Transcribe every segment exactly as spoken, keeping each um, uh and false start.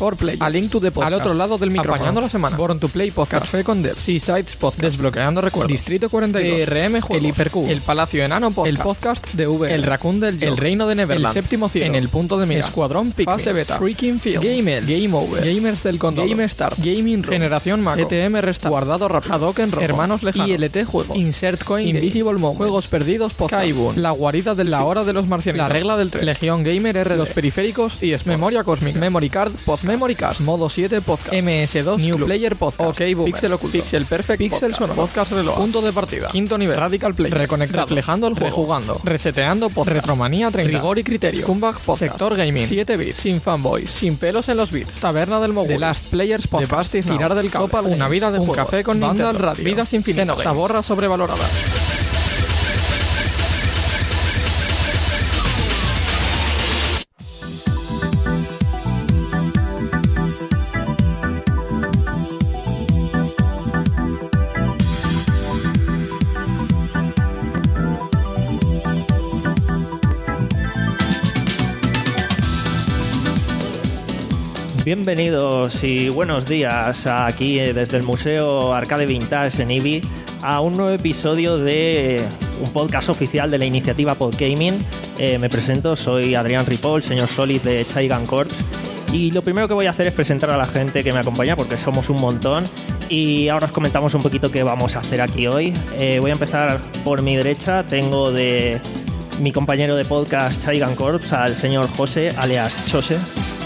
For Play, A Link to the Podcast, Al otro lado del micrófono, Apañando la semana, Born to Play Podcast, Café con Dev, Seasides Podcast, Desbloqueando Recuerdos, Distrito cuarenta y dos, R M Juegos, El Hipercube, El Palacio Enano Podcast, El Podcast de V, El Raccoon del Joe, El Reino de Neverland, El Séptimo Cielo, En el Punto de Mira, Escuadrón Pikmin, Fase Beta, Freaking Field, Gamer, Game Over, Gamers del Condado, Game Start, Gaming Room, Generación Maco, E T M Restart, Guardado Rápido, Hadoken Rojo, Hermanos Lejanos, I L T Juegos, Insert Coin, Invisible Moment, Juegos Perdidos Podcast, Kaibun, La Guarida del La Hora de los Marcianitos, La Regla del Tren, Legión Gamer R D, Los Periféricos y Sports, Memoria Cósmica, Memory Card, Pod Memory Cast, Modo siete Podcast, M S dos, New Club, Player Podcast, OK Boomer, Pixel Oculto, Pixel Perfect, Pixel Sonoro, Podcast Reloj, Punto de Partida, Quinto Nivel, Radical Play, Reconectado, Reflejando el Juego, Rejugando, Reseteando Podcast, Retromanía treinta, Rigor y Criterio, Scumbag Podcast, Sector Gaming, siete bits, Sin Fanboys, Sin Pelos en los Beats, Taberna del Mogul, The Last Players Podcast, The Bastid, Tirar del Cable, Topal, Una Vida de un Juegos, Café con Vandal Nintendo, Radio, Vidas Infinitas, Saborra Sobrevalorada. Bienvenidos y buenos días aquí desde el Museo Arcade Vintage en Ibi a un nuevo episodio de un podcast oficial de la iniciativa Podgaming. Eh, me presento, soy Adrián Ripoll, señor Solid de Chaigan Corps, y lo primero que voy a hacer es presentar a la gente que me acompaña porque somos un montón y ahora os comentamos un poquito qué vamos a hacer aquí hoy. Eh, voy a empezar por mi derecha, tengo de mi compañero de podcast Chaigan Corps al señor José, alias Chose.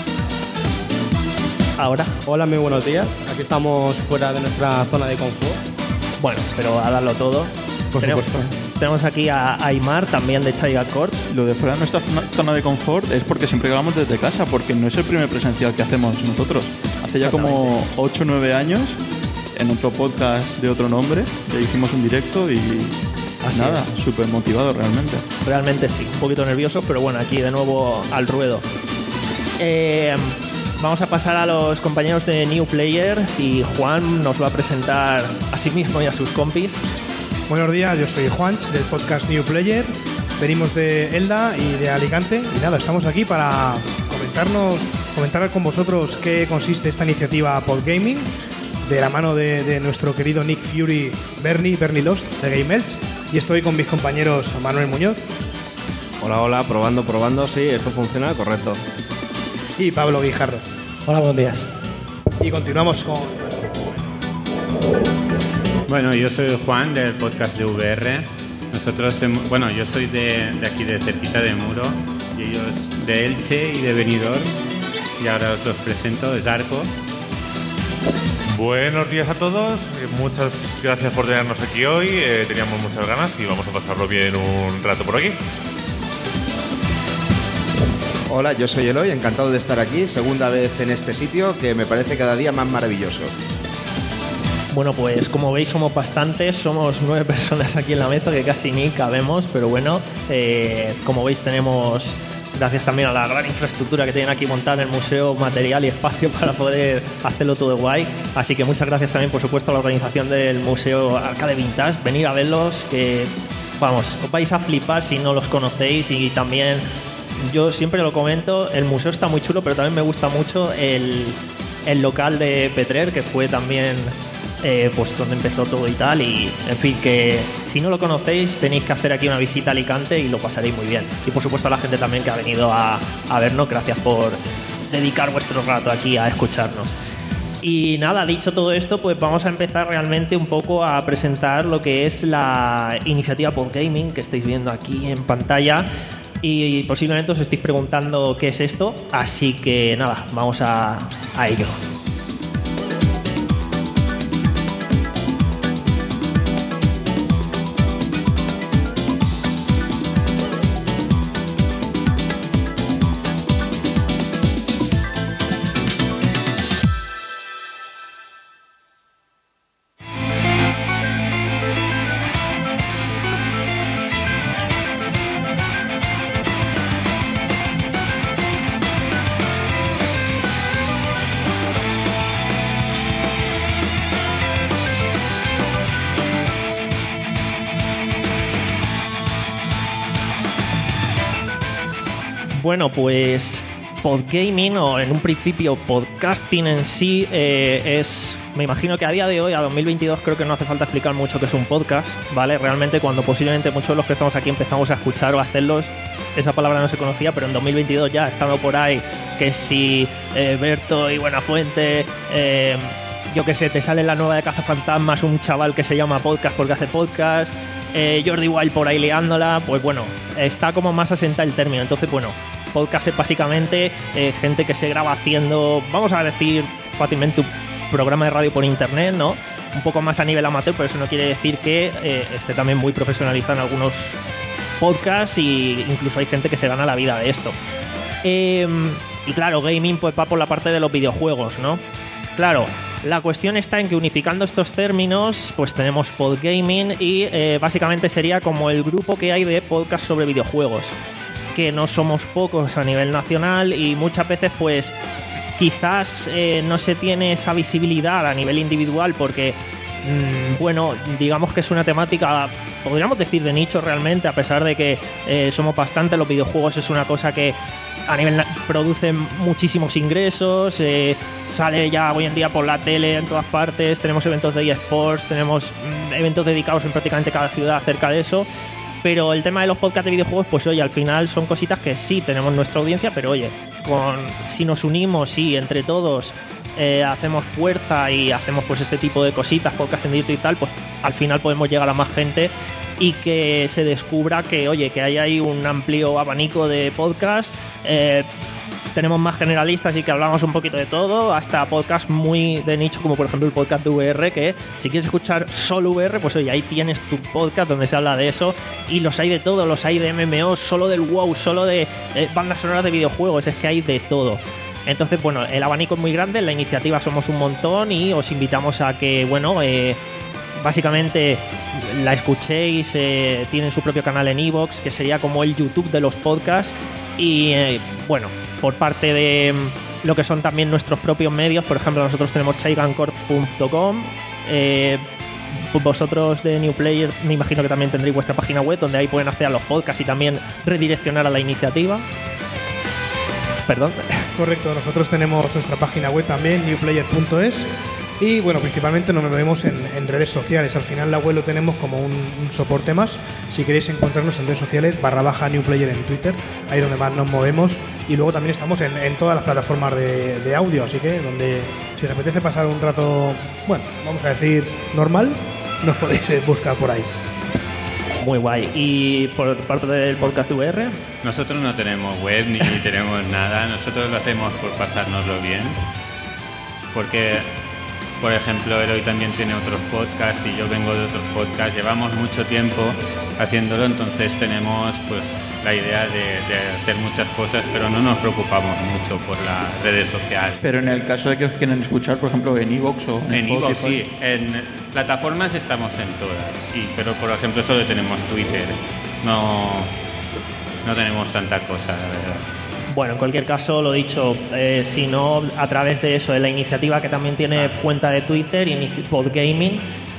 Ahora. Hola, muy buenos días. Aquí estamos fuera de nuestra zona de confort. Bueno, pero a darlo todo. Por tenemos, supuesto. Tenemos aquí a Aymar, también de Chaigan Corps. Lo de fuera de nuestra zona de confort es porque siempre grabamos desde casa, porque no es el primer presencial que hacemos nosotros. Hace ya como ocho o nueve años, en otro podcast de otro nombre, le hicimos un directo y Así nada, súper motivado realmente. Realmente sí, un poquito nervioso, pero bueno, aquí de nuevo al ruedo. Eh... Vamos a pasar a los compañeros de New Player y Juan nos va a presentar a sí mismo y a sus compis. Buenos días, yo soy Juan del podcast New Player. Venimos de Elda y de Alicante y nada, estamos aquí para comentarnos, comentar con vosotros qué consiste esta iniciativa Podgaming de la mano de, de nuestro querido Nick Fury, Bernie, Bernie Lost de Game Elch, y estoy con mis compañeros Manuel Muñoz. Hola, hola, probando, probando, sí, esto funciona, correcto. Y Pablo Guijarro. Hola, buenos días. Y continuamos con... Bueno, yo soy Juan del podcast de V R. Nosotros, bueno, yo soy de, de aquí de cerquita de Muro y ellos de Elche y de Benidorm. Y ahora os los presento, es Arco. Buenos días a todos, muchas gracias por tenernos aquí hoy. Eh, teníamos muchas ganas y vamos a pasarlo bien un rato por aquí. Hola, yo soy Eloy, encantado de estar aquí, segunda vez en este sitio que me parece cada día más maravilloso. Bueno, pues como veis somos bastantes, somos nueve personas aquí en la mesa que casi ni cabemos, pero bueno, eh, como veis tenemos, gracias también a la gran infraestructura que tienen aquí montada en el museo, material y espacio para poder hacerlo todo guay, así que muchas gracias también por supuesto a la organización del Museo Arcade Vintage, venir a verlos, que vamos, os vais a flipar si no los conocéis. Y también yo siempre lo comento, el museo está muy chulo, pero también me gusta mucho el, el local de Petrer, que fue también eh, pues donde empezó todo y tal. Y en fin, que si no lo conocéis tenéis que hacer aquí una visita a Alicante y lo pasaréis muy bien. Y por supuesto a la gente también que ha venido a, a vernos, gracias por dedicar vuestro rato aquí a escucharnos. Y nada, dicho todo esto, pues vamos a empezar realmente un poco a presentar lo que es la iniciativa Podgaming que estáis viendo aquí en pantalla. Y posiblemente os estéis preguntando qué es esto, así que nada, vamos a, a ello. Bueno, pues podgaming, o en un principio podcasting en sí, eh, es... Me imagino que a día de hoy, a dos mil veintidós, creo que no hace falta explicar mucho qué es un podcast, ¿vale? Realmente cuando posiblemente muchos de los que estamos aquí empezamos a escuchar o a hacerlos, esa palabra no se conocía, pero en dos mil veintidós ya ha estado por ahí que si eh, Berto y Buenafuente, eh, yo qué sé, te sale la nueva de Cazafantasmas, un chaval que se llama Podcast porque hace podcast, eh, Jordi Wild por ahí liándola, pues bueno, está como más asentado el término. Entonces, bueno, podcast es básicamente eh, gente que se graba haciendo, vamos a decir fácilmente, un programa de radio por internet, ¿no? Un poco más a nivel amateur, pero eso no quiere decir que eh, esté también muy profesionalizado en algunos podcasts, y incluso hay gente que se gana la vida de esto. Eh, y claro, gaming pues va por la parte de los videojuegos, ¿no? Claro, la cuestión está en que unificando estos términos, pues tenemos podgaming y eh, básicamente sería como el grupo que hay de podcast sobre videojuegos, que no somos pocos a nivel nacional, y muchas veces pues quizás eh, no se tiene esa visibilidad a nivel individual porque, mmm, bueno, digamos que es una temática, podríamos decir, de nicho realmente, a pesar de que eh, somos bastantes. Los videojuegos es una cosa que a nivel na- produce muchísimos ingresos, eh, sale ya hoy en día por la tele en todas partes, tenemos eventos de eSports, tenemos mmm, eventos dedicados en prácticamente cada ciudad acerca de eso. Pero el tema de los podcasts de videojuegos, pues oye, al final son cositas que sí tenemos nuestra audiencia, pero oye, con, si nos unimos y entre todos eh, hacemos fuerza y hacemos pues este tipo de cositas, podcast en directo y tal, pues al final podemos llegar a más gente y que se descubra que, oye, que hay ahí un amplio abanico de podcasts. Eh, tenemos más generalistas y que hablamos un poquito de todo, hasta podcasts muy de nicho, como por ejemplo el podcast de V R, que si quieres escuchar solo V R, pues oye, ahí tienes tu podcast donde se habla de eso, y los hay de todo, los hay de M M O, solo del WoW, solo de eh, bandas sonoras de videojuegos, es que hay de todo. Entonces, bueno, el abanico es muy grande, la iniciativa somos un montón y os invitamos a que, bueno, eh, básicamente la escuchéis, eh, tienen su propio canal en iVoox, que sería como el YouTube de los podcasts, y eh, bueno, por parte de lo que son también nuestros propios medios, por ejemplo, nosotros tenemos chaigancorps punto com, eh, vosotros de New Player me imagino que también tendréis vuestra página web donde ahí pueden acceder a los podcasts y también redireccionar a la iniciativa. Perdón. Correcto, nosotros tenemos nuestra página web también, new player punto es, y bueno, principalmente nos movemos en, en redes sociales. Al final la web lo tenemos como un, un soporte más. Si queréis encontrarnos en redes sociales, barra baja New Player en Twitter, ahí es donde más nos movemos. Y luego también estamos en, en todas las plataformas de, de audio, así que donde si os apetece pasar un rato, bueno, vamos a decir normal, nos podéis buscar por ahí. Muy guay. ¿Y por parte del podcast V R? Nosotros no tenemos web ni tenemos nada. Nosotros lo hacemos por pasárnoslo bien. Porque, por ejemplo, Eloy también tiene otros podcasts y yo vengo de otros podcasts. Llevamos mucho tiempo haciéndolo, entonces tenemos pues la idea de, de hacer muchas cosas, pero no nos preocupamos mucho por las redes sociales. Pero en el caso de que os quieran escuchar, por ejemplo, en iVoox o en, en iVoox, sí. En plataformas estamos en todas, y, pero por ejemplo solo tenemos Twitter. No, no tenemos tanta cosa, la verdad. Bueno, en cualquier caso, lo dicho, eh, si no, a través de eso, de la iniciativa que también tiene cuenta de Twitter, Podgaming,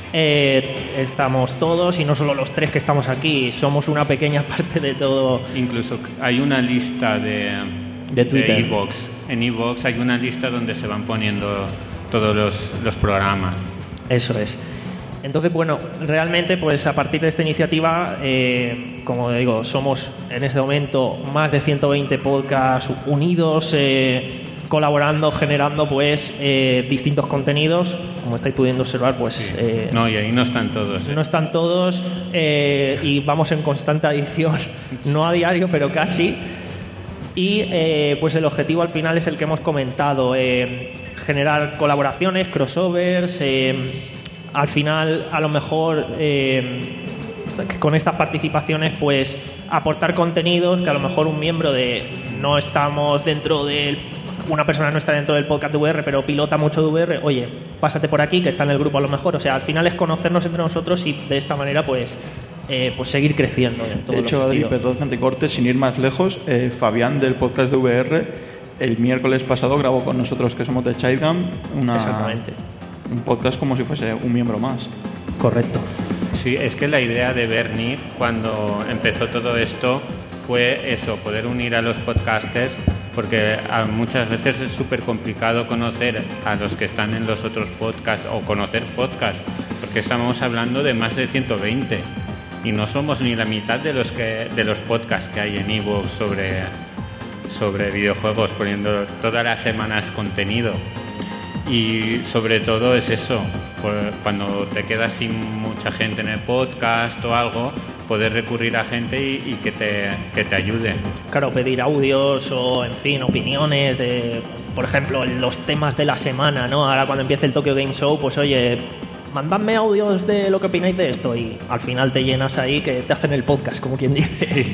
eh, estamos todos, y no solo los tres que estamos aquí, somos una pequeña parte de todo. Incluso hay una lista de, de Twitter. De iVoox. En iVoox hay una lista donde se van poniendo todos los, los programas. Eso es. Entonces, bueno, realmente, pues a partir de esta iniciativa, eh, como digo, somos en este momento más de ciento veinte podcasts unidos, eh, colaborando, generando pues eh, distintos contenidos. Como estáis pudiendo observar, pues... Sí. Eh, no, y ahí no están todos. ¿eh? No están todos, eh, y vamos en constante adición, no a diario, pero casi. Y eh, pues el objetivo al final es el que hemos comentado, eh, generar colaboraciones, crossovers, eh, al final a lo mejor eh, con estas participaciones pues aportar contenidos que a lo mejor un miembro de no estamos dentro del una persona no está dentro del podcast de V R pero pilota mucho de V R, oye, pásate por aquí que está en el grupo a lo mejor, o sea, al final es conocernos entre nosotros y de esta manera pues eh, pues seguir creciendo en todo. De hecho, Adri, perdón que te corte, sin ir más lejos, eh, Fabián del podcast de V R el miércoles pasado grabó con nosotros, que somos de Childgam, una Exactamente. un podcast como si fuese un miembro más. Correcto. Sí, es que la idea de Bernie cuando empezó todo esto fue eso, poder unir a los podcasters porque a muchas veces es súper complicado conocer a los que están en los otros podcasts o conocer podcasts, porque estamos hablando de más de ciento veinte y no somos ni la mitad de los que de los podcasts que hay en iVoox sobre, sobre videojuegos, poniendo todas las semanas contenido. Y sobre todo es eso, cuando te quedas sin mucha gente en el podcast o algo, poder recurrir a gente y, y que, te, que te ayude. Claro, pedir audios o, en fin, opiniones de, por ejemplo, los temas de la semana, ¿no? Ahora cuando empiece el Tokyo Game Show, pues oye, mandadme audios de lo que opináis de esto y al final te llenas ahí que te hacen el podcast, como quien dice.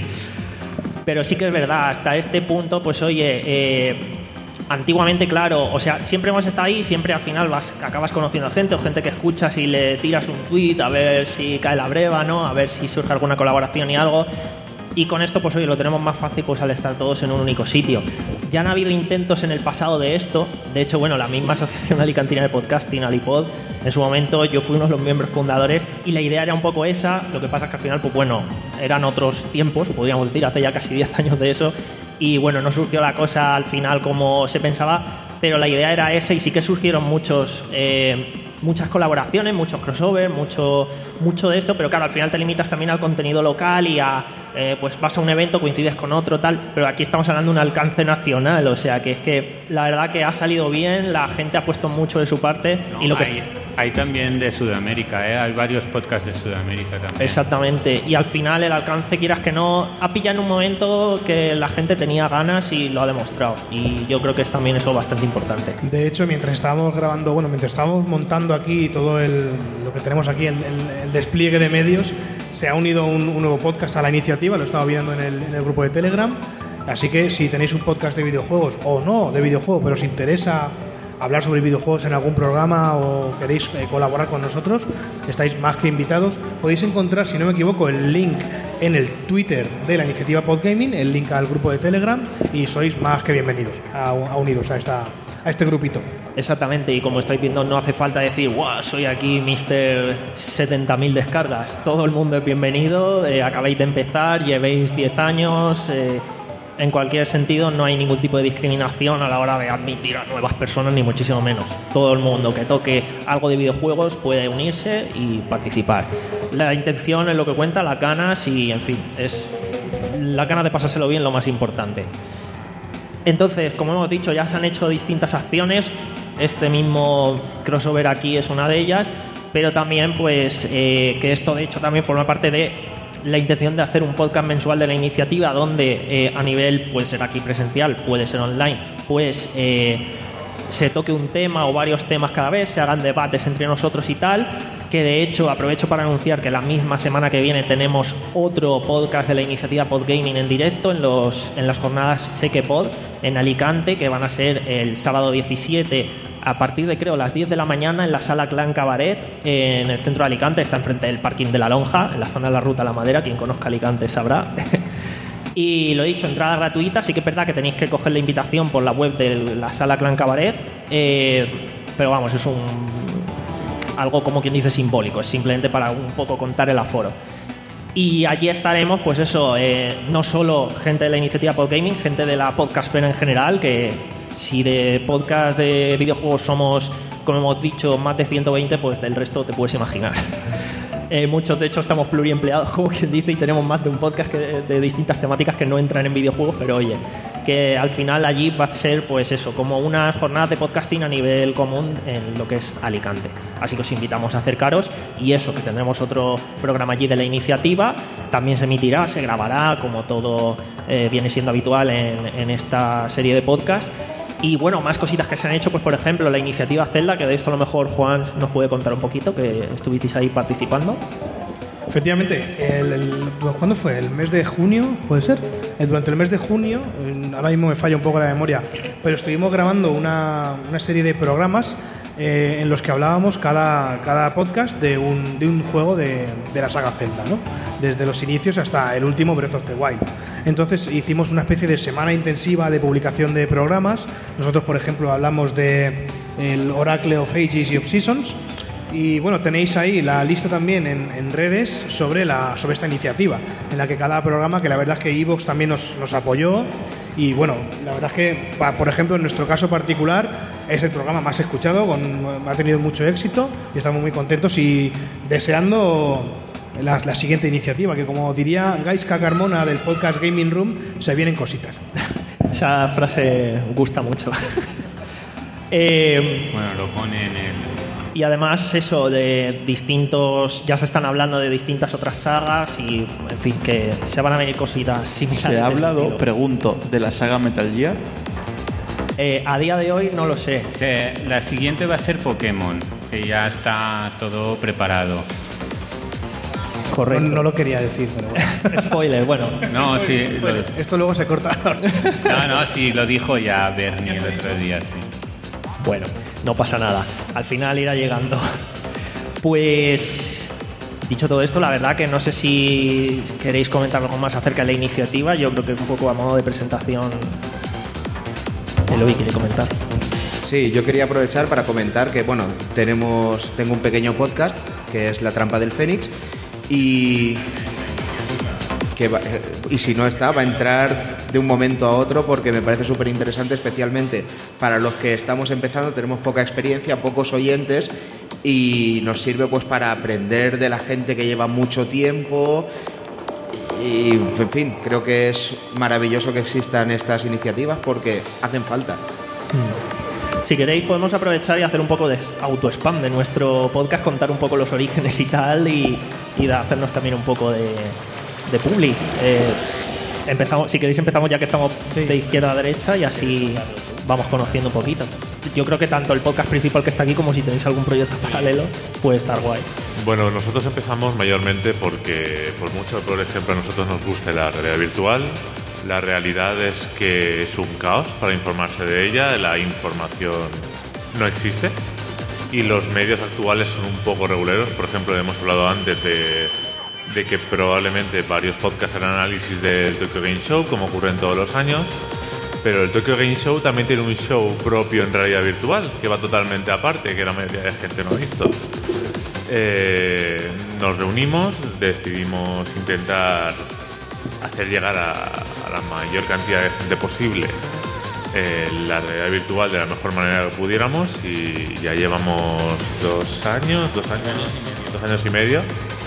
Pero sí que es verdad, hasta este punto, pues oye... Eh, antiguamente, claro, o sea, siempre hemos estado ahí, siempre al final vas, acabas conociendo a gente o gente que escuchas y le tiras un tweet a ver si cae la breva, ¿no? A ver si surge alguna colaboración y algo. Y con esto, pues oye, lo tenemos más fácil pues al estar todos en un único sitio. Ya han habido intentos en el pasado de esto. De hecho, bueno, la misma Asociación Alicantina de Podcasting, Alipod, en su momento yo fui uno de los miembros fundadores y la idea era un poco esa. Lo que pasa es que al final, pues bueno, eran otros tiempos, podríamos decir, hace ya casi diez años de eso. Y bueno, no surgió la cosa al final como se pensaba, pero la idea era esa y sí que surgieron muchos, eh, muchas colaboraciones, muchos crossovers, mucho, mucho de esto, pero claro, al final te limitas también al contenido local y a, eh, pues vas a un evento, coincides con otro, tal, pero aquí estamos hablando de un alcance nacional, o sea que es que la verdad que ha salido bien, la gente ha puesto mucho de su parte. No, y lo que hay, hay también de Sudamérica, ¿eh? Hay varios podcasts de Sudamérica también. Exactamente, y al final el alcance, quieras que no, ha pillado en un momento que la gente tenía ganas y lo ha demostrado, y yo creo que es también eso bastante importante. De hecho, mientras estábamos grabando, bueno, mientras estábamos montando aquí todo el, lo que tenemos aquí, el, el, el despliegue de medios, se ha unido un, un nuevo podcast a la iniciativa, lo he estado viendo en el, en el grupo de Telegram, así que si tenéis un podcast de videojuegos o no de videojuegos, pero os interesa hablar sobre videojuegos en algún programa o queréis eh, colaborar con nosotros, estáis más que invitados. Podéis encontrar, si no me equivoco, el link en el Twitter de la iniciativa Podgaming, el link al grupo de Telegram, y sois más que bienvenidos a, a uniros a, esta, a este grupito. Exactamente, y como estáis viendo, no hace falta decir, wow, soy aquí mister setenta mil descargas. Todo el mundo es bienvenido, eh, acabáis de empezar, llevéis diez años... Eh, En cualquier sentido, no hay ningún tipo de discriminación a la hora de admitir a nuevas personas, ni muchísimo menos. Todo el mundo que toque algo de videojuegos puede unirse y participar. La intención es lo que cuenta, las ganas y, en fin, es la ganas de pasárselo bien lo más importante. Entonces, como hemos dicho, ya se han hecho distintas acciones. Este mismo crossover aquí es una de ellas, pero también, pues, eh, que esto de hecho también forma parte de la intención de hacer un podcast mensual de la iniciativa donde eh, a nivel, puede ser aquí presencial, puede ser online, pues eh, se toque un tema o varios temas cada vez, se hagan debates entre nosotros y tal, que de hecho aprovecho para anunciar que la misma semana que viene tenemos otro podcast de la iniciativa Podgaming en directo en, los, en las jornadas Chequepod en Alicante, que van a ser el sábado diecisiete a partir de, creo, las diez de la mañana en la sala Clan Cabaret en el centro de Alicante. Está enfrente del parking de la Lonja, en la zona de la Ruta La Madera. Quien conozca Alicante sabrá. Y lo he dicho, entrada gratuita. Sí que es verdad que tenéis que coger la invitación por la web de la sala Clan Cabaret, eh, pero vamos, es un algo, como quien dice, simbólico. Es simplemente para un poco contar el aforo. Y allí estaremos, pues eso, eh, no solo gente de la iniciativa Podgaming, gente de la podcastfera en general, que si de podcast de videojuegos somos, como hemos dicho, más de ciento veinte, pues del resto te puedes imaginar. Eh, muchos, de hecho, estamos pluriempleados, como quien dice, y tenemos más de un podcast que de, de distintas temáticas que no entran en videojuegos, pero oye, que al final allí va a ser, pues eso, como unas jornadas de podcasting a nivel común en lo que es Alicante. Así que os invitamos a acercaros, y eso, que tendremos otro programa allí de la iniciativa, también se emitirá, se grabará, como todo eh, viene siendo habitual en, en esta serie de podcasts. Y bueno, más cositas que se han hecho, pues por ejemplo, la iniciativa Zelda, que de esto a lo mejor Juan nos puede contar un poquito, que estuvisteis ahí participando. Efectivamente, el, el, ¿cuándo fue? ¿El mes de junio? ¿Puede ser? Durante el mes de junio, ahora mismo me falla un poco la memoria, pero estuvimos grabando una, una serie de programas eh, en los que hablábamos cada, cada podcast de un, de un juego de, de la saga Zelda, ¿no? Desde los inicios hasta el último, Breath of the Wild. Entonces hicimos una especie de semana intensiva de publicación de programas. Nosotros, por ejemplo, hablamos de el Oracle of Ages y of Seasons. Y bueno, tenéis ahí la lista también en, en redes sobre, la, sobre esta iniciativa, en la que cada programa, que la verdad es que iVoox también nos, nos apoyó. Y bueno, la verdad es que, por ejemplo, en nuestro caso particular, es el programa más escuchado, con, ha tenido mucho éxito y estamos muy contentos y deseando la, la siguiente iniciativa, que como diría Gaizka Carmona del podcast Gaming Room, se vienen cositas. Esa frase gusta mucho. eh, Bueno, lo pone en el... Y además eso de distintos, ya se están hablando de distintas otras sagas y en fin, que se van a venir cositas similares. ¿Se ha hablado, estilo. pregunto, de la saga Metal Gear? Eh, a día de hoy no lo sé. Se- la siguiente va a ser Pokémon, que ya está todo preparado. Correcto. No, no lo quería decir, pero bueno. Spoiler, bueno. No, sí, lo, Esto luego se corta. no, no, sí, lo dijo ya Bernie el otro día, sí. Bueno, no pasa nada. Al final irá llegando. Pues, dicho todo esto, la verdad que no sé si queréis comentar algo más acerca de la iniciativa. Yo creo que un poco a modo de presentación, Eloy quiere comentar. Sí, yo quería aprovechar para comentar que, bueno, tenemos, tengo un pequeño podcast que es La Trampa del Fénix y que va- eh, y si no está, va a entrar de un momento a otro porque me parece súper interesante, especialmente para los que estamos empezando, tenemos poca experiencia, pocos oyentes y nos sirve pues para aprender de la gente que lleva mucho tiempo y, en fin, creo que es maravilloso que existan estas iniciativas porque hacen falta. Si queréis podemos aprovechar y hacer un poco de auto-spam de nuestro podcast, contar un poco los orígenes y tal y, y de hacernos también un poco de, de publi. Eh, empezamos, si queréis empezamos ya que estamos de izquierda a derecha y así vamos conociendo un poquito. Yo creo que tanto el podcast principal que está aquí como si tenéis algún proyecto paralelo puede estar guay. Bueno, nosotros empezamos mayormente porque, por mucho por ejemplo, a nosotros nos gusta la realidad virtual. La realidad es que es un caos para informarse de ella, la información no existe y los medios actuales son un poco reguleros. Por ejemplo, hemos hablado antes de, de que probablemente varios podcasts harán análisis del Tokyo Game Show, como ocurre en todos los años, pero el Tokyo Game Show también tiene un show propio en realidad virtual, que va totalmente aparte, que la mayoría de gente no ha visto. Eh, nos reunimos, decidimos intentar hacer llegar a, a la mayor cantidad de gente posible eh, la realidad virtual de la mejor manera que pudiéramos y ya llevamos dos años, dos años, dos años y medio.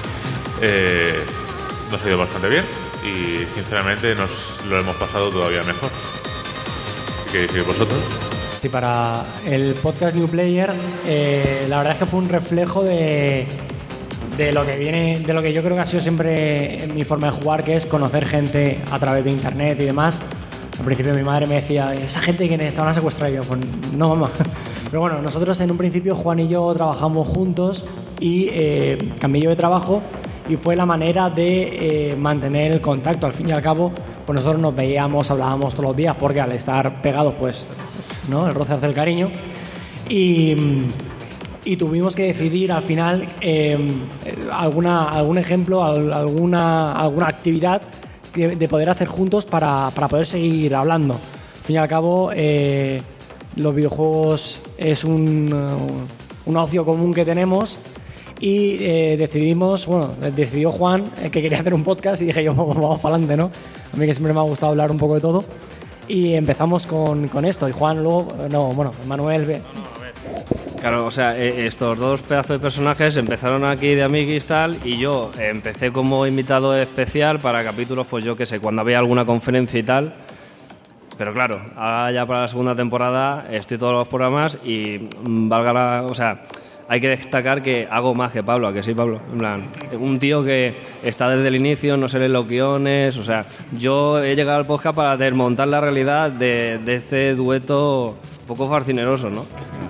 Eh, nos ha ido bastante bien y sinceramente nos lo hemos pasado todavía mejor. ¿Qué decís vosotros? Sí, para el podcast New Player, eh, la verdad es que fue un reflejo de, de lo que viene, de lo que yo creo que ha sido siempre mi forma de jugar, que es conocer gente a través de internet y demás. Al principio mi madre me decía, ¿esa gente quién es? ¿Te van a secuestrar? Y yo, pues no, mamá. Pero bueno, nosotros en un principio, Juan y yo trabajamos juntos y eh, cambié yo de trabajo y fue la manera de eh, mantener el contacto. Al fin y al cabo, pues nosotros nos veíamos, hablábamos todos los días, porque al estar pegados, pues, ¿no? El roce hace el cariño. Y, y tuvimos que decidir al final eh, alguna, algún ejemplo, alguna, alguna actividad de, de poder hacer juntos para, para poder seguir hablando. Al fin y al cabo, eh, los videojuegos es un, un ocio común que tenemos. Y eh, decidimos, bueno, decidió Juan eh, que quería hacer un podcast y dije yo, vamos, vamos para adelante, ¿no? A mí que siempre me ha gustado hablar un poco de todo. Y empezamos con, con esto. Y Juan luego, no, bueno, Manuel... Ve. Claro, o sea, eh, estos dos pedazos de personajes empezaron aquí de amiguis tal y yo empecé como invitado especial para capítulos, pues yo qué sé, cuando había alguna conferencia y tal. Pero claro, ahora ya para la segunda temporada estoy todos los programas y mm, valga la... O sea... Hay que destacar que hago más que Pablo, ¿a que sí, Pablo? En plan, un tío que está desde el inicio, no se lee los guiones, o sea, yo he llegado al podcast para desmontar la realidad de, de este dueto un poco fascineroso, ¿no?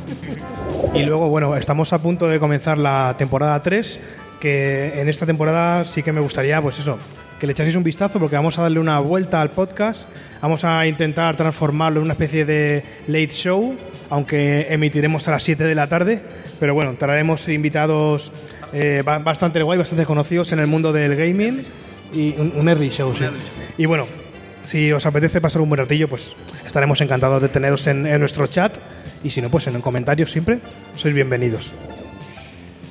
Y luego, bueno, estamos a punto de comenzar la temporada tres, que en esta temporada sí que me gustaría, pues eso, que le echaseis un vistazo porque vamos a darle una vuelta al podcast, vamos a intentar transformarlo en una especie de late show, aunque emitiremos a las siete de la tarde, pero bueno, traeremos invitados eh, bastante guay, bastante conocidos en el mundo del gaming y un, un early show, sí. Y bueno, si os apetece pasar un buen ratillo, pues estaremos encantados de teneros en, en nuestro chat y si no, pues en los comentarios siempre sois bienvenidos.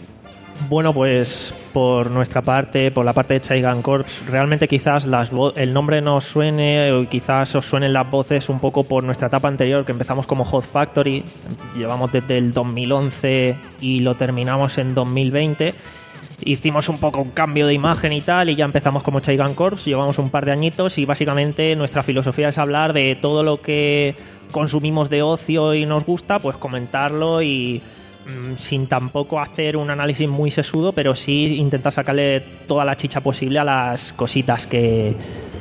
Bueno, pues por nuestra parte, por la parte de Chaigan Corps, realmente quizás las vo- el nombre nos suene o quizás os suenen las voces un poco por nuestra etapa anterior, que empezamos como Hot Factory, llevamos desde el dos mil once y lo terminamos en dos mil veinte. Hicimos un poco un cambio de imagen y tal, y ya empezamos como Chaigan Corps, llevamos un par de añitos y básicamente nuestra filosofía es hablar de todo lo que consumimos de ocio y nos gusta, pues comentarlo y mmm, sin tampoco hacer un análisis muy sesudo, pero sí intentar sacarle toda la chicha posible a las cositas que,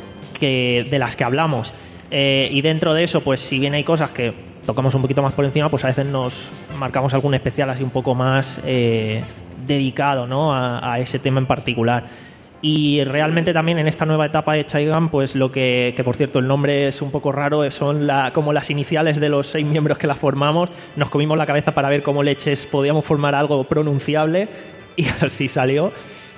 que de las que hablamos. Eh, y dentro de eso, pues si bien hay cosas que tocamos un poquito más por encima, pues a veces nos marcamos algún especial así un poco más eh, dedicado, ¿no? a, a ese tema en particular. Y realmente también en esta nueva etapa de Chaigan, pues lo que, que por cierto el nombre es un poco raro, son la, como las iniciales de los seis miembros que la formamos. Nos comimos la cabeza para ver cómo leches podíamos formar algo pronunciable y así salió.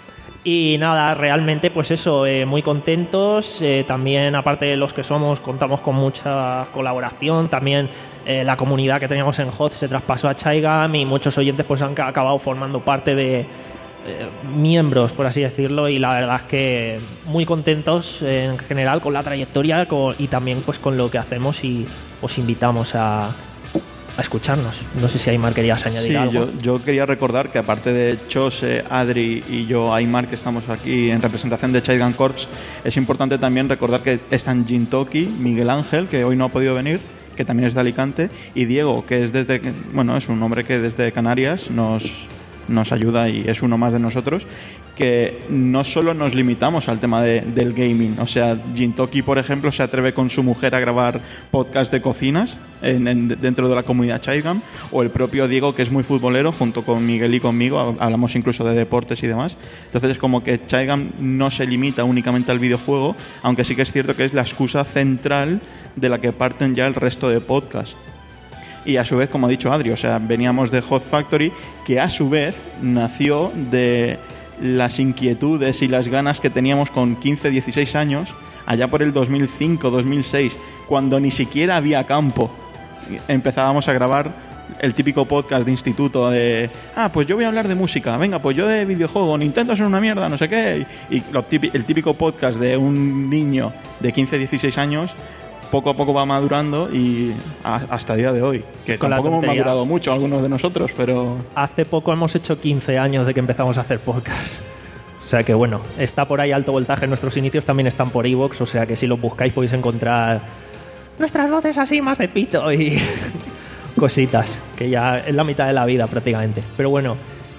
Y nada, realmente pues eso, eh, muy contentos. Eh, también aparte de los que somos, contamos con mucha colaboración. También eh, la comunidad que teníamos en Hot se traspasó a Chaigan y muchos oyentes pues han acabado formando parte de Eh, miembros, por así decirlo, y la verdad es que muy contentos eh, en general con la trayectoria con, y también pues con lo que hacemos, y os invitamos a, a escucharnos. No sé si Aymar querías añadir sí, algo. Yo, yo quería recordar que aparte de Chose, Adri y yo, Aymar, que estamos aquí en representación de Chaigan Corps, es importante también recordar que están Jintoki, Miguel Ángel, que hoy no ha podido venir, que también es de Alicante, y Diego, que es desde, bueno, es un hombre que desde Canarias nos nos ayuda y es uno más de nosotros, que no solo nos limitamos al tema de, del gaming. O sea, Jintoki, por ejemplo, se atreve con su mujer a grabar podcast de cocinas en, en, dentro de la comunidad Chaigan, o el propio Diego, que es muy futbolero, junto con Miguel y conmigo, hablamos incluso de deportes y demás. Entonces es como que Chaigan no se limita únicamente al videojuego, aunque sí que es cierto que es la excusa central de la que parten ya el resto de podcasts. Y a su vez, como ha dicho Adri, o sea, veníamos de Hot Factory, que a su vez nació de las inquietudes y las ganas que teníamos con quince, dieciséis años, allá por el dos mil cinco, dos mil seis, cuando ni siquiera había campo. Empezábamos a grabar el típico podcast de instituto de, ah, pues yo voy a hablar de música, venga, pues yo de videojuego, Nintendo es una mierda, no sé qué. Y lo típico, el típico podcast de un niño de quince, dieciséis años, poco a poco va madurando y hasta el día de hoy, que con tampoco hemos madurado mucho algunos de nosotros, pero hace poco hemos hecho quince años de que empezamos a hacer podcast, o sea que bueno, está por ahí Alto Voltaje. Nuestros inicios también están por iVoox, o sea que si los buscáis podéis encontrar nuestras voces así más de pito y cositas, que ya es la mitad de la vida prácticamente. Pero bueno,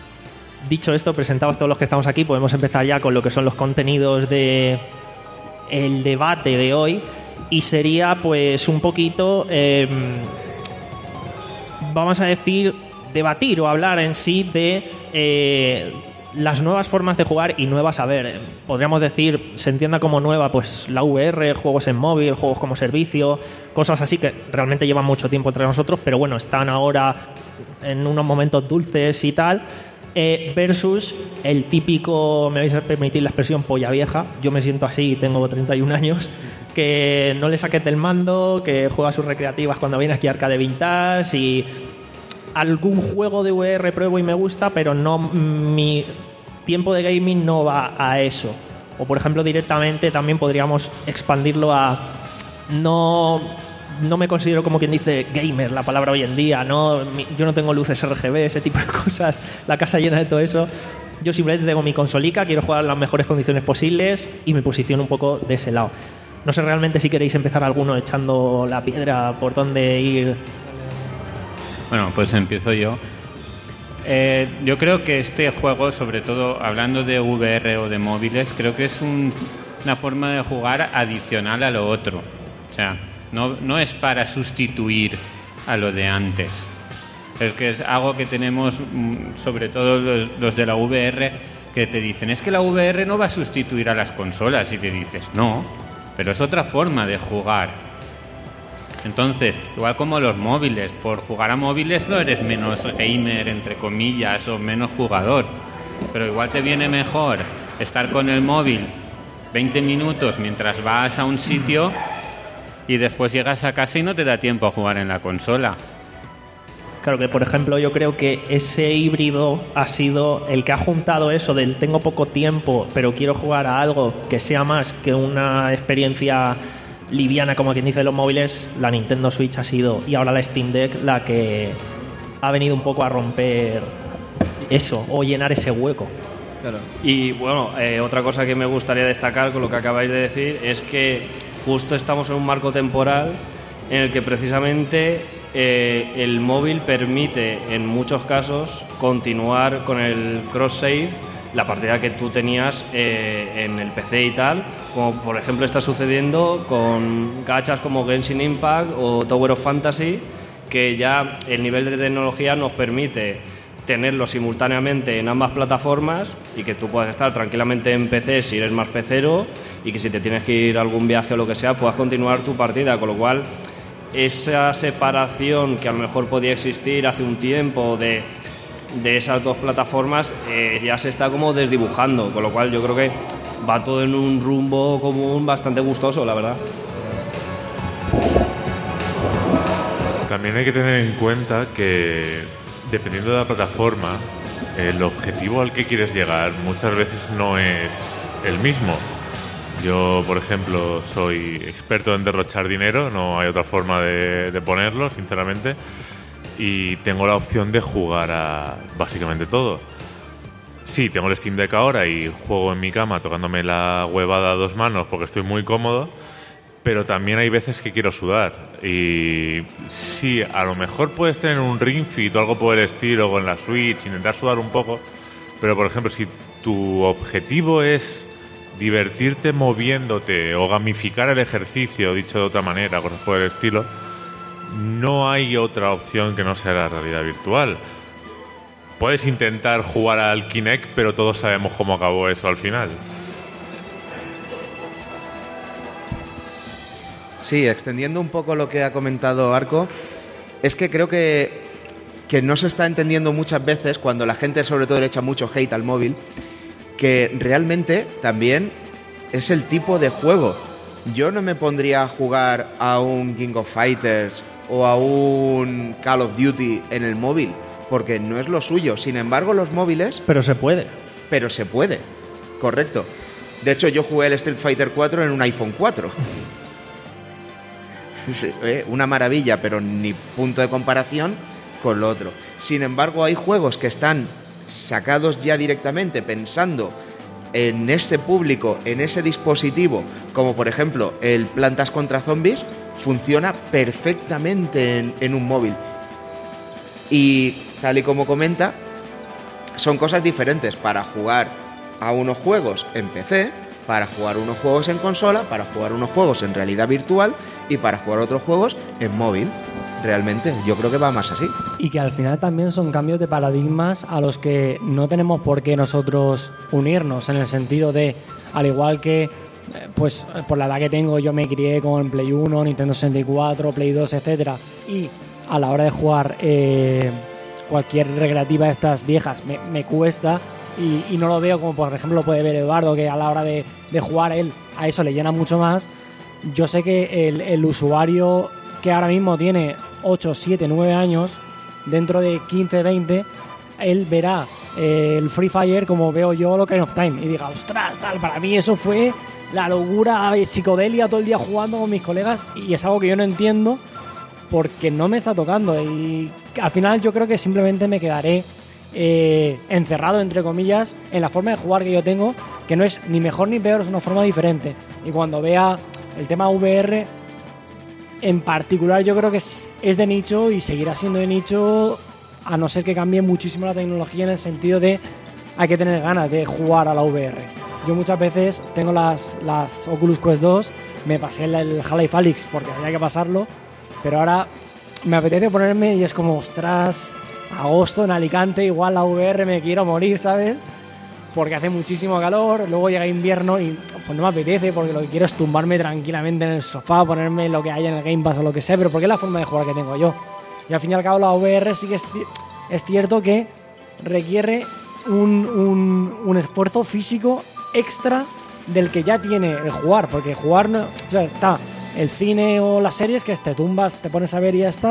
dicho esto, presentados todos los que estamos aquí, podemos empezar ya con lo que son los contenidos de el debate de hoy. Y sería pues un poquito, eh, vamos a decir, debatir o hablar en sí de eh, las nuevas formas de jugar y nuevas, a ver, podríamos decir, se entienda como nueva, pues la V R, juegos en móvil, juegos como servicio, cosas así que realmente llevan mucho tiempo entre nosotros, pero bueno, están ahora en unos momentos dulces y tal. Eh, versus el típico, me vais a permitir la expresión, polla vieja, yo me siento así, tengo treinta y un años, que no le saques del mando, que juega sus recreativas cuando viene aquí a Arcade Vintage y algún juego de V R pruebo y me gusta, pero no, mi tiempo de gaming no va a eso. O por ejemplo directamente también podríamos expandirlo a no... No me considero, como quien dice, gamer, la palabra hoy en día, ¿no? Yo no tengo luces R G B, ese tipo de cosas, la casa llena de todo eso. Yo simplemente tengo mi consolica, quiero jugar en las mejores condiciones posibles y me posiciono un poco de ese lado. No sé realmente si queréis empezar alguno echando la piedra por dónde ir. Bueno, pues empiezo yo. Eh, yo creo que este juego, sobre todo hablando de V R o de móviles, creo que es un, una forma de jugar adicional a lo otro. O sea, No, no es para sustituir a lo de antes. Es que es algo que tenemos, sobre todo los, los de la V R, que te dicen, es que la V R no va a sustituir a las consolas. Y te dices, no, pero es otra forma de jugar. Entonces, igual como los móviles, por jugar a móviles no eres menos gamer, entre comillas, o menos jugador. Pero igual te viene mejor estar con el móvil veinte minutos mientras vas a un sitio y después llegas a casa y no te da tiempo a jugar en la consola. Claro que, por ejemplo, yo creo que ese híbrido ha sido el que ha juntado eso del tengo poco tiempo, pero quiero jugar a algo que sea más que una experiencia liviana, como quien dice, de los móviles. La Nintendo Switch ha sido, y ahora la Steam Deck, la que ha venido un poco a romper eso, o llenar ese hueco. Claro. Y bueno, eh, otra cosa que me gustaría destacar con lo que acabáis de decir es que justo estamos en un marco temporal en el que precisamente eh, el móvil permite en muchos casos continuar con el cross-save la partida que tú tenías eh, en el P C y tal, como por ejemplo está sucediendo con gachas como Genshin Impact o Tower of Fantasy, que ya el nivel de tecnología nos permite tenerlo simultáneamente en ambas plataformas y que tú puedas estar tranquilamente en P C si eres más pecero y que si te tienes que ir a algún viaje o lo que sea puedas continuar tu partida, con lo cual esa separación que a lo mejor podía existir hace un tiempo de, de esas dos plataformas eh, ya se está como desdibujando, con lo cual yo creo que va todo en un rumbo común bastante gustoso, la verdad. También hay que tener en cuenta que dependiendo de la plataforma, el objetivo al que quieres llegar muchas veces no es el mismo. Yo, por ejemplo, soy experto en derrochar dinero, no hay otra forma de, de ponerlo, sinceramente, y tengo la opción de jugar a básicamente todo. Sí, tengo el Steam Deck ahora y juego en mi cama tocándome la huevada a dos manos porque estoy muy cómodo, pero también hay veces que quiero sudar. Y sí, a lo mejor puedes tener un Ring Fit o algo por el estilo con la Switch, intentar sudar un poco, pero por ejemplo, si tu objetivo es divertirte moviéndote o gamificar el ejercicio, dicho de otra manera, cosas por el estilo, no hay otra opción que no sea la realidad virtual. Puedes intentar jugar al Kinect, pero todos sabemos cómo acabó eso al final. Sí, extendiendo un poco lo que ha comentado Arco, es que creo que, que no se está entendiendo muchas veces, cuando la gente sobre todo le echa mucho hate al móvil, que realmente también es el tipo de juego. Yo no me pondría a jugar a un King of Fighters o a un Call of Duty en el móvil, porque no es lo suyo. Sin embargo, los móviles... Pero se puede. Pero se puede, correcto. De hecho, yo jugué el Street Fighter cuatro en un iPhone cuatro. Sí, eh, una maravilla, pero ni punto de comparación con lo otro. Sin embargo, hay juegos que están sacados ya directamente pensando en este público, en ese dispositivo, como por ejemplo el Plantas contra Zombies, funciona perfectamente en, en un móvil. Y tal y como comenta, son cosas diferentes para jugar a unos juegos en P C, para jugar unos juegos en consola, para jugar unos juegos en realidad virtual y para jugar otros juegos en móvil. Realmente, yo creo que va más así. Y que al final también son cambios de paradigmas a los que no tenemos por qué nosotros unirnos, en el sentido de, al igual que, pues por la edad que tengo, yo me crié con Play uno, Nintendo sesenta y cuatro, Play dos, etcétera, y a la hora de jugar eh, cualquier recreativa de estas viejas me, me cuesta y, y no lo veo como por ejemplo lo puede ver Eduardo, que a la hora de, de jugar él a eso le llena mucho más. Yo sé que el, el usuario que ahora mismo tiene ocho, siete, nueve años, dentro de quince, veinte, él verá eh, el Free Fire como veo yo lo Ocarina of Time y diga, ostras, tal, para mí eso fue la locura, psicodelia, todo el día jugando con mis colegas, y es algo que yo no entiendo porque no me está tocando, y al final yo creo que simplemente me quedaré eh, encerrado, entre comillas, en la forma de jugar que yo tengo, que no es ni mejor ni peor, es una forma diferente. Y cuando vea el tema V R en particular, yo creo que es, es de nicho y seguirá siendo de nicho, a no ser que cambie muchísimo la tecnología, en el sentido de hay que tener ganas de jugar a la V R. Yo muchas veces tengo las, las Oculus Quest dos, me pasé el, el Half-Life Alyx porque había que pasarlo, pero ahora me apetece ponerme y es como, ostras, agosto en Alicante, igual la V R me quiero morir, ¿sabes? Porque hace muchísimo calor, luego llega invierno y pues no me apetece, porque lo que quiero es tumbarme tranquilamente en el sofá, ponerme lo que haya en el Game Pass o lo que sea, pero porque es la forma de jugar que tengo yo. Y al fin y al cabo la V R sí que es, es cierto que requiere un, un, un esfuerzo físico extra del que ya tiene el jugar, porque jugar no, o sea, está el cine o las series que es te tumbas, te pones a ver y ya está.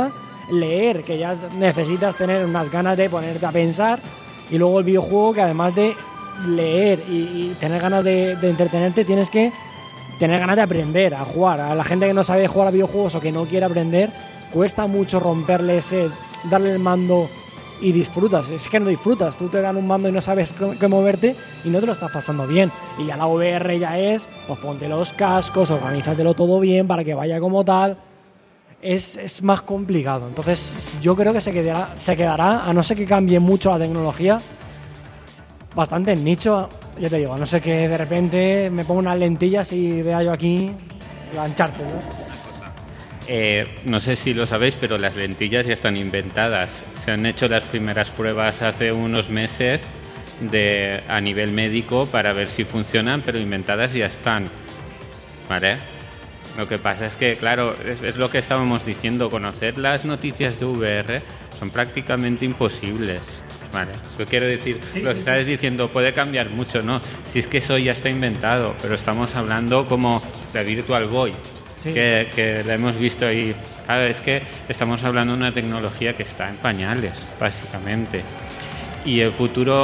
leer, que ya necesitas tener unas ganas de ponerte a pensar, y luego el videojuego, que además de leer y, y tener ganas de, de entretenerte, tienes que tener ganas de aprender a jugar. A la gente que no sabe jugar a videojuegos o que no quiere aprender, cuesta mucho romperle ese, darle el mando y disfrutas. Es que no disfrutas, tú te dan un mando y no sabes qué moverte y no te lo estás pasando bien. Y ya la V R ya es, pues ponte los cascos, organízatelo todo bien para que vaya como tal. Es, es más complicado. Entonces yo creo que se quedará, se quedará, a no ser que cambie mucho la tecnología, bastante en nicho. Ya te digo, a no ser que de repente me ponga unas lentillas y vea yo aquí la Uncharted, ¿no? Eh, no sé si lo sabéis, pero las lentillas ya están inventadas. Se han hecho las primeras pruebas hace unos meses de, a nivel médico para ver si funcionan, pero inventadas ya están. ¿Vale? Lo que pasa es que, claro, es, es lo que estábamos diciendo, conocer las noticias de V R son prácticamente imposibles. Vale, yo quiero decir, sí, lo que sí, estás sí. diciendo puede cambiar mucho, ¿no? Si es que eso ya está inventado, pero estamos hablando como la Virtual Boy. Sí. Que, que la hemos visto ahí. Claro, es que estamos hablando de una tecnología que está en pañales, básicamente. Y el futuro,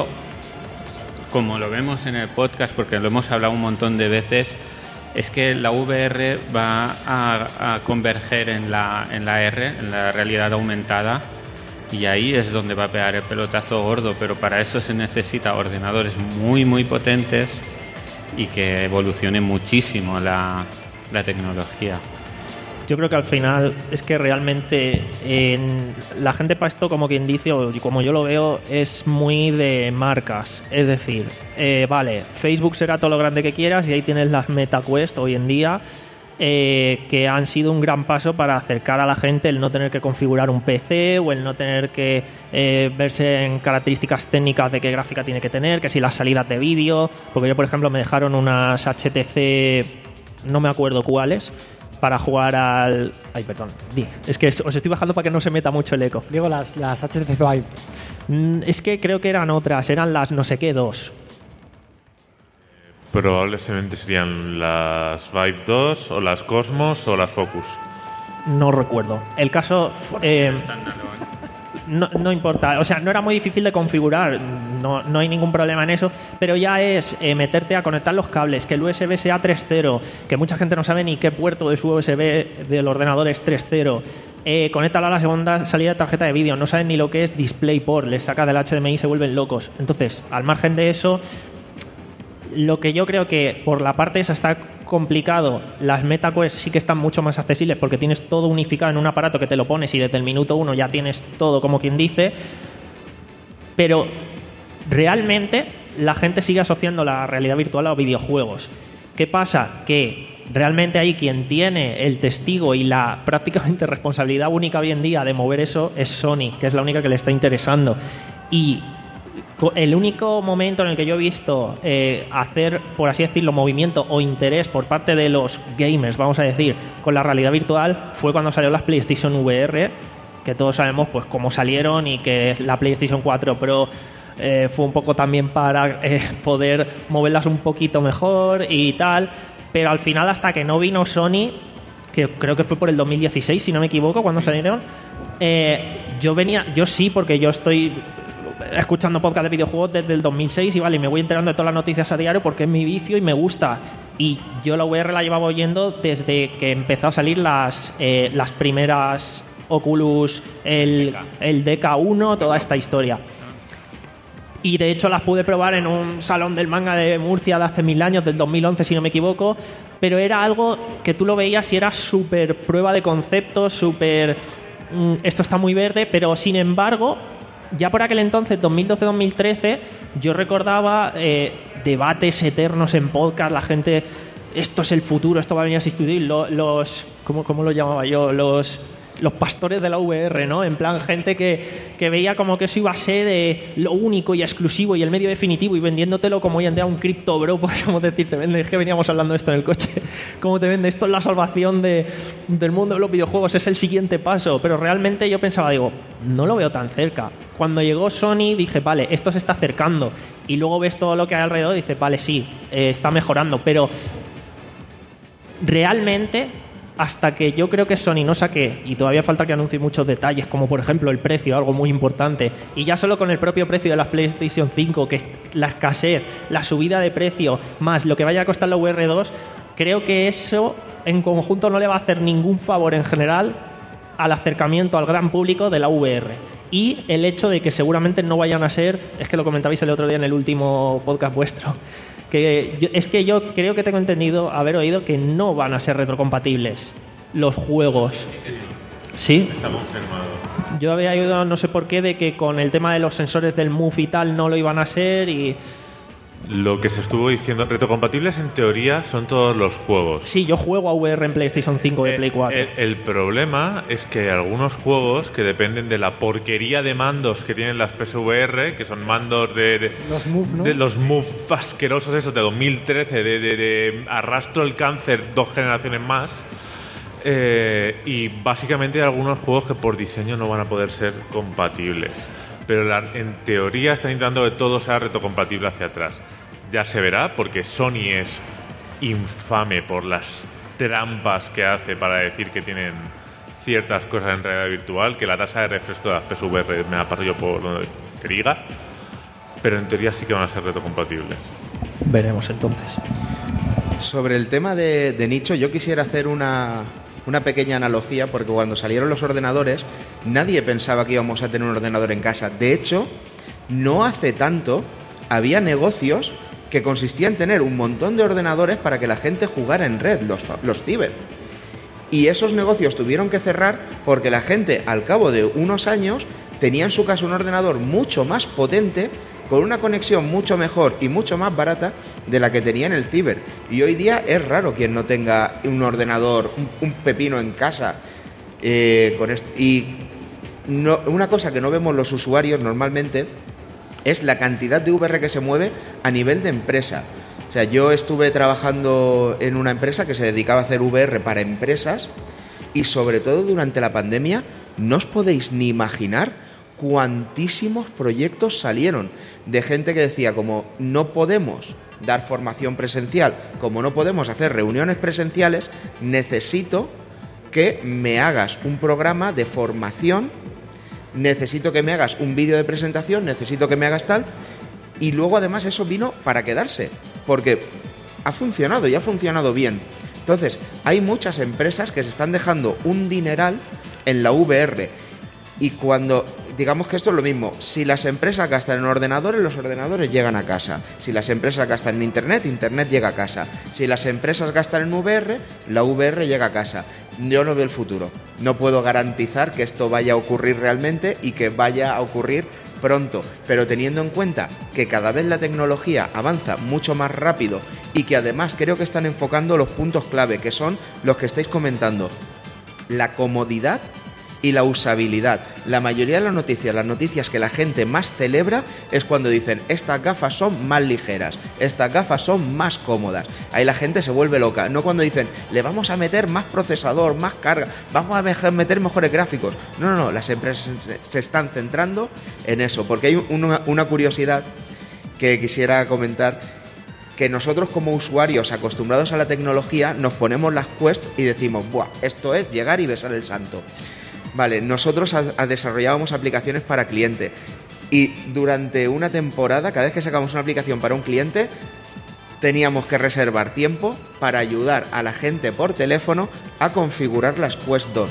como lo vemos en el podcast, porque lo hemos hablado un montón de veces, es que la V R va a, a converger en la, en la R, en la realidad aumentada, y ahí es donde va a pegar el pelotazo gordo, pero para eso se necesita ordenadores muy, muy potentes y que evolucione muchísimo la... la tecnología. Yo creo que al final es que realmente en, la gente para esto, como quien dice, o como yo lo veo, es muy de marcas. Es decir, eh, vale, Facebook será todo lo grande que quieras y ahí tienes las MetaQuest hoy en día, eh, que han sido un gran paso para acercar a la gente el no tener que configurar un P C o el no tener que eh, verse en características técnicas de qué gráfica tiene que tener, que si las salidas de vídeo, porque yo por ejemplo me dejaron unas H T C, no me acuerdo cuáles, para jugar al... Ay, perdón. Es que os estoy bajando para que no se meta mucho el eco. Digo, las, las H T C Vive. Mm, es que creo que eran otras, eran las no sé qué dos. Probablemente serían las Vive dos o las Cosmos o las Focus. No recuerdo. El caso... Eh, No, no importa, o sea, no era muy difícil de configurar, no, no hay ningún problema en eso, pero ya es eh, meterte a conectar los cables, que el U S B sea tres punto cero, que mucha gente no sabe ni qué puerto de su U S B del ordenador es tres punto cero, eh, conéctalo a la segunda salida de tarjeta de vídeo, no saben ni lo que es DisplayPort, les saca del H D M I y se vuelven locos. Entonces, al margen de eso, lo que yo creo que por la parte esa está complicado, las MetaQuest sí que están mucho más accesibles porque tienes todo unificado en un aparato que te lo pones y desde el minuto uno ya tienes todo, como quien dice, pero realmente la gente sigue asociando la realidad virtual a los videojuegos. ¿Qué pasa? Que realmente ahí quien tiene el testigo y la prácticamente responsabilidad única hoy en día de mover eso es Sony, que es la única que le está interesando. Y el único momento en el que yo he visto eh, hacer, por así decirlo, movimiento o interés por parte de los gamers, vamos a decir, con la realidad virtual fue cuando salió las PlayStation V R, que todos sabemos pues cómo salieron, y que la PlayStation cuatro Pro eh, fue un poco también para eh, poder moverlas un poquito mejor y tal, pero al final, hasta que no vino Sony, que creo que fue por el dos mil dieciséis, si no me equivoco, cuando salieron, eh, yo venía, yo sí, porque yo estoy escuchando podcast de videojuegos desde el dos mil seis y vale, me voy enterando de todas las noticias a diario porque es mi vicio y me gusta. Y yo la V R la llevaba oyendo desde que empezó a salir las, eh, las primeras Oculus, el, el D K uno, toda esta historia. Y de hecho las pude probar en un salón del manga de Murcia de hace mil años, del dos mil once si no me equivoco, pero era algo que tú lo veías y era súper prueba de concepto, súper... Mmm, esto está muy verde, pero sin embargo... Ya por aquel entonces, dos mil doce dos mil trece, yo recordaba eh, debates eternos en podcast, la gente, esto es el futuro, esto va a venir a sustituir los, los ¿cómo, cómo lo llamaba yo? Los, los pastores de la V R, ¿no? En plan, gente que, que veía como que eso iba a ser eh, lo único y exclusivo y el medio definitivo, y vendiéndotelo como hoy en día un cripto bro, podríamos decir, te vende, es que veníamos hablando de esto en el coche, cómo te vende, esto es la salvación de, del mundo de los videojuegos, es el siguiente paso, pero realmente yo pensaba, digo, no lo veo tan cerca. Cuando llegó Sony dije, vale, esto se está acercando, y luego ves todo lo que hay alrededor y dices, vale, sí, eh, está mejorando, pero realmente hasta que yo creo que Sony no saque, y todavía falta que anuncie muchos detalles, como por ejemplo el precio, algo muy importante, y ya solo con el propio precio de las PlayStation cinco, que es la escasez, la subida de precio, más lo que vaya a costar la V R dos, creo que eso en conjunto no le va a hacer ningún favor en general al acercamiento al gran público de la V R. Y el hecho de que seguramente no vayan a ser, es que lo comentabais el otro día en el último podcast vuestro, que yo, es que yo creo que tengo entendido, haber oído, que no van a ser retrocompatibles los juegos. ¿Sí? Está confirmado. Yo había oído, no sé por qué, de que con el tema de los sensores del Move y tal no lo iban a ser y... Lo que se estuvo diciendo, retrocompatibles en teoría son todos los juegos. Sí, yo juego a V R en PlayStation cinco y Play cuatro. El, el problema es que hay algunos juegos que dependen de la porquería de mandos que tienen las P S V R, que son mandos de... de los Move, ¿no? De los Move asquerosos esos de dos mil trece, de, de, de arrastro el cáncer dos generaciones más. Eh, y básicamente hay algunos juegos que por diseño no van a poder ser compatibles. Pero la, en teoría están intentando que todo sea retrocompatible hacia atrás. Ya se verá, porque Sony es infame por las trampas que hace para decir que tienen ciertas cosas en realidad virtual, que la tasa de refresco de las P S V R me la paso yo por donde que diga, pero en teoría sí que van a ser retrocompatibles. Veremos entonces. Sobre el tema de, de nicho, yo quisiera hacer una, una pequeña analogía, porque cuando salieron los ordenadores, nadie pensaba que íbamos a tener un ordenador en casa. De hecho, no hace tanto había negocios que consistían en tener un montón de ordenadores para que la gente jugara en red, los, los ciber. Y esos negocios tuvieron que cerrar porque la gente, al cabo de unos años, tenía en su casa un ordenador mucho más potente, con una conexión mucho mejor y mucho más barata de la que tenía en el ciber. Y hoy día es raro quien no tenga un ordenador, un, un pepino en casa. Eh, con esto. Y no, una cosa que no vemos los usuarios normalmente es la cantidad de V R que se mueve a nivel de empresa. O sea, yo estuve trabajando en una empresa que se dedicaba a hacer V R para empresas, y sobre todo durante la pandemia no os podéis ni imaginar cuantísimos proyectos salieron de gente que decía, como no podemos dar formación presencial, como no podemos hacer reuniones presenciales, necesito que me hagas un programa de formación, necesito que me hagas un vídeo de presentación, necesito que me hagas tal. Y luego además eso vino para quedarse, porque ha funcionado y ha funcionado bien. Entonces, hay muchas empresas que se están dejando un dineral en la V R. Y cuando, digamos que esto es lo mismo, si las empresas gastan en ordenadores, los ordenadores llegan a casa. Si las empresas gastan en internet, internet llega a casa. Si las empresas gastan en V R, la V R llega a casa. Yo no veo el futuro. No puedo garantizar que esto vaya a ocurrir realmente y que vaya a ocurrir pronto, pero teniendo en cuenta que cada vez la tecnología avanza mucho más rápido y que además creo que están enfocando los puntos clave, que son los que estáis comentando: la comodidad y la usabilidad. La mayoría de las noticias, las noticias que la gente más celebra es cuando dicen estas gafas son más ligeras, estas gafas son más cómodas. Ahí la gente se vuelve loca, no cuando dicen le vamos a meter más procesador, más carga, vamos a meter mejores gráficos. No, no, no, las empresas se están centrando en eso, porque hay una, una curiosidad que quisiera comentar, que nosotros como usuarios acostumbrados a la tecnología nos ponemos las Quest y decimos, buah, esto es llegar y besar el santo. Vale, nosotros a, a desarrollábamos aplicaciones para cliente, y durante una temporada, cada vez que sacamos una aplicación para un cliente, teníamos que reservar tiempo para ayudar a la gente por teléfono a configurar las Quest dos.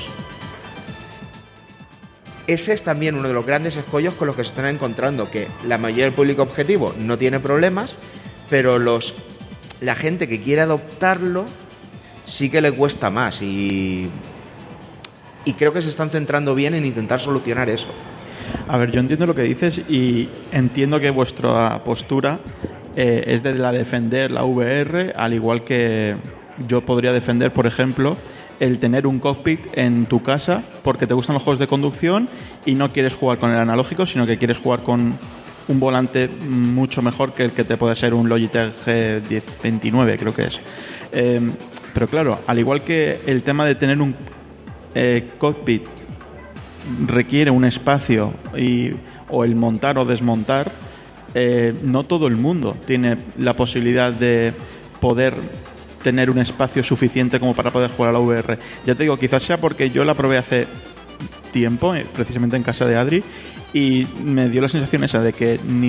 Ese es también uno de los grandes escollos con los que se están encontrando, que la mayoría del público objetivo no tiene problemas, pero los la gente que quiere adoptarlo sí que le cuesta más, y... Y creo que se están centrando bien en intentar solucionar eso. A ver, yo entiendo lo que dices y entiendo que vuestra postura eh, es de la defender la V R, al igual que yo podría defender, por ejemplo, el tener un cockpit en tu casa porque te gustan los juegos de conducción y no quieres jugar con el analógico, sino que quieres jugar con un volante mucho mejor que el que te puede ser un Logitech G diez veintinueve, creo que es. Eh, pero claro, al igual que el tema de tener un Eh, cockpit requiere un espacio y, o el montar o desmontar, eh, no todo el mundo tiene la posibilidad de poder tener un espacio suficiente como para poder jugar a la V R. Ya te digo, quizás sea porque yo la probé hace tiempo, eh, precisamente en casa de Adri, y me dio la sensación esa de que ni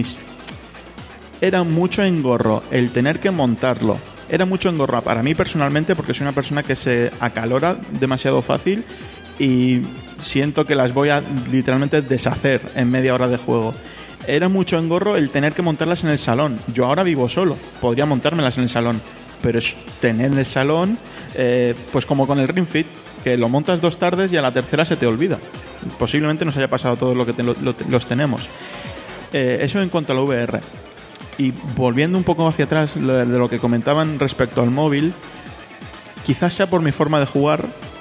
era mucho engorro el tener que montarlo. Era mucho engorro para mí personalmente, porque soy una persona que se acalora demasiado fácil y siento que las voy a literalmente deshacer en media hora de juego. Era mucho engorro el tener que montarlas en el salón. Yo ahora vivo solo, podría montármelas en el salón, pero es tener el salón, eh, pues como con el Ring Fit, que lo montas dos tardes y a la tercera se te olvida. Posiblemente nos haya pasado todo lo que te, lo, lo, los tenemos. Eh, eso en cuanto a la V R. Y volviendo un poco hacia atrás de lo que comentaban respecto al móvil, quizás sea por mi forma de jugar,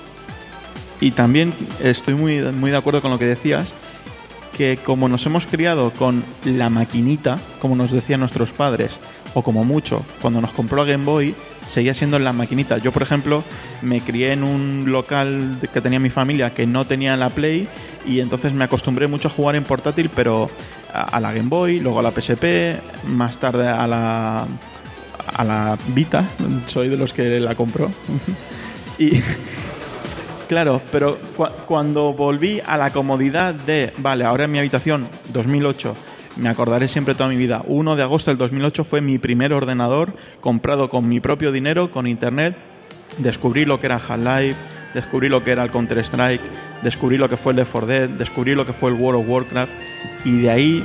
y también estoy muy, muy de acuerdo con lo que decías, que como nos hemos criado con la maquinita, como nos decían nuestros padres, o como mucho, cuando nos compró la Game Boy, seguía siendo en la maquinita. Yo, por ejemplo, me crié en un local que tenía mi familia que no tenía la Play, y entonces me acostumbré mucho a jugar en portátil, pero a la Game Boy, luego a la P S P, más tarde a la a la Vita, soy de los que la compró. Y claro, pero cu- cuando volví a la comodidad de, vale, ahora en mi habitación, dos mil ocho, me acordaré siempre toda mi vida, uno de agosto del dos mil ocho fue mi primer ordenador comprado con mi propio dinero, con internet. Descubrí lo que era Half-Life, descubrí lo que era el Counter-Strike, descubrí lo que fue el Left four Dead, descubrí lo que fue el World of Warcraft, y de ahí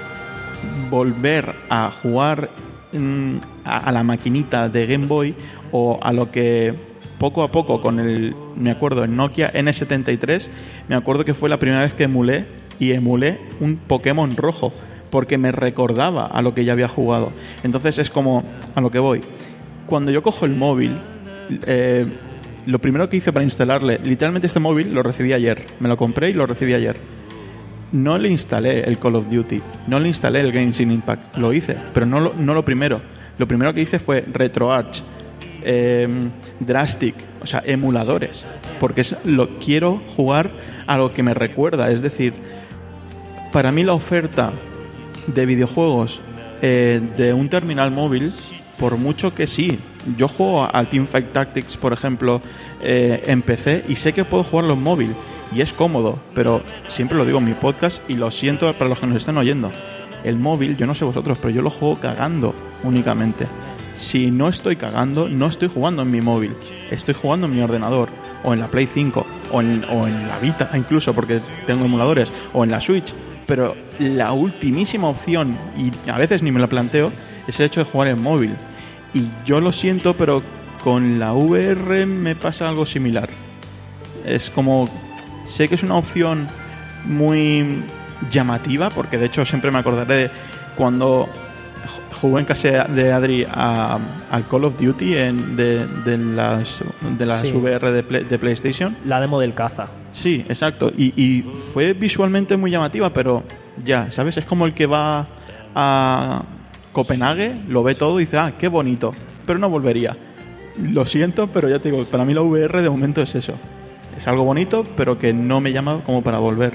volver a jugar mmm, a, a la maquinita de Game Boy, o a lo que poco a poco con el, me acuerdo, el Nokia N setenta y tres, me acuerdo que fue la primera vez que emulé, y emulé un Pokémon rojo, porque me recordaba a lo que ya había jugado. Entonces es como, a lo que voy, cuando yo cojo el móvil, eh, lo primero que hice para instalarle, literalmente este móvil lo recibí ayer, me lo compré y lo recibí ayer. No le instalé el Call of Duty, no le instalé el Genshin Impact, lo hice, pero no lo, no lo primero. Lo primero que hice fue RetroArch, eh, Drastic, o sea, emuladores, porque es, lo quiero jugar a lo que me recuerda. Es decir, para mí la oferta de videojuegos eh, de un terminal móvil, por mucho que sí, yo juego al Teamfight Tactics, por ejemplo, eh, en P C, y sé que puedo jugarlo en móvil y es cómodo, pero siempre lo digo en mi podcast y lo siento para los que nos están oyendo, el móvil, yo no sé vosotros, pero yo lo juego cagando únicamente. Si no estoy cagando, no estoy jugando en mi móvil, estoy jugando en mi ordenador, o en la Play cinco, o en, o en la Vita incluso, porque tengo emuladores, o en la Switch. Pero la ultimísima opción, y a veces ni me lo planteo, es el hecho de jugar en móvil. Y yo lo siento, pero con la V R me pasa algo similar. Es como, sé que es una opción muy llamativa, porque de hecho siempre me acordaré de cuando jugué en casa de Adri a, al Call of Duty en, de, de las, de las sí. V R de, play, de PlayStation. La demo del caza. Sí, exacto. Y, y fue visualmente muy llamativa, pero ya, ¿sabes? Es como el que va a Copenhague, lo ve todo y dice, ah, qué bonito, pero no volvería. Lo siento, pero ya te digo, para mí la V R de momento es eso. Es algo bonito, pero que no me llama como para volver.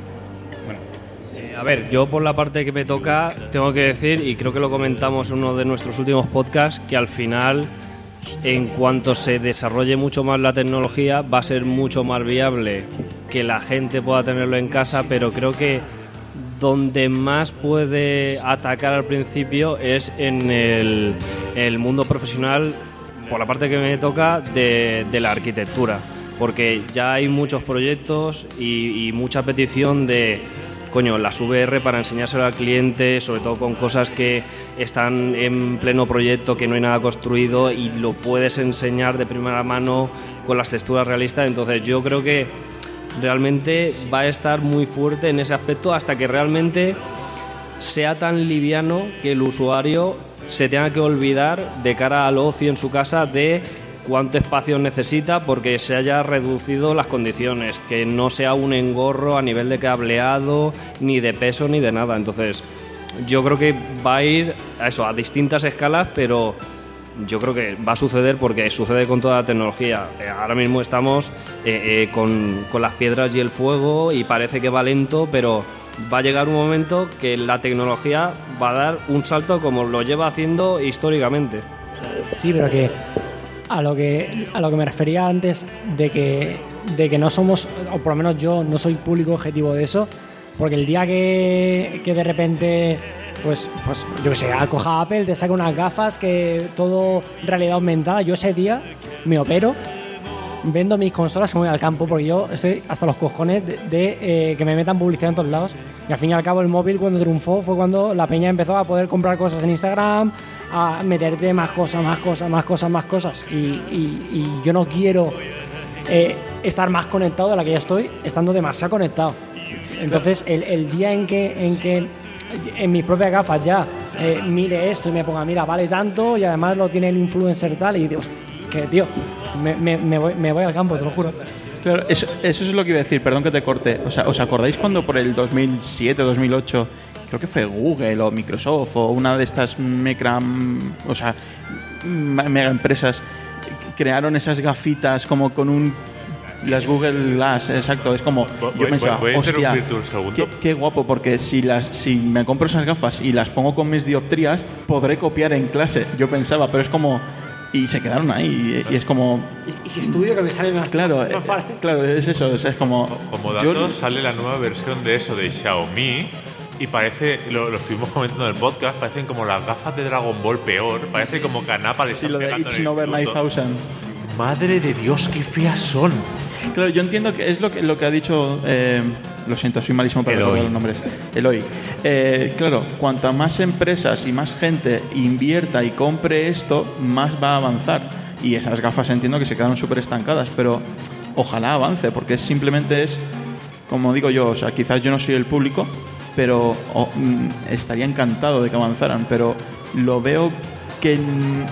A ver, yo por la parte que me toca tengo que decir, y creo que lo comentamos en uno de nuestros últimos podcasts, que al final, en cuanto se desarrolle mucho más la tecnología, va a ser mucho más viable que la gente pueda tenerlo en casa, pero creo que donde más puede atacar al principio es en el, el mundo profesional, por la parte que me toca, de, de la arquitectura, porque ya hay muchos proyectos y, y mucha petición de... coño, las V R para enseñárselo al cliente, sobre todo con cosas que están en pleno proyecto, que no hay nada construido y lo puedes enseñar de primera mano con las texturas realistas. Entonces yo creo que realmente va a estar muy fuerte en ese aspecto hasta que realmente sea tan liviano que el usuario se tenga que olvidar de cara al ocio en su casa de cuánto espacio necesita, porque se haya reducido las condiciones, que no sea un engorro a nivel de cableado, ni de peso, ni de nada. Entonces yo creo que va a ir a eso, a distintas escalas, pero yo creo que va a suceder porque sucede con toda la tecnología. Eh, ahora mismo estamos eh, eh, con, con las piedras y el fuego y parece que va lento, pero va a llegar un momento que la tecnología va a dar un salto como lo lleva haciendo históricamente. Sí, pero que a lo que a lo que me refería antes de que de que no somos, o por lo menos yo no soy público objetivo de eso, porque el día que, que de repente pues pues yo qué sé, acoja Apple, te saca unas gafas que todo realidad aumentada, yo ese día me opero, vendo mis consolas y me voy al campo, porque yo estoy hasta los cojones de, de eh, que me metan publicidad en todos lados. Y al fin y al cabo el móvil, cuando triunfó, fue cuando la peña empezó a poder comprar cosas en Instagram, a meterte más cosas, más cosas, más cosas, más cosas. Y, y, y yo no quiero eh, estar más conectado de la que ya estoy, estando demasiado conectado. Entonces el, el día en que en que en mis propias gafas ya eh, mire esto y me ponga, mira, vale tanto, y además lo tiene el influencer tal, y digo, que tío, me, me, me, voy, me voy al campo, te lo juro. Claro, eso, eso es lo que iba a decir, perdón que te corte. O sea, ¿os acordáis cuando por el dos mil siete, dos mil ocho, creo que fue Google o Microsoft o una de estas mecra, o sea, mega empresas crearon esas gafitas como con un... Las Google Glass, exacto, es como... Voy, yo pensaba, voy a hostia, un segundo. qué, qué guapo, porque si las si me compro esas gafas y las pongo con mis dioptrías, podré copiar en clase. Yo pensaba, pero es como... Y se quedaron ahí, y, y es como... Y, y si estudio que me sale más... Claro, más eh, fácil. claro, es eso, es, es como... Como datos, yo... sale la nueva versión de eso, de Xiaomi, y parece, lo, lo estuvimos comentando en el podcast, parecen como las gafas de Dragon Ball peor, parece como canapa de... Sí, lo de It's Over nueve mil. Madre de Dios, qué feas son. Claro, yo entiendo que es lo que, lo que ha dicho, eh, lo siento, soy malísimo para recordar los nombres, Eloy. Eh, claro, cuanta más empresas y más gente invierta y compre esto, más va a avanzar. Y esas gafas entiendo que se quedaron súper estancadas, pero ojalá avance, porque simplemente es, como digo yo, o sea, quizás yo no soy el público, pero oh, mm, estaría encantado de que avanzaran, pero lo veo que mm,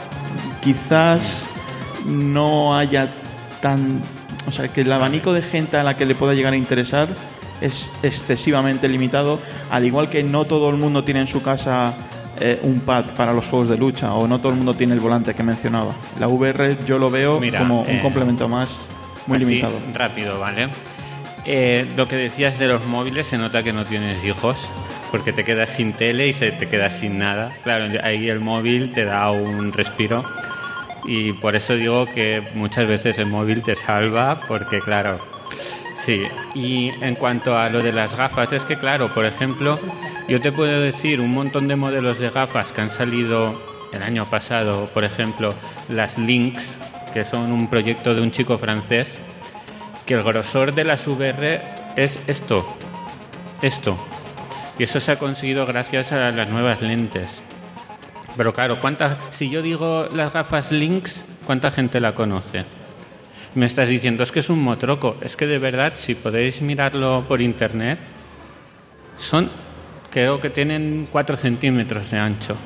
quizás no haya tan... O sea, que el abanico de gente a la que le pueda llegar a interesar es excesivamente limitado, al igual que no todo el mundo tiene en su casa eh, un pad para los juegos de lucha, o no todo el mundo tiene el volante que mencionaba. La V R yo lo veo Mira, como un eh, complemento más muy así, limitado. Rápido, ¿vale? Eh, lo que decías de los móviles, se nota que no tienes hijos, porque te quedas sin tele y se te quedas sin nada. Claro, ahí el móvil te da un respiro. Y por eso digo que muchas veces el móvil te salva, porque claro, sí. Y en cuanto a lo de las gafas, es que claro, por ejemplo, yo te puedo decir un montón de modelos de gafas que han salido el año pasado, por ejemplo, las Lynx, que son un proyecto de un chico francés, que el grosor de las V R es esto, esto. Y eso se ha conseguido gracias a las nuevas lentes. Pero claro, ¿cuántas, si yo digo las gafas Lynx, ¿cuánta gente la conoce? Me estás diciendo, es que es un motroco. Es que de verdad, si podéis mirarlo por internet, son, creo que tienen cuatro centímetros de ancho.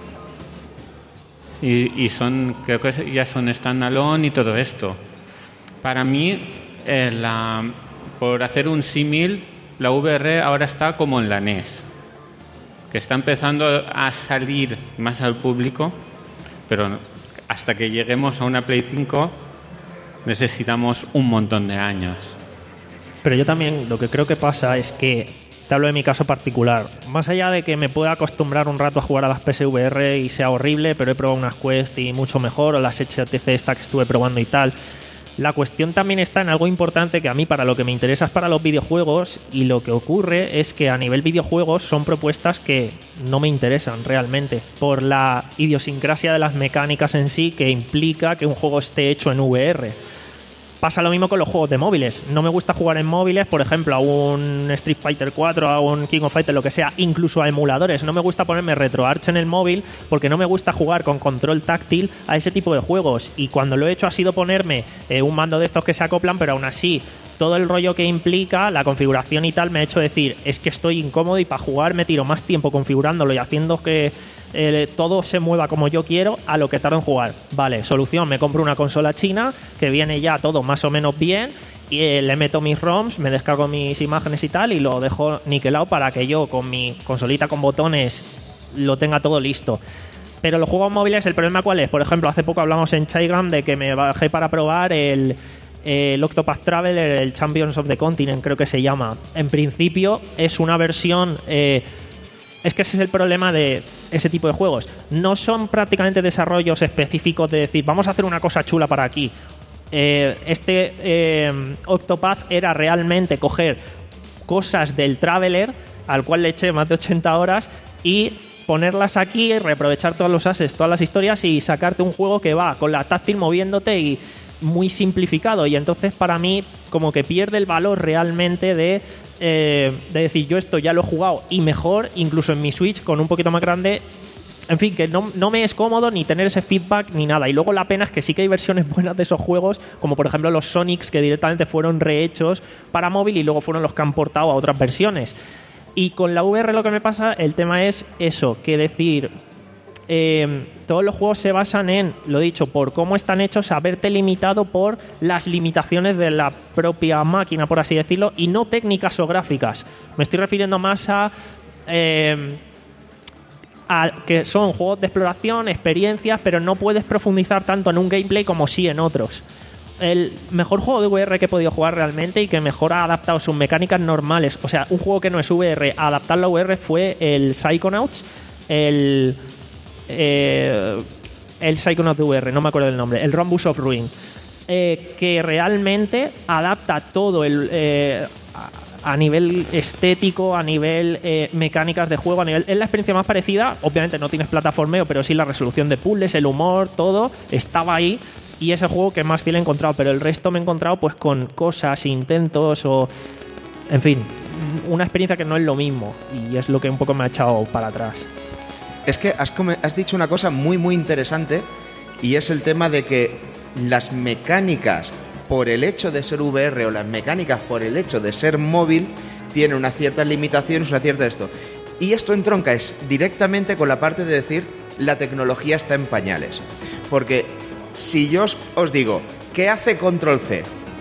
Y, y son, creo que ya son standalone y todo esto. Para mí, eh, la, por hacer un símil, la V R ahora está como en la N E S. Que está empezando a salir más al público, pero hasta que lleguemos a una Play cinco necesitamos un montón de años. Pero yo también lo que creo que pasa es que, te hablo de mi caso particular, más allá de que me pueda acostumbrar un rato a jugar a las P S V R y sea horrible, pero he probado unas Quest y mucho mejor, o las H T C esta que estuve probando y tal. La cuestión también está en algo importante que a mí para lo que me interesa es para los videojuegos, y lo que ocurre es que a nivel videojuegos son propuestas que no me interesan realmente por la idiosincrasia de las mecánicas en sí que implica que un juego esté hecho en V R. Pasa lo mismo con los juegos de móviles. No me gusta jugar en móviles, por ejemplo, a un Street Fighter cuatro, a un King of Fighters, lo que sea, incluso a emuladores. No me gusta ponerme RetroArch en el móvil porque no me gusta jugar con control táctil a ese tipo de juegos. Y cuando lo he hecho ha sido ponerme eh, un mando de estos que se acoplan, pero aún así, todo el rollo que implica, la configuración y tal, me ha hecho decir, es que estoy incómodo y para jugar me tiro más tiempo configurándolo y haciendo que Eh, todo se mueva como yo quiero a lo que tardo en jugar. Vale, solución, me compro una consola china que viene ya todo más o menos bien y eh, le meto mis ROMs, me descargo mis imágenes y tal y lo dejo niquelado para que yo con mi consolita con botones lo tenga todo listo. Pero los juegos móviles, ¿el problema cuál es? Por ejemplo, hace poco hablamos en Chaigram de que me bajé para probar el, el Octopath Traveler, el Champions of the Continent, creo que se llama. En principio es una versión... Eh, es que ese es el problema de... ese tipo de juegos. No son prácticamente desarrollos específicos de decir, vamos a hacer una cosa chula para aquí. Eh, este eh, Octopath era realmente coger cosas del Traveler, al cual le eché más de ochenta horas, y ponerlas aquí, reaprovechar todos los assets, todas las historias y sacarte un juego que va con la táctil moviéndote y muy simplificado. Y entonces para mí como que pierde el valor realmente de, eh, de decir, yo esto ya lo he jugado y mejor, incluso en mi Switch con un poquito más grande. En fin, que no, no me es cómodo ni tener ese feedback ni nada. Y luego la pena es que sí que hay versiones buenas de esos juegos, como por ejemplo los Sonics, que directamente fueron rehechos para móvil y luego fueron los que han portado a otras versiones. Y con la V R lo que me pasa, el tema es eso, que decir, eh, todos los juegos se basan en, lo dicho, por cómo están hechos, haberte limitado por las limitaciones de la propia máquina, por así decirlo, y no técnicas o gráficas. Me estoy refiriendo más a... Eh, A, que son juegos de exploración, experiencias, pero no puedes profundizar tanto en un gameplay como sí en otros. El mejor juego de V R que he podido jugar realmente y que mejor ha adaptado sus mecánicas normales, o sea, un juego que no es V R, adaptarlo a V R fue el Psychonauts, el eh, el Psychonauts de V R, no me acuerdo del nombre, el Rhombus of Ruin, eh, que realmente adapta todo el... Eh, a nivel estético, a nivel eh, mecánicas de juego, a nivel... Es la experiencia más parecida, obviamente no tienes plataformeo, pero sí la resolución de puzzles, el humor, todo, estaba ahí y es el juego que más fiel he encontrado, pero el resto me he encontrado pues con cosas, intentos o... En fin, una experiencia que no es lo mismo y es lo que un poco me ha echado para atrás. Es que has, has dicho una cosa muy muy interesante y es el tema de que las mecánicas por el hecho de ser V R o las mecánicas por el hecho de ser móvil tienen unas ciertas limitaciones, una cierta esto. Y esto entronca es directamente con la parte de decir la tecnología está en pañales. Porque si yo os, os digo, ¿qué hace control C?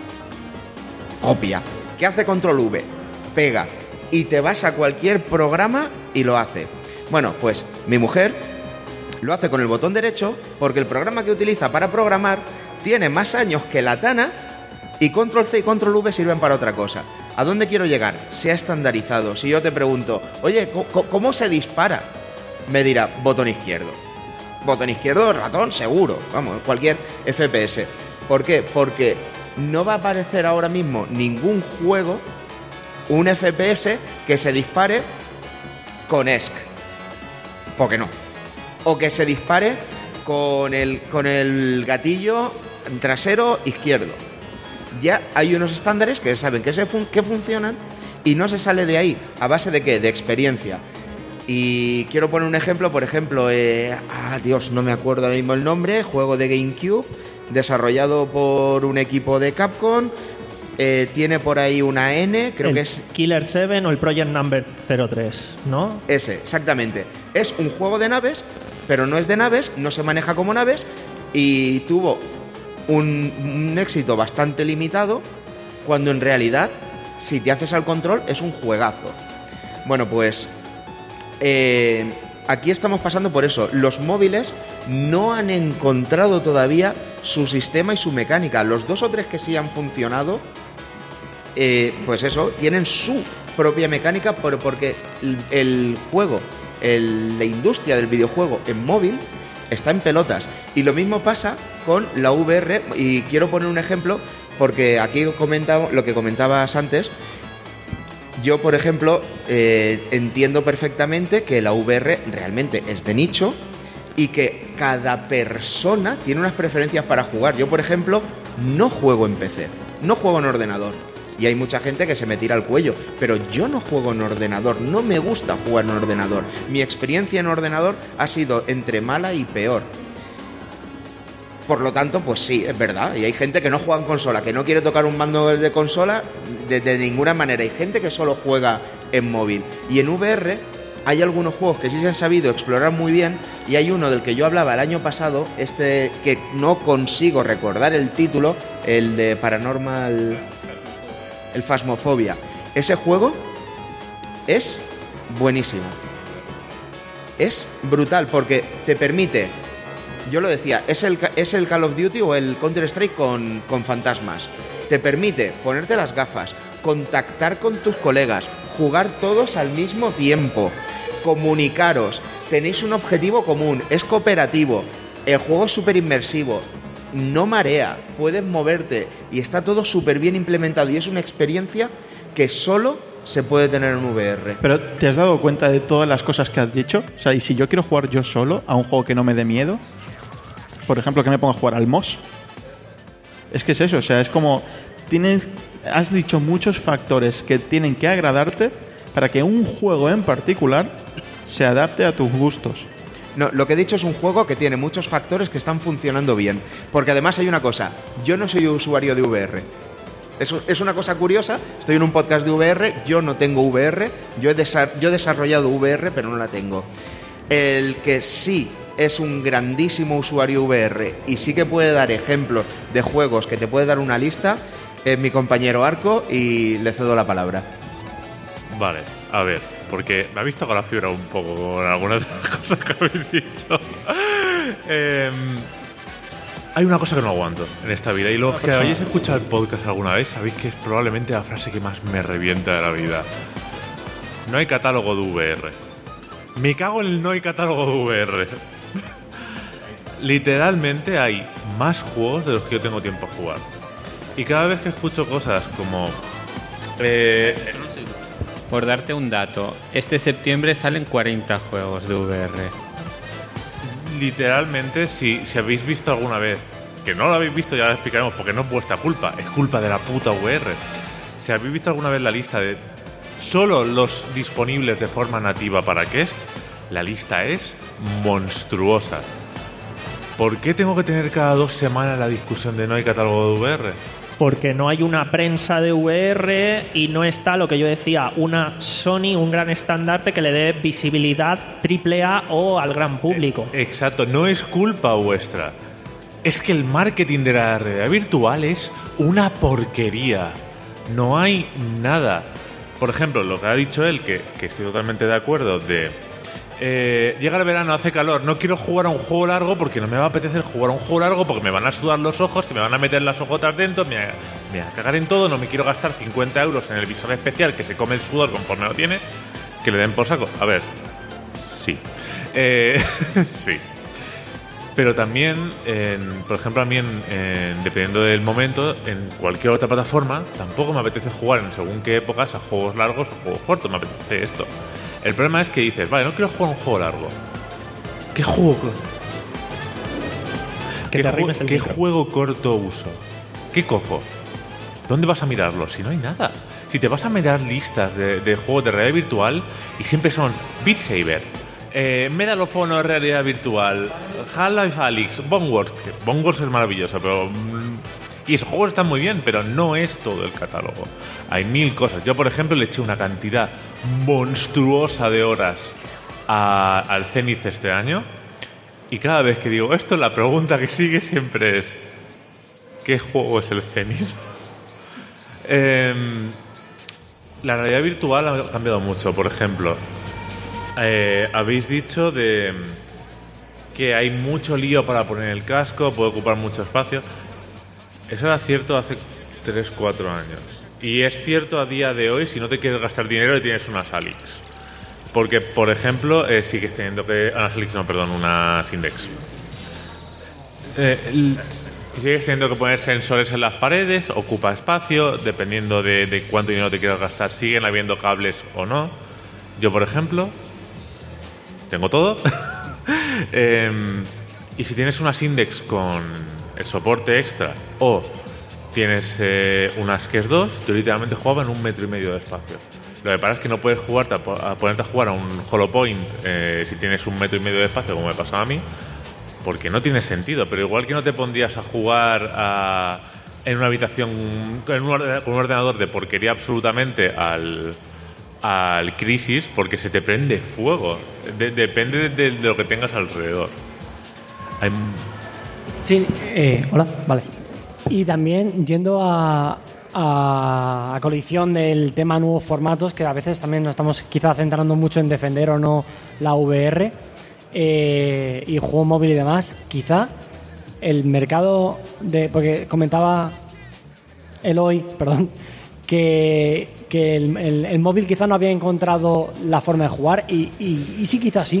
Copia. ¿Qué hace control V? Pega. Y te vas a cualquier programa y lo hace. Bueno, pues mi mujer lo hace con el botón derecho porque el programa que utiliza para programar tiene más años que la Tana y control C y control V sirven para otra cosa. ¿A dónde quiero llegar? Se ha estandarizado. Si yo te pregunto, oye, ¿cómo se dispara? Me dirá, botón izquierdo. Botón izquierdo, ratón, seguro. Vamos, cualquier F P S. ¿Por qué? Porque no va a aparecer ahora mismo ningún juego, un F P S que se dispare con E S C. ¿Por qué no? O que se dispare con el, con el gatillo trasero izquierdo. Ya hay unos estándares que saben que, se fun- que funcionan y no se sale de ahí. ¿A base de qué? De experiencia. Y quiero poner un ejemplo, por ejemplo, eh, ah, Dios, no me acuerdo ahora mismo el nombre, juego de GameCube, desarrollado por un equipo de Capcom, eh, tiene por ahí una N, creo el que es... Killer siete o el Project Number cero tres, ¿no? Ese, exactamente. Es un juego de naves, pero no es de naves, no se maneja como naves y tuvo un, un éxito bastante limitado cuando en realidad, si te haces al control, es un juegazo. Bueno, pues eh, aquí estamos pasando por eso. Los móviles no han encontrado todavía su sistema y su mecánica. Los dos o tres que sí han funcionado, eh, pues eso, tienen su propia mecánica por, porque el, el juego, el, la industria del videojuego en móvil está en pelotas. Y lo mismo pasa con la V R, y quiero poner un ejemplo porque aquí comentaba lo que comentabas antes. Yo, por ejemplo, eh, entiendo perfectamente que la V R realmente es de nicho y que cada persona tiene unas preferencias para jugar. Yo, por ejemplo, no juego en P C, no juego en ordenador. Y hay mucha gente que se me tira al cuello, pero yo no juego en ordenador, no me gusta jugar en ordenador. Mi experiencia en ordenador ha sido entre mala y peor. Por lo tanto, pues sí, es verdad. Y hay gente que no juega en consola, que no quiere tocar un mando de consola de, de ninguna manera. Hay gente que solo juega en móvil. Y en V R hay algunos juegos que sí se han sabido explorar muy bien. Y hay uno del que yo hablaba el año pasado, este que no consigo recordar el título, el de Paranormal... el Phasmophobia. Ese juego es buenísimo. Es brutal porque te permite... Yo lo decía, es el, es el Call of Duty o el Counter-Strike con, con fantasmas. Te permite ponerte las gafas, contactar con tus colegas, jugar todos al mismo tiempo, comunicaros. tenéis un objetivo común, es cooperativo, el juego es súper inmersivo, no marea, puedes moverte y está todo súper bien implementado y es una experiencia que solo se puede tener en V R. Pero ¿te has dado cuenta de todas las cosas que has dicho? O sea, y si yo quiero jugar yo solo a un juego que no me dé miedo, por ejemplo, que me ponga a jugar al Moss, es que es eso, o sea, es como tienes, has dicho muchos factores que tienen que agradarte para que un juego en particular se adapte a tus gustos. No, lo que he dicho es un juego que tiene muchos factores que están funcionando bien. Porque además hay una cosa, yo no soy usuario de V R. Es, es una cosa curiosa, estoy en un podcast de V R, yo no tengo V R, yo he, desa- yo he desarrollado V R, pero no la tengo. El que sí es un grandísimo usuario V R y sí que puede dar ejemplos de juegos que te puede dar una lista es mi compañero Arco y le cedo la palabra. Vale, a ver, porque me ha visto con la fibra un poco con algunas de las cosas que habéis dicho. eh, hay una cosa que no aguanto en esta vida, y los que hayáis escuchado el podcast alguna vez sabéis que es probablemente la frase que más me revienta de la vida. No hay catálogo de V R. Me cago en el no hay catálogo de V R. Literalmente hay más juegos de los que yo tengo tiempo a jugar. Y cada vez que escucho cosas como... Eh, Por darte un dato, este septiembre salen cuarenta juegos de V R. Literalmente, si, si habéis visto alguna vez, que no lo habéis visto, ya lo explicaremos, porque no es vuestra culpa, es culpa de la puta V R. Si habéis visto alguna vez la lista de solo los disponibles de forma nativa para Quest, la lista es monstruosa. ¿Por qué tengo que tener cada dos semanas la discusión de no hay catálogo de V R? Porque no hay una prensa de V R y no está, lo que yo decía, una Sony, un gran estandarte que le dé visibilidad triple A o al gran público. Eh, exacto, no es culpa vuestra. Es que el marketing de la realidad virtual es una porquería. No hay nada. Por ejemplo, lo que ha dicho él, que, que estoy totalmente de acuerdo, de... Eh, llega el verano, hace calor, no quiero jugar a un juego largo porque no me va a apetecer jugar a un juego largo porque me van a sudar los ojos, que me van a meter las ojotas dentro, me va, me va a cagar en todo, no me quiero gastar cincuenta euros en el visor especial que se come el sudor conforme lo tienes, que le den por saco. A ver, sí. Eh, sí. Pero también, en, por ejemplo, a mí, en, en, dependiendo del momento, en cualquier otra plataforma, tampoco me apetece jugar en según qué épocas a juegos largos o juegos cortos, me apetece esto. El problema es que dices, vale, no quiero jugar un juego largo. ¿Qué juego? ¿Qué, ju- ¿qué juego corto uso? ¿Qué cojo? ¿Dónde vas a mirarlo? Si no hay nada. Si te vas a mirar listas de, de juegos de realidad virtual y siempre son Beat Saber, eh, Medal of Honor realidad virtual, Half-Life Alyx, Boneworks. Boneworks es maravilloso, pero... Mm, y esos juegos están muy bien, pero no es todo el catálogo. Hay mil cosas. Yo, por ejemplo, le eché una cantidad monstruosa de horas a, al Zenith este año. Y cada vez que digo esto, la pregunta que sigue siempre es: ¿qué juego es el Zenith? eh, la realidad virtual ha cambiado mucho. Por ejemplo, eh, habéis dicho de que hay mucho lío para poner el casco, puede ocupar mucho espacio. Eso era cierto hace tres cuatro años. Y es cierto a día de hoy si no te quieres gastar dinero y tienes unas Alyx. Porque, por ejemplo, eh, sigues teniendo que... Unas Alyx, no, perdón, unas Index. Eh, l- sigues teniendo que poner sensores en las paredes, ocupa espacio, dependiendo de, de cuánto dinero te quieras gastar. Siguen habiendo cables o no. Yo, por ejemplo, tengo todo. eh, y si tienes unas Index con... el soporte extra o tienes eh, unas Quest dos, yo literalmente jugaba en un metro y medio de espacio. Lo que pasa es que no puedes jugar a ponerte a jugar a un Holopoint eh, si tienes un metro y medio de espacio, como me pasaba a mí, porque no tiene sentido. Pero igual que no te pondrías a jugar a, en una habitación en un, con un ordenador de porquería absolutamente al al Crisis, porque se te prende fuego. De, depende de, de lo que tengas alrededor. Hay Sí, eh, hola, vale. Y también yendo a, a, a colisión del tema nuevos formatos, que a veces también nos estamos quizás centrando mucho en defender o no la V R eh, y juego móvil y demás, quizá el mercado de... Porque comentaba Eloy, perdón, que, que el, el, el móvil quizá no había encontrado la forma de jugar y, y, y sí, quizás sí.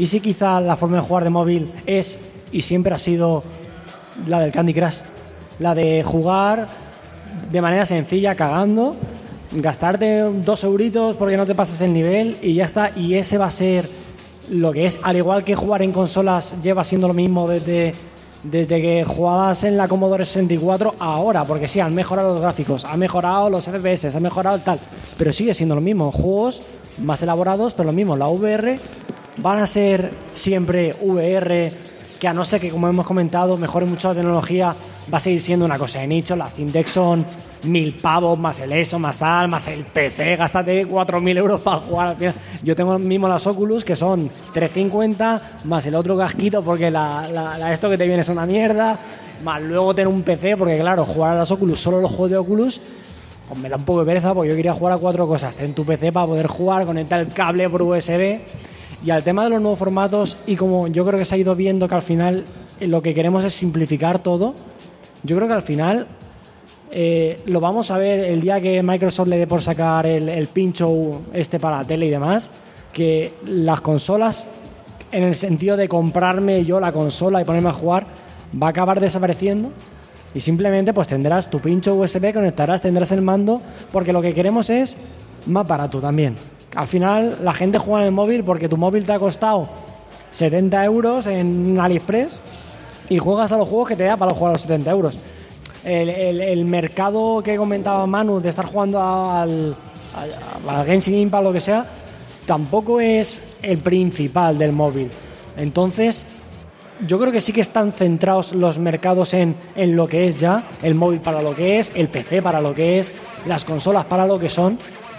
¿Y si quizá la forma de jugar de móvil es y siempre ha sido la del Candy Crush? La de jugar de manera sencilla, cagando, gastarte dos euritos porque no te pasas el nivel y ya está. Y ese va a ser lo que es, al igual que jugar en consolas lleva siendo lo mismo desde, desde que jugabas en la Commodore sesenta y cuatro ahora, porque sí, han mejorado los gráficos, han mejorado los F P S, han mejorado el tal, pero sigue siendo lo mismo, juegos más elaborados, pero lo mismo, la V R van a ser siempre V R, que a no ser que, como hemos comentado, mejore mucho la tecnología, va a seguir siendo una cosa de nicho. Las Index son mil pavos, más el eso, más tal, más el P C, gástate cuatro mil euros para jugar. Yo tengo mismo las Oculus, que son trescientos cincuenta, más el otro casquito, porque la, la, la esto que te viene es una mierda, más luego tener un P C, porque claro, jugar a las Oculus, solo los juegos de Oculus, pues me da un poco de pereza, porque yo quería jugar a cuatro cosas. Ten tu P C para poder jugar, conectar el cable por U S B. Y al tema de los nuevos formatos, y como yo creo que se ha ido viendo que al final lo que queremos es simplificar todo, yo creo que al final eh, lo vamos a ver el día que Microsoft le dé por sacar el, el pincho este para la tele y demás, que las consolas, en el sentido de comprarme yo la consola y ponerme a jugar, va a acabar desapareciendo y simplemente pues tendrás tu pincho U S B, conectarás, tendrás el mando, porque lo que queremos es más barato también. Al final la gente juega en el móvil porque tu móvil te ha costado setenta euros en AliExpress y juegas a los juegos que te da para jugar a los setenta euros. El, el, el mercado que comentaba Manu de estar jugando al, al, al Genshin Impact o lo que sea, tampoco es el principal del móvil. Entonces yo creo que sí que están centrados los mercados en, en lo que es ya el móvil para lo que es, el P C para lo que es, las consolas para lo que son.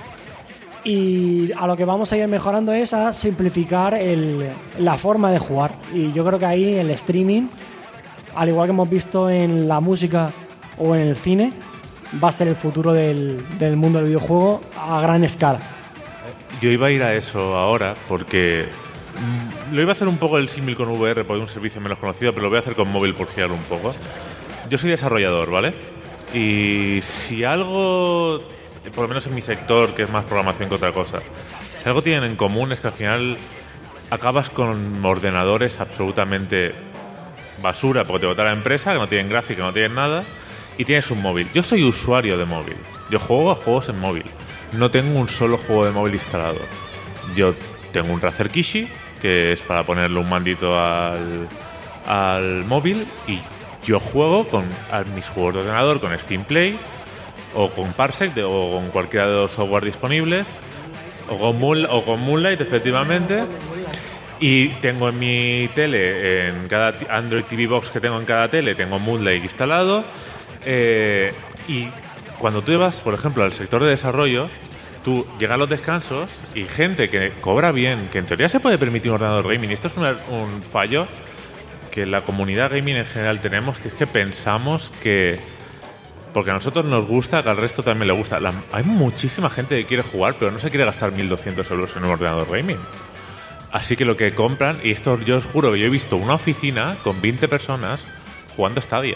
Y a lo que vamos a ir mejorando es a simplificar el, la forma de jugar. Y yo creo que ahí el streaming, al igual que hemos visto en la música o en el cine, va a ser el futuro del, del mundo del videojuego a gran escala. Yo iba a ir a eso ahora porque lo iba a hacer un poco el símil con V R porque es un servicio menos conocido, pero lo voy a hacer con móvil por girar un poco. Yo soy desarrollador, ¿vale? Y si algo, por lo menos en mi sector, que es más programación que otra cosa, si algo tienen en común es que al final acabas con ordenadores absolutamente basura porque te bota la empresa, que no tienen gráfica, no tienen nada, y tienes un móvil. Yo soy usuario de móvil. Yo juego a juegos en móvil. No tengo un solo juego de móvil instalado. Yo tengo un Razer Kishi, que es para ponerle un mandito al, al móvil, y yo juego con a mis juegos de ordenador, con Steam Play, o con Parsec, de, o con cualquiera de los software disponibles, o con, Moon, o con Moonlight, efectivamente. Y tengo en mi tele, en cada Android T V Box que tengo en cada tele, tengo Moonlight instalado. Eh, y cuando tú vas, por ejemplo, al sector de desarrollo, tú llegas a los descansos y gente que cobra bien, que en teoría se puede permitir un ordenador gaming, y esto es una, un fallo que la comunidad gaming en general tenemos, que es que pensamos que porque a nosotros nos gusta, que al resto también le gusta. La, hay muchísima gente que quiere jugar, pero no se quiere gastar mil doscientos euros en un ordenador gaming. Así que lo que compran, y esto yo os juro que yo he visto una oficina con veinte personas jugando Stadia.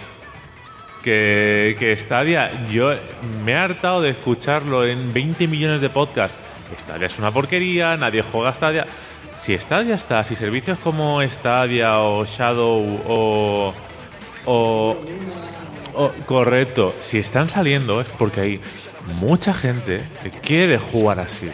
Que, que Stadia, yo me he hartado de escucharlo en veinte millones de podcasts. Stadia es una porquería, nadie juega Stadia. Si Stadia está, si servicios como Stadia o Shadow o, o, o correcto, si están saliendo es porque hay mucha gente que quiere jugar así.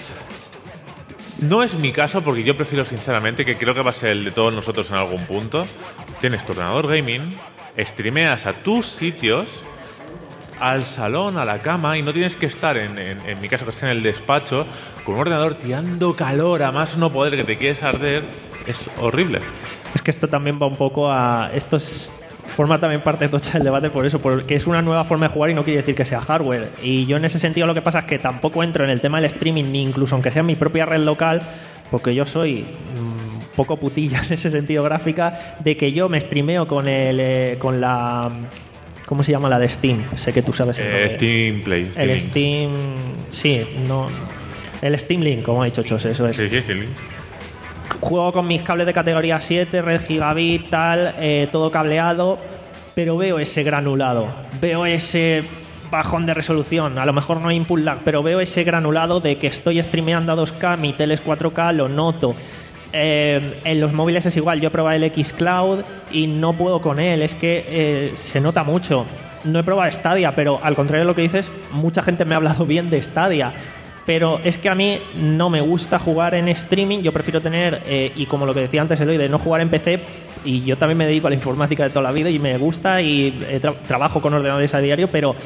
No es mi caso, porque yo prefiero sinceramente, que creo que va a ser el de todos nosotros en algún punto. Tienes tu ordenador gaming, streameas a tus sitios, al salón, a la cama, y no tienes que estar, en, en, en mi caso que esté en el despacho, con un ordenador tirando calor a más no poder, que te quieres arder. Es horrible. Es que esto también va un poco a... Esto es... forma también parte tocha del debate por eso, porque es una nueva forma de jugar y no quiere decir que sea hardware. Y yo en ese sentido lo que pasa es que tampoco entro en el tema del streaming, ni incluso aunque sea en mi propia red local, porque yo soy mmm, poco putilla en ese sentido gráfica, de que yo me streameo con el eh, con la... ¿Cómo se llama la de Steam? Sé que tú sabes el eh, Steam Play. Steam el Link. Steam... Sí, no... El Steam Link, como ha dicho Chose, eso es. Sí, sí, Steam Link. Juego con mis cables de categoría siete, red gigabit, tal, eh, todo cableado, pero veo ese granulado, veo ese bajón de resolución, a lo mejor no hay input lag, pero veo ese granulado de que estoy streameando a dos K, mi tele es cuatro K, lo noto. Eh, en los móviles es igual. Yo he probado el xCloud y no puedo con él. Es que eh, se nota mucho. No he probado Stadia, pero al contrario de lo que dices, mucha gente me ha hablado bien de Stadia. Pero es que a mí no me gusta jugar en streaming. Yo prefiero tener, eh, y como lo que decía antes Eloy, de no jugar en P C. Y yo también me dedico a la informática de toda la vida y me gusta y eh, tra- trabajo con ordenadores a diario, pero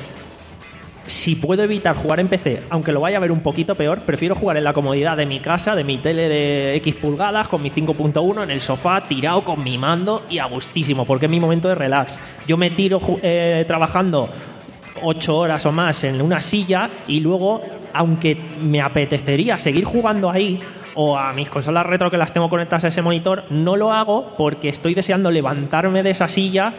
si puedo evitar jugar en P C, aunque lo vaya a ver un poquito peor, prefiero jugar en la comodidad de mi casa, de mi tele de X pulgadas, con mi cinco punto uno, en el sofá, tirado con mi mando y a gustísimo, porque es mi momento de relax. Yo me tiro eh, trabajando ocho horas o más en una silla y luego, aunque me apetecería seguir jugando ahí o a mis consolas retro que las tengo conectadas a ese monitor, no lo hago porque estoy deseando levantarme de esa silla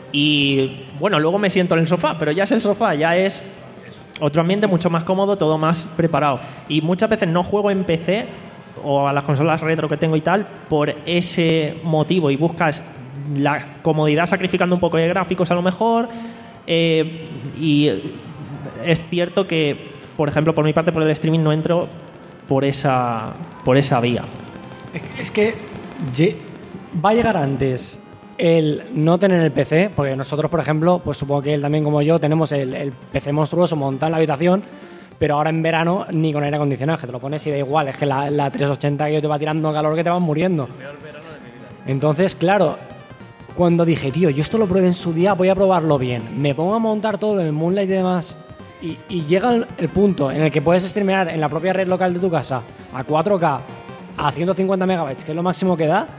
y, bueno, luego me siento en el sofá, pero ya es el sofá, ya es otro ambiente mucho más cómodo, todo más preparado. Y muchas veces no juego en P C o a las consolas retro que tengo y tal por ese motivo y buscas la comodidad sacrificando un poco de gráficos a lo mejor. Eh, y es cierto que, por ejemplo, por mi parte, por el streaming no entro por esa, por esa vía. Es que va a llegar antes el no tener el P C, porque nosotros, por ejemplo, pues supongo que él también como yo tenemos el, el P C monstruoso montado en la habitación, pero ahora en verano ni con aire acondicionado, que te lo pones y da igual, es que la, la trescientos ochenta que te va tirando calor que te vas muriendo. Entonces, claro, cuando dije, tío, yo esto lo probé en su día, voy a probarlo bien, me pongo a montar todo en el Moonlight y demás, y, y llega el, el punto en el que puedes streamear en la propia red local de tu casa a cuatro K, a ciento cincuenta megabytes, que es lo máximo que da,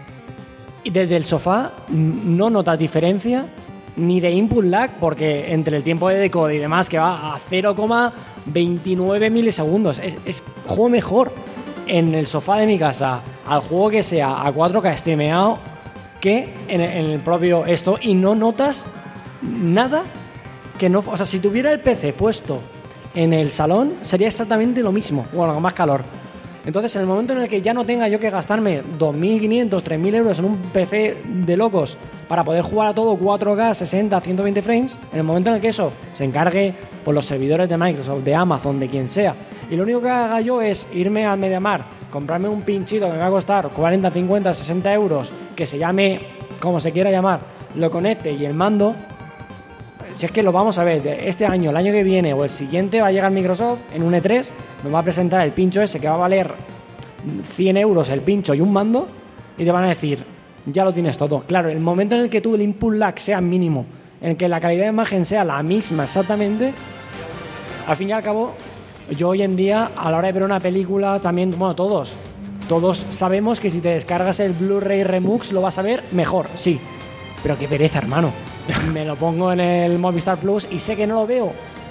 y desde el sofá no notas diferencia ni de input lag, porque entre el tiempo de decode y demás, que va a cero coma veintinueve milisegundos, es, es juego mejor en el sofá de mi casa al juego que sea a cuatro K streameado que en, en el propio esto, y no notas nada que no... O sea, si tuviera el P C puesto en el salón sería exactamente lo mismo, bueno, con más calor. Entonces, en el momento en el que ya no tenga yo que gastarme dos mil quinientos, tres mil euros en un P C de locos para poder jugar a todo cuatro K, sesenta, ciento veinte frames, en el momento en el que eso se encargue por los servidores de Microsoft, de Amazon, de quien sea, y lo único que haga yo es irme al MediaMarkt, comprarme un pinchito que me va a costar cuarenta, cincuenta, sesenta euros, que se llame como se quiera llamar, lo conecte y el mando, si es que lo vamos a ver, este año, el año que viene o el siguiente va a llegar Microsoft en un E tres, nos va a presentar el pincho ese que va a valer cien euros el pincho y un mando, y te van a decir, ya lo tienes todo. Claro, el momento en el que tú el input lag sea mínimo, en el que la calidad de imagen sea la misma exactamente, al fin y al cabo, yo hoy en día, a la hora de ver una película, también, bueno, todos, todos sabemos que si te descargas el Blu-ray Remux lo vas a ver mejor, sí, pero qué pereza, hermano. Me lo pongo en el Movistar Plus y sé que no lo veo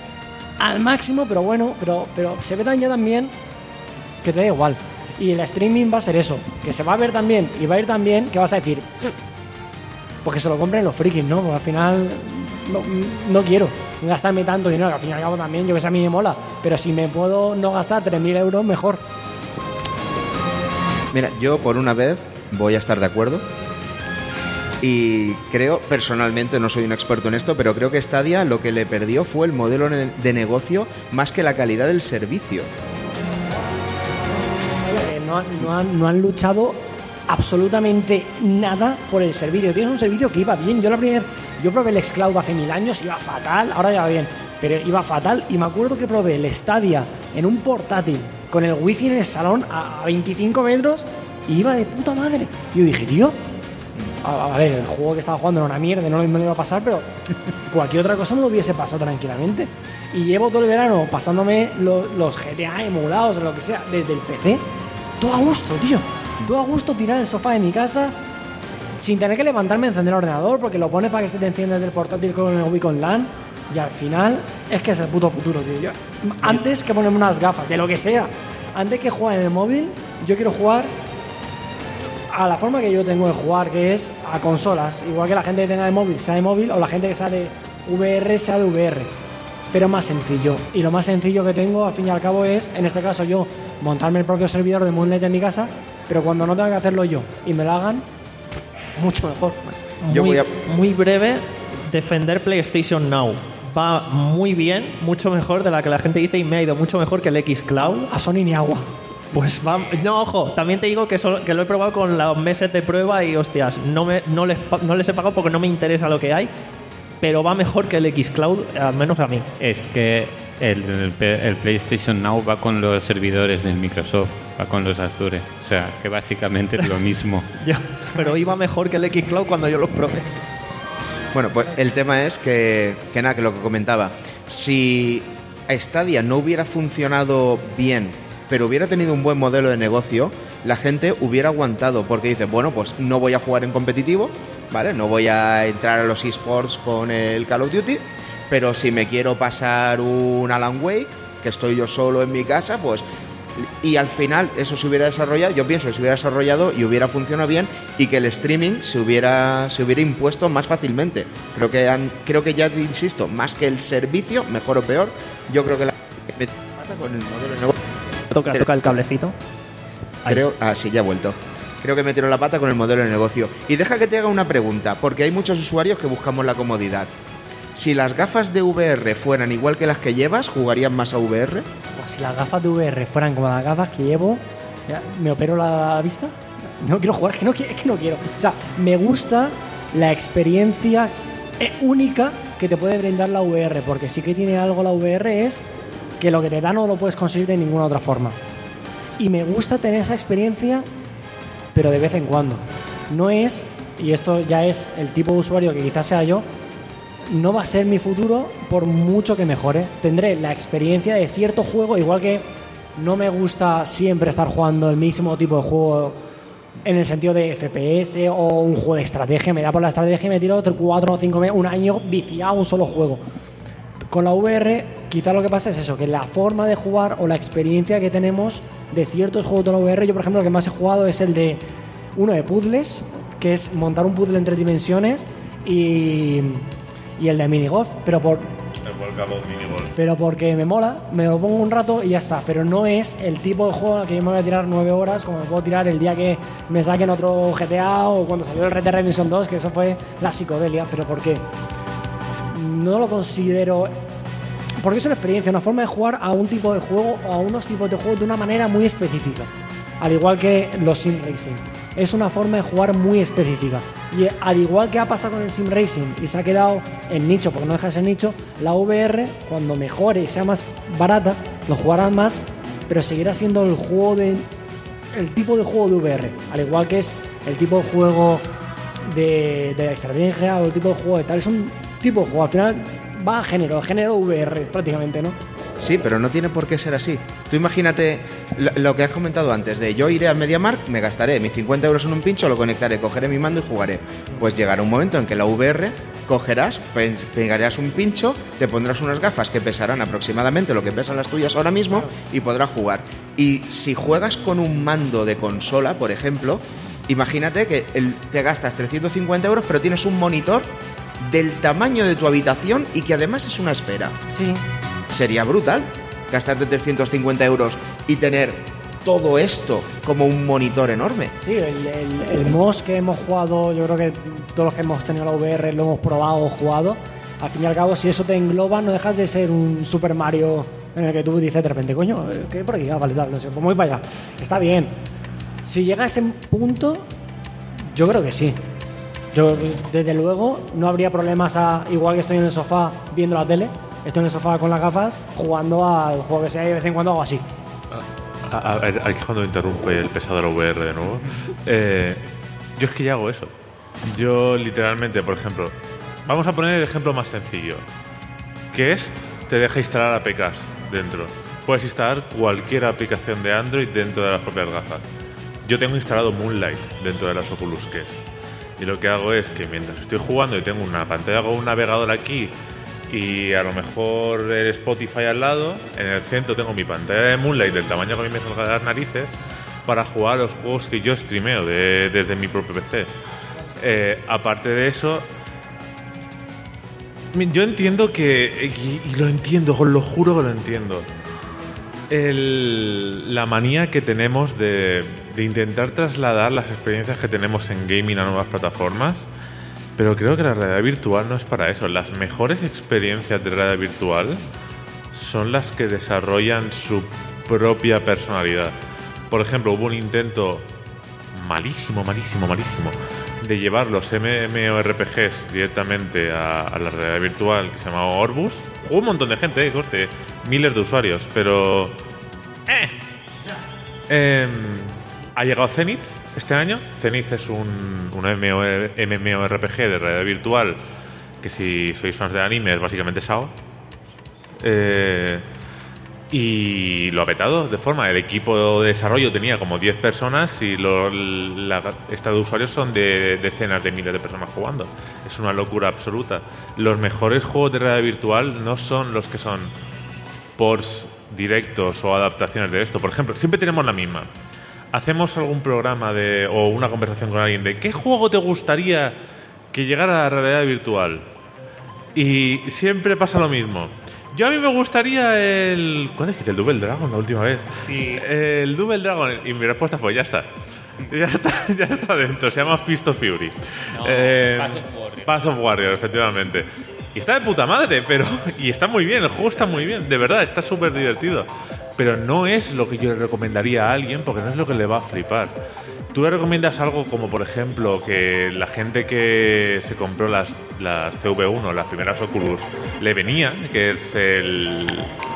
al máximo, pero bueno, pero, pero se ve tan ya también que te da igual. Y el streaming va a ser eso, que se va a ver también y va a ir tan bien que vas a decir, porque se lo compren los frikis, ¿no? Porque al final no, no quiero gastarme tanto dinero, que al fin y al cabo también, yo que sé, a mí me mola, pero si me puedo no gastar tres mil euros, mejor. Mira, yo por una vez voy a estar de acuerdo. Y creo, personalmente, no soy un experto en esto, pero creo que Stadia lo que le perdió fue el modelo de negocio más que la calidad del servicio. No, no, han, no han luchado absolutamente nada por el servicio. Tienes un servicio que iba bien. Yo la primera vez, yo probé el xCloud hace mil años, iba fatal, ahora ya va bien, pero iba fatal. Y me acuerdo que probé el Stadia en un portátil con el wifi en el salón a veinticinco metros y iba de puta madre. Y yo dije, tío, a, a ver, el juego que estaba jugando era una mierda, no me lo iba a pasar, pero cualquier otra cosa me lo hubiese pasado tranquilamente. Y llevo todo el verano pasándome los, los G T A emulados o lo que sea desde el P C. Todo a gusto, tío. Todo a gusto tirar el sofá de mi casa sin tener que levantarme a encender el ordenador, porque lo pones para que se te encienda desde el portátil con el Wacom LAN. Y al final es que es el puto futuro, tío. Yo, antes que ponerme unas gafas, de lo que sea, antes que jugar en el móvil, yo quiero jugar a la forma que yo tengo de jugar, que es a consolas. Igual que la gente que tenga de móvil sea de móvil, o la gente que sea de V R sea de V R. Pero más sencillo. Y lo más sencillo que tengo, al fin y al cabo, es, en este caso yo, montarme el propio servidor de Moonlight en mi casa, pero cuando no tenga que hacerlo yo y me lo hagan, mucho mejor. Muy, yo voy a... muy breve, defender PlayStation Now. Va muy bien, mucho mejor de la que la gente dice, y me ha ido mucho mejor que el xCloud. A Sony ni agua. Pues vamos, no, ojo, también te digo que, solo, que lo he probado con los meses de prueba y hostias, no, me, no, les, no les he pagado porque no me interesa lo que hay, pero va mejor que el xCloud, al menos a mí. Es que el, el, el PlayStation Now va con los servidores del Microsoft, va con los Azure, o sea, que básicamente es lo mismo. Ya, pero iba mejor que el xCloud cuando yo los probé. Bueno, pues el tema es que, que nada, que lo que comentaba, si Stadia no hubiera funcionado bien, pero hubiera tenido un buen modelo de negocio, la gente hubiera aguantado, porque dice, bueno, pues no voy a jugar en competitivo, ¿vale? No voy a entrar a los eSports con el Call of Duty, pero si me quiero pasar un Alan Wake, que estoy yo solo en mi casa, pues... Y al final eso se hubiera desarrollado, yo pienso que se hubiera desarrollado y hubiera funcionado bien y que el streaming se hubiera, se hubiera impuesto más fácilmente. Creo que, han, creo que ya, insisto, más que el servicio, mejor o peor, yo creo que la... con el modelo de negocio... Toca, toca el cablecito. Creo, ah, sí, ya he vuelto. Creo que metieron la pata con el modelo de negocio. Y deja que te haga una pregunta, porque hay muchos usuarios que buscamos la comodidad. Si las gafas de V R fueran igual que las que llevas, ¿jugarían más a V R? Pues si las gafas de V R fueran como las gafas que llevo, ¿ya me opero la vista? No quiero jugar, es que no, es que no quiero. O sea, me gusta la experiencia única que te puede brindar la V R, porque sí que tiene algo la V R, es que lo que te da no lo puedes conseguir de ninguna otra forma. Y me gusta tener esa experiencia, pero de vez en cuando. No es, y esto ya es el tipo de usuario que quizás sea yo, no va a ser mi futuro por mucho que mejore. Tendré la experiencia de cierto juego, igual que no me gusta siempre estar jugando el mismo tipo de juego en el sentido de F P S o un juego de estrategia. Me da por la estrategia y me tiro otro cuatro o cinco meses, un año viciado a un solo juego. Con la V R quizá lo que pasa es eso, que la forma de jugar o la experiencia que tenemos de ciertos juegos de la V R, yo por ejemplo lo que más he jugado es el de uno de puzzles, que es montar un puzzle en tres dimensiones, y, y el de minigolf, pero por pero porque me mola, me lo pongo un rato y ya está, pero no es el tipo de juego al que yo me voy a tirar nueve horas como me puedo tirar el día que me saquen otro G T A o cuando salió el Red Dead Redemption dos, que eso fue la psicodelia. Pero porque no lo considero, porque es una experiencia, una forma de jugar a un tipo de juego o a unos tipos de juegos de una manera muy específica, al igual que los sim racing. Es una forma de jugar muy específica, y al igual que ha pasado con el sim racing y se ha quedado en nicho porque no deja de ser nicho, la V R cuando mejore y sea más barata lo jugarán más, pero seguirá siendo el juego de el tipo de juego de V R, al igual que es el tipo de juego de, de estrategia o el tipo de juego de tal. Es un tipo de juego, al final va a género, a género V R prácticamente, ¿no? Sí, pero no tiene por qué ser así. Tú imagínate lo, lo que has comentado antes, de yo iré al MediaMarkt, me gastaré mis cincuenta euros en un pincho, lo conectaré, cogeré mi mando y jugaré. Pues llegará un momento en que la V R cogerás, pegarás un pincho, te pondrás unas gafas que pesarán aproximadamente lo que pesan las tuyas ahora mismo y podrás jugar. Y si juegas con un mando de consola, por ejemplo, imagínate que el, te gastas trescientos cincuenta euros, pero tienes un monitor del tamaño de tu habitación y que además es una esfera. Sí. Sería brutal gastarte trescientos cincuenta euros y tener todo esto como un monitor enorme. Sí, el, el, el M O S que hemos jugado, yo creo que todos los que hemos tenido la V R lo hemos probado o jugado. Al fin y al cabo, si eso te engloba, no dejas de ser un Super Mario en el que tú dices de repente, coño, ¿qué hay por aquí? Ah, vale, tal, no sé, pues voy para allá. Está bien. Si llega a ese punto, yo creo que sí. Yo, desde luego, no habría problemas a, igual que estoy en el sofá viendo la tele, estoy en el sofá con las gafas jugando al juego que sea y de vez en cuando hago así. A, a, a, aquí cuando interrumpe el pesado de la V R de nuevo, eh, yo es que ya hago eso. Yo literalmente, por ejemplo, vamos a poner el ejemplo más sencillo. Quest te deja instalar A P Ks dentro. Puedes instalar cualquier aplicación de Android dentro de las propias gafas. Yo tengo instalado Moonlight dentro de las Oculus Quest. Y lo que hago es que mientras estoy jugando y tengo una pantalla con un navegador aquí y a lo mejor el Spotify al lado, en el centro tengo mi pantalla de Moonlight del tamaño que a mí me salga de las narices para jugar a los juegos que yo streameo de, desde mi propio P C. Eh, aparte de eso, yo entiendo que, y, y lo entiendo, os lo juro que lo entiendo, el, la manía que tenemos de, de intentar trasladar las experiencias que tenemos en gaming a nuevas plataformas, pero creo que la realidad virtual no es para eso. Las mejores experiencias de realidad virtual son las que desarrollan su propia personalidad. Por ejemplo, hubo un intento malísimo, malísimo, malísimo de llevar los MMORPGs directamente a, a la realidad virtual, que se llamaba Orbus. Jugó un montón de gente, eh, corte, miles de usuarios, pero... Eh. Eh, ha llegado Zenith este año. Zenith es un, un MMORPG de realidad virtual que, si sois fans de anime, es básicamente S A O. Eh... Y lo ha petado de forma. El equipo de desarrollo tenía como diez personas y lo, la lista de usuarios son de decenas de miles de personas jugando. Es una locura absoluta. Los mejores juegos de realidad virtual no son los que son ports directos o adaptaciones de esto. Por ejemplo, siempre tenemos la misma. Hacemos algún programa de o una conversación con alguien de ¿qué juego te gustaría que llegara a la realidad virtual? Y siempre pasa lo mismo. Yo a mí me gustaría el... ¿Cuál es que el Double Dragon la última vez? Sí. El Double Dragon. Y mi respuesta fue, ya está. Ya está, ya está dentro. Se llama Fist of Fury. No, eh, Path of Warrior. Path of Warrior, efectivamente. Y está de puta madre, pero... Y está muy bien, el juego está muy bien. De verdad, está súper divertido. Pero no es lo que yo le recomendaría a alguien, porque no es lo que le va a flipar. ¿Tú le recomiendas algo como, por ejemplo, que la gente que se compró las, las C V uno, las primeras Oculus, le venían, que es el...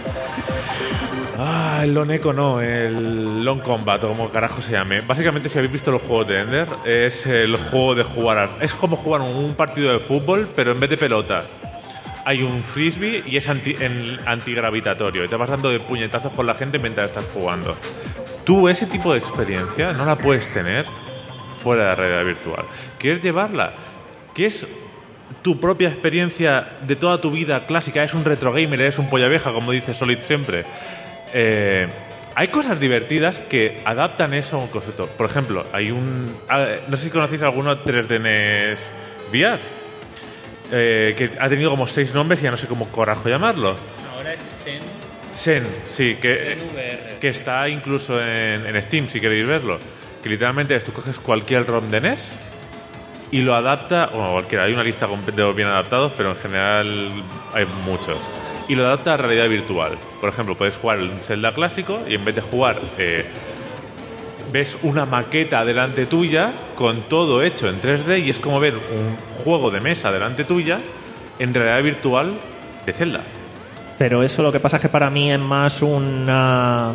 Ah, el Lone Echo no, el Long Combat, o como carajo se llame. Básicamente, si habéis visto los juegos de Ender, es el juego de jugar... A, es como jugar un partido de fútbol, pero en vez de pelota hay un frisbee y es anti, en, antigravitatorio. Y te vas dando de puñetazos con la gente mientras estás jugando. Tú ese tipo de experiencia no la puedes tener fuera de la realidad virtual. ¿Quieres llevarla? ¿Qué es tu propia experiencia de toda tu vida clásica? ¿Es un retro gamer? ¿Eres un polla vieja, como dice Solid siempre? Eh, hay cosas divertidas que adaptan eso a un concepto. Por ejemplo, hay un... No sé si conocéis alguno tres D N S V R, eh, que ha tenido como seis nombres y ya no sé cómo carajo llamarlo. Ahora es Zen. Zen, sí, que, Zen V R. que está incluso en, en Steam, si queréis verlo. Que literalmente es, tú coges cualquier ROM de N E S y lo adapta, bueno, cualquiera, hay una lista completa de bien adaptados, pero en general hay muchos. Y lo adapta a realidad virtual. Por ejemplo, puedes jugar un Zelda clásico y en vez de jugar, eh, ves una maqueta delante tuya con todo hecho en tres D y es como ver un juego de mesa delante tuya en realidad virtual de Zelda. Pero eso lo que pasa es que para mí es más una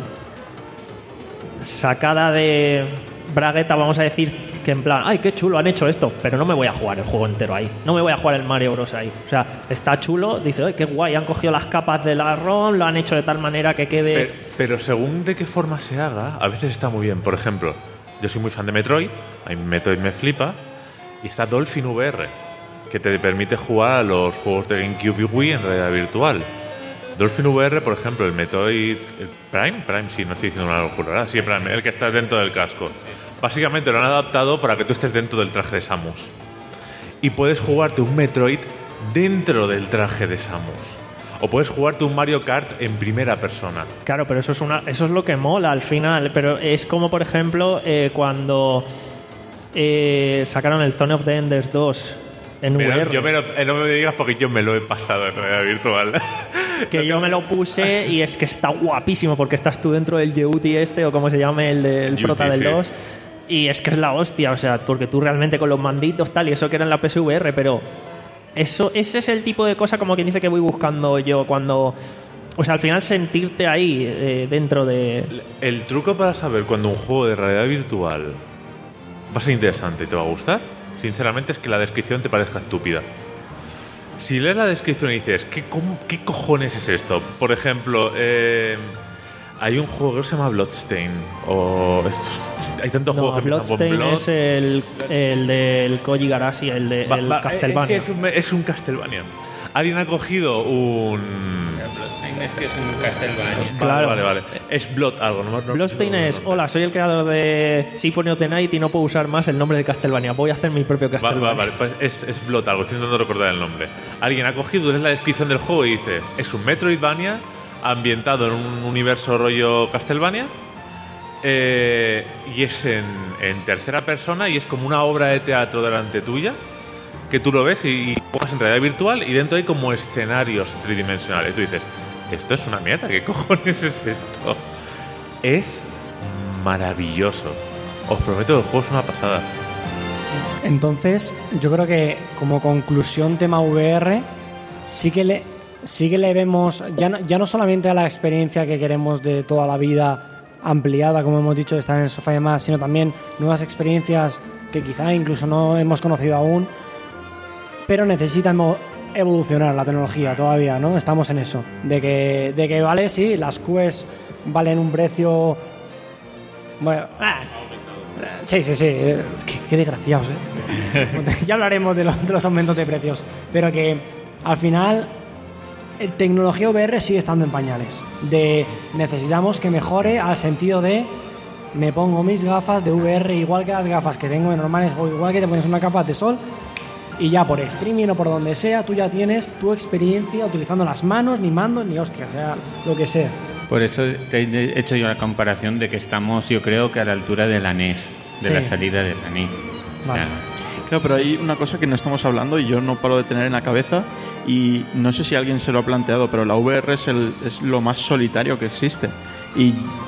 sacada de bragueta, vamos a decir, que en plan, ay, qué chulo, han hecho esto, pero no me voy a jugar el juego entero ahí. No me voy a jugar el Mario Bros. Ahí. O sea, está chulo, dice, ay, qué guay, han cogido las capas de la ROM, lo han hecho de tal manera que quede... Pero, pero según de qué forma se haga, a veces está muy bien. Por ejemplo, yo soy muy fan de Metroid, a mí Metroid me flipa, y está Dolphin V R, que te permite jugar a los juegos de GameCube y Wii en realidad virtual. Dolphin V R, por ejemplo, el Metroid el Prime, Prime, sí, no estoy diciendo una locura, ¿verdad? Sí, Prime, el que está dentro del casco. Básicamente lo han adaptado para que tú estés dentro del traje de Samus. Y puedes jugarte un Metroid dentro del traje de Samus. O puedes jugarte un Mario Kart en primera persona. Claro, pero eso es una, eso es lo que mola al final. Pero es como, por ejemplo, eh, cuando eh, sacaron el Zone of the Enders dos en Pero V R. Yo me lo, eh, no me digas porque yo me lo he pasado en realidad virtual. Que yo me lo puse y es que está guapísimo porque estás tú dentro del Yeuti este o como se llame el del prota del sí. dos. Y es que es la hostia, o sea, porque tú realmente con los manditos tal y eso que era en la P S V R, pero eso ese es el tipo de cosa como quien dice que voy buscando yo cuando... O sea, al final sentirte ahí eh, dentro de... El, el truco para saber cuando un juego de realidad virtual va a ser interesante y te va a gustar, sinceramente, es que la descripción te parezca estúpida. Si lees la descripción y dices, ¿qué, cómo, ¿qué cojones es esto? Por ejemplo, eh, hay un juego que se llama Bloodstain. O es, hay tantos no, juegos que Bloodstain empiezan con Blood. es el, el del Koji Garashi, el de Va, el va, Castlevania. Es que es un, es un Castlevania. Alguien ha cogido un... Bloodstain es que es un Castlevania. Claro. Vale, vale, vale. Es Blood algo. No, no, Bloodstain no, no, es, no. hola, soy el creador de Symphony of the Night y no puedo usar más el nombre de Castlevania. Voy a hacer mi propio Va, Castlevania. va, vale, pues es, es Blood algo. Estoy intentando recordar el nombre. Alguien ha cogido, lees la descripción del juego y dice, es un Metroidvania ambientado en un universo rollo Castlevania. Eh, y es en, en tercera persona y es como una obra de teatro delante tuya que tú lo ves y, y juegas en realidad virtual y dentro hay como escenarios tridimensionales. Y tú dices, esto es una mierda, ¿qué cojones es esto? Es maravilloso. Os prometo que el juego es una pasada. Entonces, yo creo que como conclusión tema V R, sí que le, sí que le vemos, ya no, ya no solamente a la experiencia que queremos de toda la vida ampliada, como hemos dicho, de estar en el sofá y demás, sino también nuevas experiencias que quizá incluso no hemos conocido aún, pero necesitamos evolucionar la tecnología todavía, ¿no? Estamos en eso, de que, de que vale, sí, las Quest valen un precio... Bueno, ah, sí, sí, sí, qué, qué desgraciados, ¿eh? Ya hablaremos de los, de los aumentos de precios, pero que al final tecnología V R sigue estando en pañales, de necesitamos que mejore al sentido de me pongo mis gafas de V R igual que las gafas que tengo de normales, o igual que te pones una gafas de sol y ya por streaming o por donde sea tú ya tienes tu experiencia utilizando las manos, ni mandos, ni hostia, o sea, lo que sea. Por eso te he hecho yo la comparación de que estamos, yo creo que a la altura de la N E S, de Sí. la salida de la N E S. O sea, Vale. Claro, pero hay una cosa que no estamos hablando y yo no paro de tener en la cabeza, y no sé si alguien se lo ha planteado, pero la V R es, el, es lo más solitario que existe. Y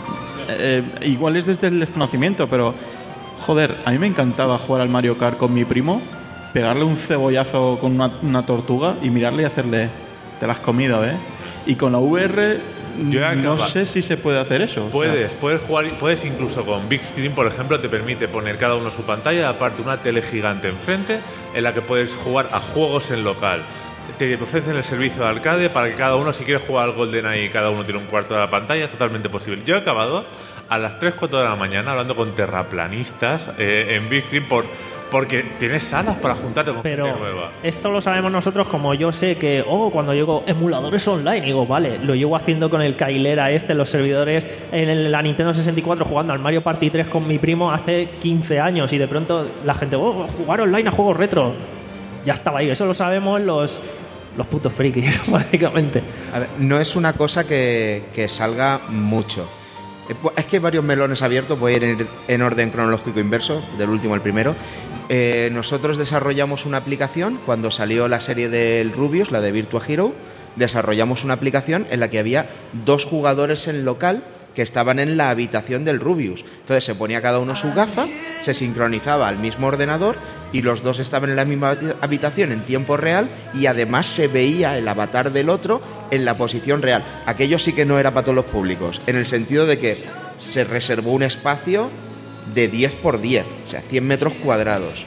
eh, igual es desde el desconocimiento, pero joder, a mí me encantaba jugar al Mario Kart con mi primo, pegarle un cebollazo con una, una tortuga y mirarle y hacerle, te la has comido, ¿eh? Y con la V R Yo he no acabado. sé si se puede hacer eso. o sea, Puedes, puedes jugar, puedes incluso con Big Screen, por ejemplo, te permite poner cada uno su pantalla y aparte una tele gigante enfrente en la que puedes jugar a juegos en local. Te ofrecen el servicio de arcade para que cada uno, si quiere jugar al GoldenEye, cada uno tiene un cuarto de la pantalla, es totalmente posible. Yo he acabado a las tres, cuatro de la mañana hablando con terraplanistas eh, en Big Screen por, porque tienes salas para juntarte con Pero gente nueva. esto lo sabemos nosotros, como yo sé que, oh, cuando llego emuladores online, digo, vale, lo llevo haciendo con el Kailera este, los servidores en el- la Nintendo sesenta y cuatro, jugando al Mario Party tres con mi primo hace quince años, y de pronto la gente, oh, jugar online a juegos retro. Ya estaba ahí, eso lo sabemos los, los putos frikis, básicamente. A ver, no es una cosa que, que salga mucho. Eh, pu- Es que hay varios melones abiertos, voy a ir en orden cronológico inverso, del último al primero. Eh, nosotros desarrollamos una aplicación, cuando salió la serie del Rubius, la de Virtua Hero, desarrollamos una aplicación en la que había dos jugadores en local que estaban en la habitación del Rubius. Entonces se ponía cada uno su gafa, se sincronizaba al mismo ordenador y los dos estaban en la misma habita- habitación en tiempo real, y además se veía el avatar del otro en la posición real. Aquello sí que no era para todos los públicos, en el sentido de que se reservó un espacio de diez por diez, o sea, cien metros cuadrados.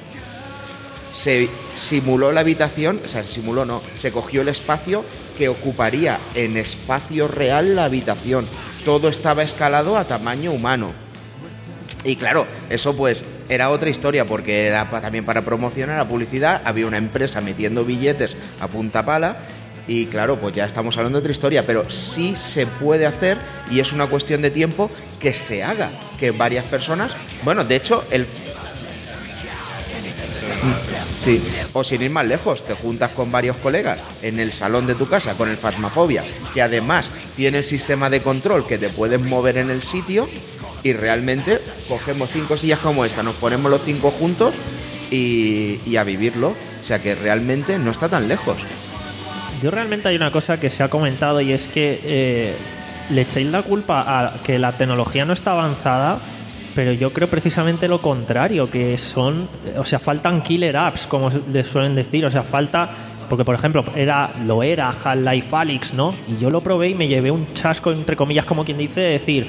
Se simuló la habitación, o sea, se simuló no, se cogió el espacio que ocuparía en espacio real la habitación. Todo estaba escalado a tamaño humano. Y claro, eso pues era otra historia, porque era pa- también para promocionar la publicidad, había una empresa metiendo billetes a punta pala, y claro, pues ya estamos hablando de otra historia, pero sí se puede hacer, y es una cuestión de tiempo que se haga, que varias personas, bueno, de hecho, el... Sí, o sin ir más lejos, te juntas con varios colegas en el salón de tu casa con el Phasmophobia, que además tiene el sistema de control que te puedes mover en el sitio, y realmente cogemos cinco sillas como esta, nos ponemos los cinco juntos y, y a vivirlo. O sea que realmente no está tan lejos. Yo realmente hay una cosa que se ha comentado, y es que eh, le echáis la culpa a que la tecnología no está avanzada, pero yo creo precisamente lo contrario, que son, o sea, faltan killer apps, como les suelen decir, o sea, falta, porque por ejemplo, era lo era Half-Life Alyx, ¿no? Y yo lo probé y me llevé un chasco, entre comillas, como quien dice, de decir,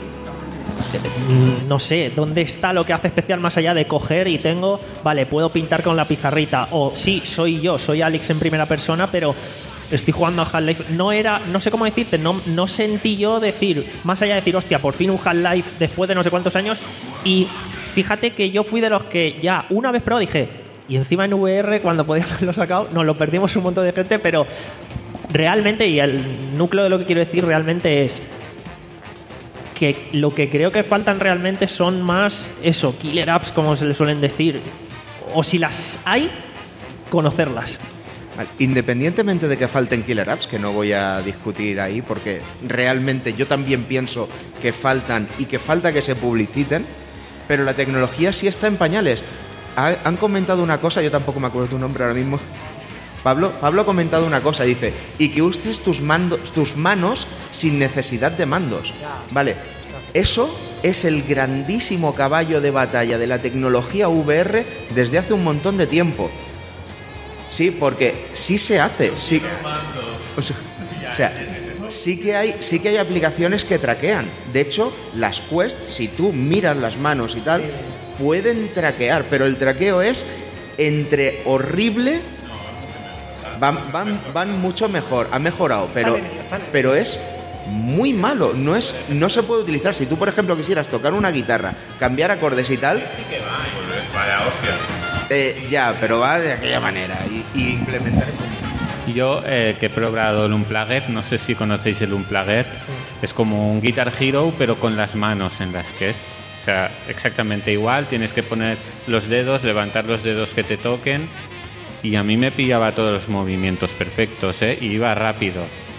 no sé, ¿dónde está lo que hace especial más allá de coger y tengo, vale, puedo pintar con la pizarrita, o sí, soy yo, soy Alex en primera persona, pero estoy jugando a Half-Life? No era, no sé cómo decirte, no, no sentí yo decir, más allá de decir, hostia, por fin un Half-Life después de no sé cuántos años. Y fíjate que yo fui de los que ya una vez probado dije, y encima en V R, cuando podíamos haberlo sacado, nos lo perdimos un montón de gente, pero realmente, y el núcleo de lo que quiero decir realmente es que lo que creo que faltan realmente son más, eso, killer apps, como se le suelen decir, o si las hay, conocerlas. Vale, independientemente de que falten killer apps, que no voy a discutir ahí, porque realmente yo también pienso que faltan y que falta que se publiciten, pero la tecnología sí está en pañales. Ha- han comentado una cosa, yo tampoco me acuerdo tu nombre ahora mismo. Pablo, Pablo ha comentado una cosa, dice, y que uses tus, mandos, tus manos sin necesidad de mandos. Vale, eso es el grandísimo caballo de batalla de la tecnología V R desde hace un montón de tiempo. Sí, porque sí se hace. Sí, o sea, o sea sí, que hay, sí que hay aplicaciones que traquean. De hecho, las Quest, si tú miras las manos y tal, pueden traquear, pero el traqueo es entre horrible... Van, van, van mucho mejor, ha mejorado, pero, pero es muy malo, no es, no se puede utilizar. Si tú, por ejemplo, quisieras tocar una guitarra, cambiar acordes y tal, sí que va, vaya hostia. Eh, ya, pero va de aquella manera y, y implementar. Yo eh, que he probado el Unplugged, no sé si conocéis el Unplugged, es como un Guitar Hero pero con las manos en las que es, o sea, exactamente igual, tienes que poner los dedos, levantar los dedos que te toquen. Y a mí me pillaba todos los movimientos perfectos, ¿eh? Y iba rápido.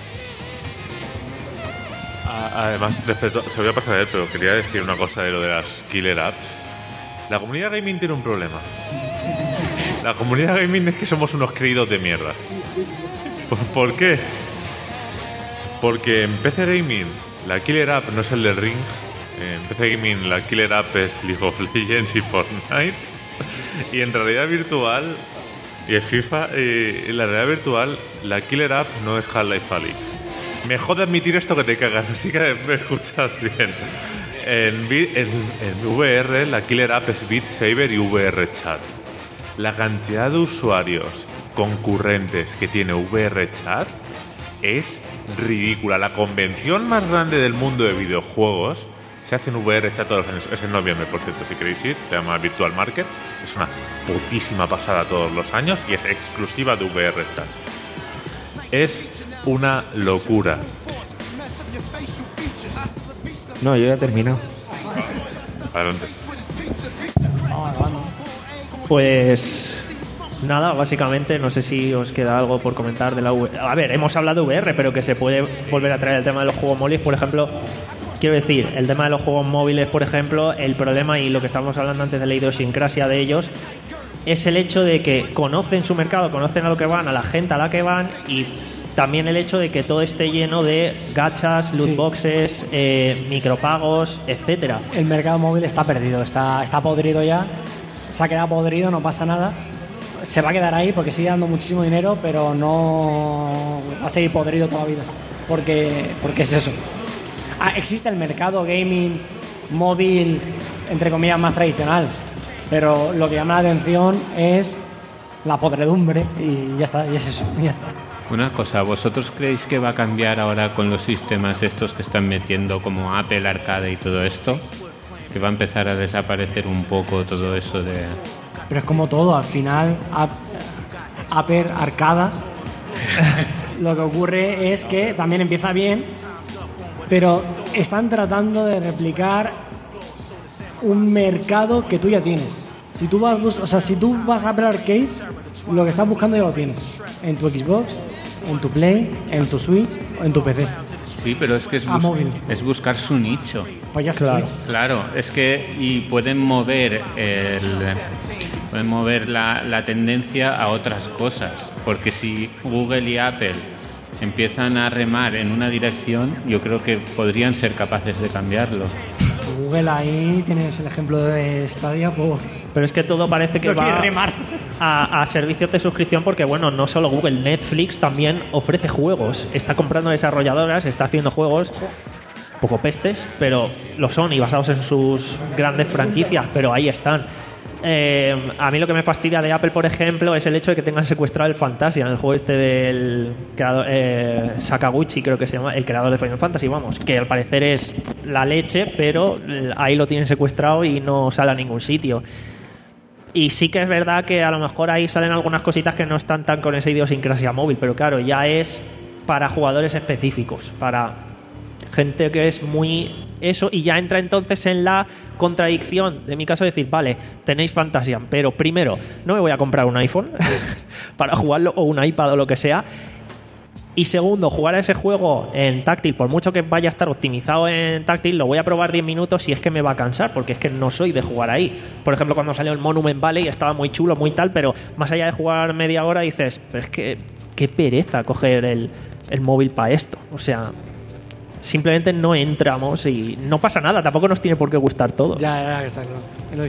Además, respecto, se voy a pasar a él, pero quería decir una cosa de lo de las killer apps. La comunidad gaming tiene un problema. La comunidad gaming es que somos unos creídos de mierda. ¿Por qué? Porque en P C Gaming la killer app no es el del Ring. En P C Gaming la killer app es League of Legends y Fortnite. Y en realidad virtual... Y en FIFA, eh, en la realidad virtual, la killer app no es Half-Life Alyx. Me jode admitir esto que te cagas, así que me escuchas bien. En, en, en V R, la killer app es Beat Saber y V R Chat. La cantidad de usuarios concurrentes que tiene V R Chat es ridícula. La convención más grande del mundo de videojuegos se hace en V R Chat todos los años. Es en noviembre, por cierto, si queréis ir. Se llama Virtual Market. Es una putísima pasada todos los años y es exclusiva de V R Chat. Es una locura. No, yo ya he terminado. Adelante. Pues... nada, básicamente, no sé si os queda algo por comentar de la V R. A ver, hemos hablado de V R, pero que se puede volver a traer el tema de los juegos móviles, por ejemplo... Quiero decir, el tema de los juegos móviles, por ejemplo, el problema y lo que estábamos hablando antes de la idiosincrasia de ellos es el hecho de que conocen su mercado, conocen a lo que van, a la gente a la que van, y también el hecho de que todo esté lleno de gachas, loot boxes, sí. eh, micropagos, etcétera. El mercado móvil está perdido, está, está podrido ya, se ha quedado podrido, no pasa nada. Se va a quedar ahí porque sigue dando muchísimo dinero, pero no va a seguir podrido toda la vida, porque, porque es eso. Ah, existe el mercado gaming móvil, entre comillas, más tradicional, pero lo que llama la atención es la podredumbre y ya está, y es eso, y ya está. Una cosa, ¿vosotros creéis que va a cambiar ahora con los sistemas estos que están metiendo como Apple Arcade y todo esto? Que va a empezar a desaparecer un poco todo eso de... Pero es como todo, al final Apple Arcade lo que ocurre es que también empieza bien, pero están tratando de replicar un mercado que tú ya tienes. Si tú vas, o sea, si tú vas a Apple Arcade, lo que estás buscando ya lo tienes en tu Xbox, en tu Play, en tu Switch o en tu P C. Sí, pero es que es, bus- es buscar su nicho. Pues ya claro. Claro, es que y pueden mover el, pueden mover la, la tendencia a otras cosas, porque si Google y Apple empiezan a remar en una dirección, yo creo que podrían ser capaces de cambiarlo. Google, ahí tienes el ejemplo de Stadia, pues... Pero es que todo parece que no va remar. A, a servicios de suscripción, porque bueno, no solo Google, Netflix también ofrece juegos, está comprando desarrolladoras, está haciendo juegos poco pestes, pero lo son y basados en sus grandes franquicias, pero ahí están. Eh, a mí lo que me fastidia de Apple, por ejemplo, es el hecho de que tengan secuestrado el Fantasia, el juego este del creador, eh, Sakaguchi, creo que se llama, el creador de Final Fantasy, vamos, que al parecer es la leche, pero ahí lo tienen secuestrado y no sale a ningún sitio. Y sí que es verdad que a lo mejor ahí salen algunas cositas que no están tan con esa idiosincrasia móvil, pero claro, ya es para jugadores específicos, para gente que es muy eso, y ya entra entonces en la contradicción de mi caso decir, vale, tenéis Fantasia, pero primero, no me voy a comprar un iPhone para jugarlo, o un iPad o lo que sea, y segundo, jugar a ese juego en táctil, por mucho que vaya a estar optimizado en táctil, lo voy a probar diez minutos y es que me va a cansar, porque es que no soy de jugar ahí. Por ejemplo, cuando salió el Monument Valley estaba muy chulo, muy tal, pero más allá de jugar media hora dices, pero es que qué pereza coger el, el móvil para esto. O sea, simplemente no entramos y no pasa nada, tampoco nos tiene por qué gustar todo. Ya, ya, que está claro. Eloy.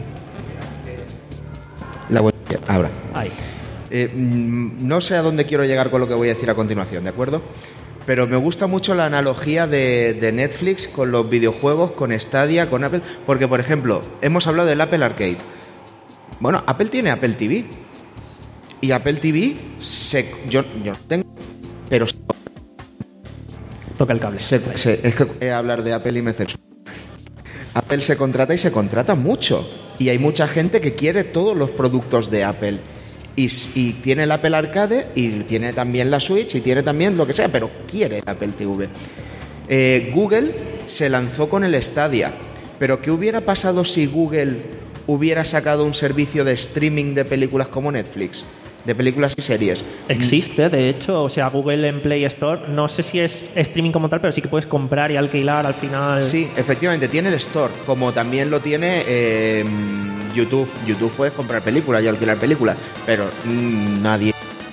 La voy a- ahora. Ahí. Eh, mm, no sé a dónde quiero llegar con lo que voy a decir a continuación, ¿de acuerdo? Pero me gusta mucho la analogía de, de Netflix con los videojuegos, con Stadia, con Apple. Porque, por ejemplo, hemos hablado del Apple Arcade. Bueno, Apple tiene Apple T V. Y Apple T V, se, yo, yo no tengo, pero Toca el cable. se, se, es que he hablar de Apple y me censuro. Apple se contrata y se contrata mucho. Y hay mucha gente que quiere todos los productos de Apple. Y, y tiene el Apple Arcade y tiene también la Switch y tiene también lo que sea, pero quiere el Apple T V. Eh, Google se lanzó con el Stadia. Pero ¿qué hubiera pasado si Google hubiera sacado un servicio de streaming de películas como Netflix? De películas y series. Existe, de hecho, o sea, Google en Play Store, no sé si es streaming como tal, pero sí que puedes comprar y alquilar al final. Sí, efectivamente, tiene el Store, como también lo tiene eh, YouTube. YouTube puedes comprar películas y alquilar películas, pero mm, nadie.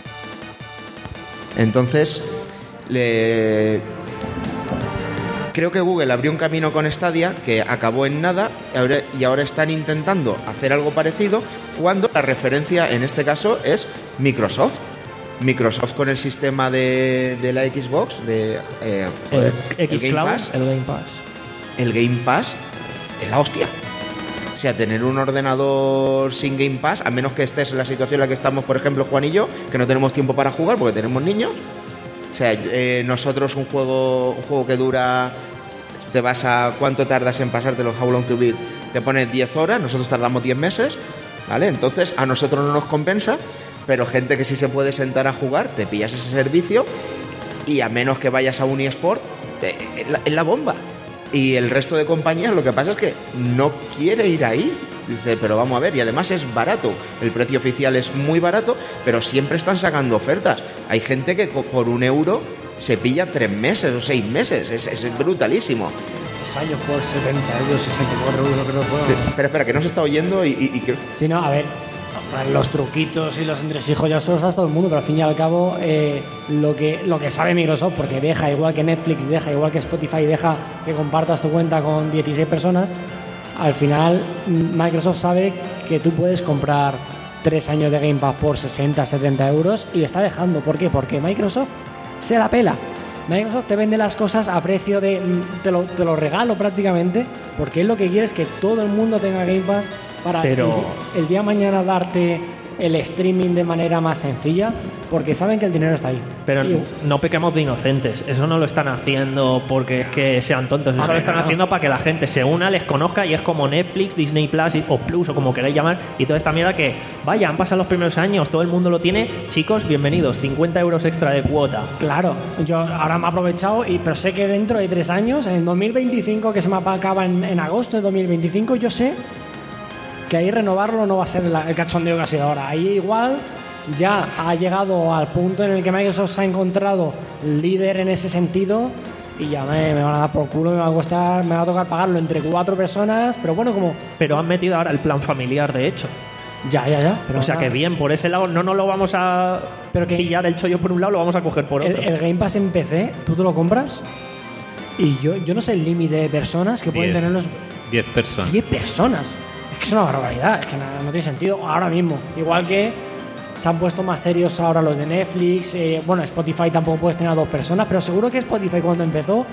Entonces, le... creo que Google abrió un camino con Stadia que acabó en nada ahora- y ahora están intentando hacer algo parecido cuando la referencia en este caso es Microsoft. Microsoft con el sistema de, de la Xbox, de eh, joder, el el Game Xcloud, Pass. el Game Pass. El Game Pass es la hostia. O sea, tener un ordenador sin Game Pass, a menos que estés en la situación en la que estamos, por ejemplo, Juan y yo, que no tenemos tiempo para jugar porque tenemos niños. O sea, eh, nosotros un juego, un juego que dura, te vas a cuánto tardas en pasártelo, How Long to Beat, te pones diez horas, nosotros tardamos diez meses, ¿vale? Entonces a nosotros no nos compensa, pero gente que sí se puede sentar a jugar, te pillas ese servicio y a menos que vayas a un eSport, te- es la, es la bomba. Y el resto de compañías lo que pasa es que no quiere ir ahí. Dice, pero vamos a ver, y además es barato. El precio oficial es muy barato, pero siempre están sacando ofertas. Hay gente que co- por un euro se pilla tres meses o seis meses. Es, es brutalísimo. Dos años por setenta euros, sesenta y cuatro euros, creo que puedo. Espera, espera, que no se está oyendo y, y, y que... Sí, no, a ver, los truquitos y los entresijos ya se los hace todo el mundo, pero al fin y al cabo eh, lo, que, lo que sabe Microsoft, porque deja, igual que Netflix deja, igual que Spotify deja que compartas tu cuenta con dieciséis personas, al final Microsoft sabe que tú puedes comprar tres años de Game Pass por sesenta, setenta euros y está dejando. ¿Por qué? Porque Microsoft se la pela. Microsoft te vende las cosas a precio de... Te lo, te lo regalo prácticamente, porque él lo que quiere es que todo el mundo tenga Game Pass para Pero- el, di- el día de mañana darte el streaming de manera más sencilla, porque saben que el dinero está ahí. Pero Y- no pequemos de inocentes. Eso no lo están haciendo porque es que sean tontos. Eso Hombre, lo están no. haciendo para que la gente se una, les conozca y es como Netflix, Disney Plus y- o Plus o como queráis llamar y toda esta mierda que, vaya, han pasado los primeros años, todo el mundo lo tiene. Chicos, bienvenidos, cincuenta euros extra de cuota. Claro, yo ahora me he aprovechado, y, pero sé que dentro de tres años, en dos mil veinticinco, que se me acaba en, en agosto de dos mil veinticinco, yo sé que ahí renovarlo no va a ser la- el cachondeo que ha sido ahora. Ahí igual ya ha llegado al punto en el que Microsoft se ha encontrado líder en ese sentido y ya me, me van a dar por culo, me va a costar, me va a tocar pagarlo entre cuatro personas, pero bueno, como... Pero han metido ahora el plan familiar, de hecho. Ya, ya, ya. Pero o sea nada. que bien, por ese lado no nos lo vamos a Pero que- pillar el chollo por un lado, lo vamos a coger por El, otro. el Game Pass en P C, tú te lo compras y yo, yo no sé el límite de personas que pueden Diez. tener los... diez personas. diez personas. Es que es una barbaridad, es que no, no tiene sentido ahora mismo. Igual que se han puesto más serios ahora los de Netflix. eh, bueno, Spotify tampoco puedes tener a dos personas, pero seguro que Spotify cuando empezó...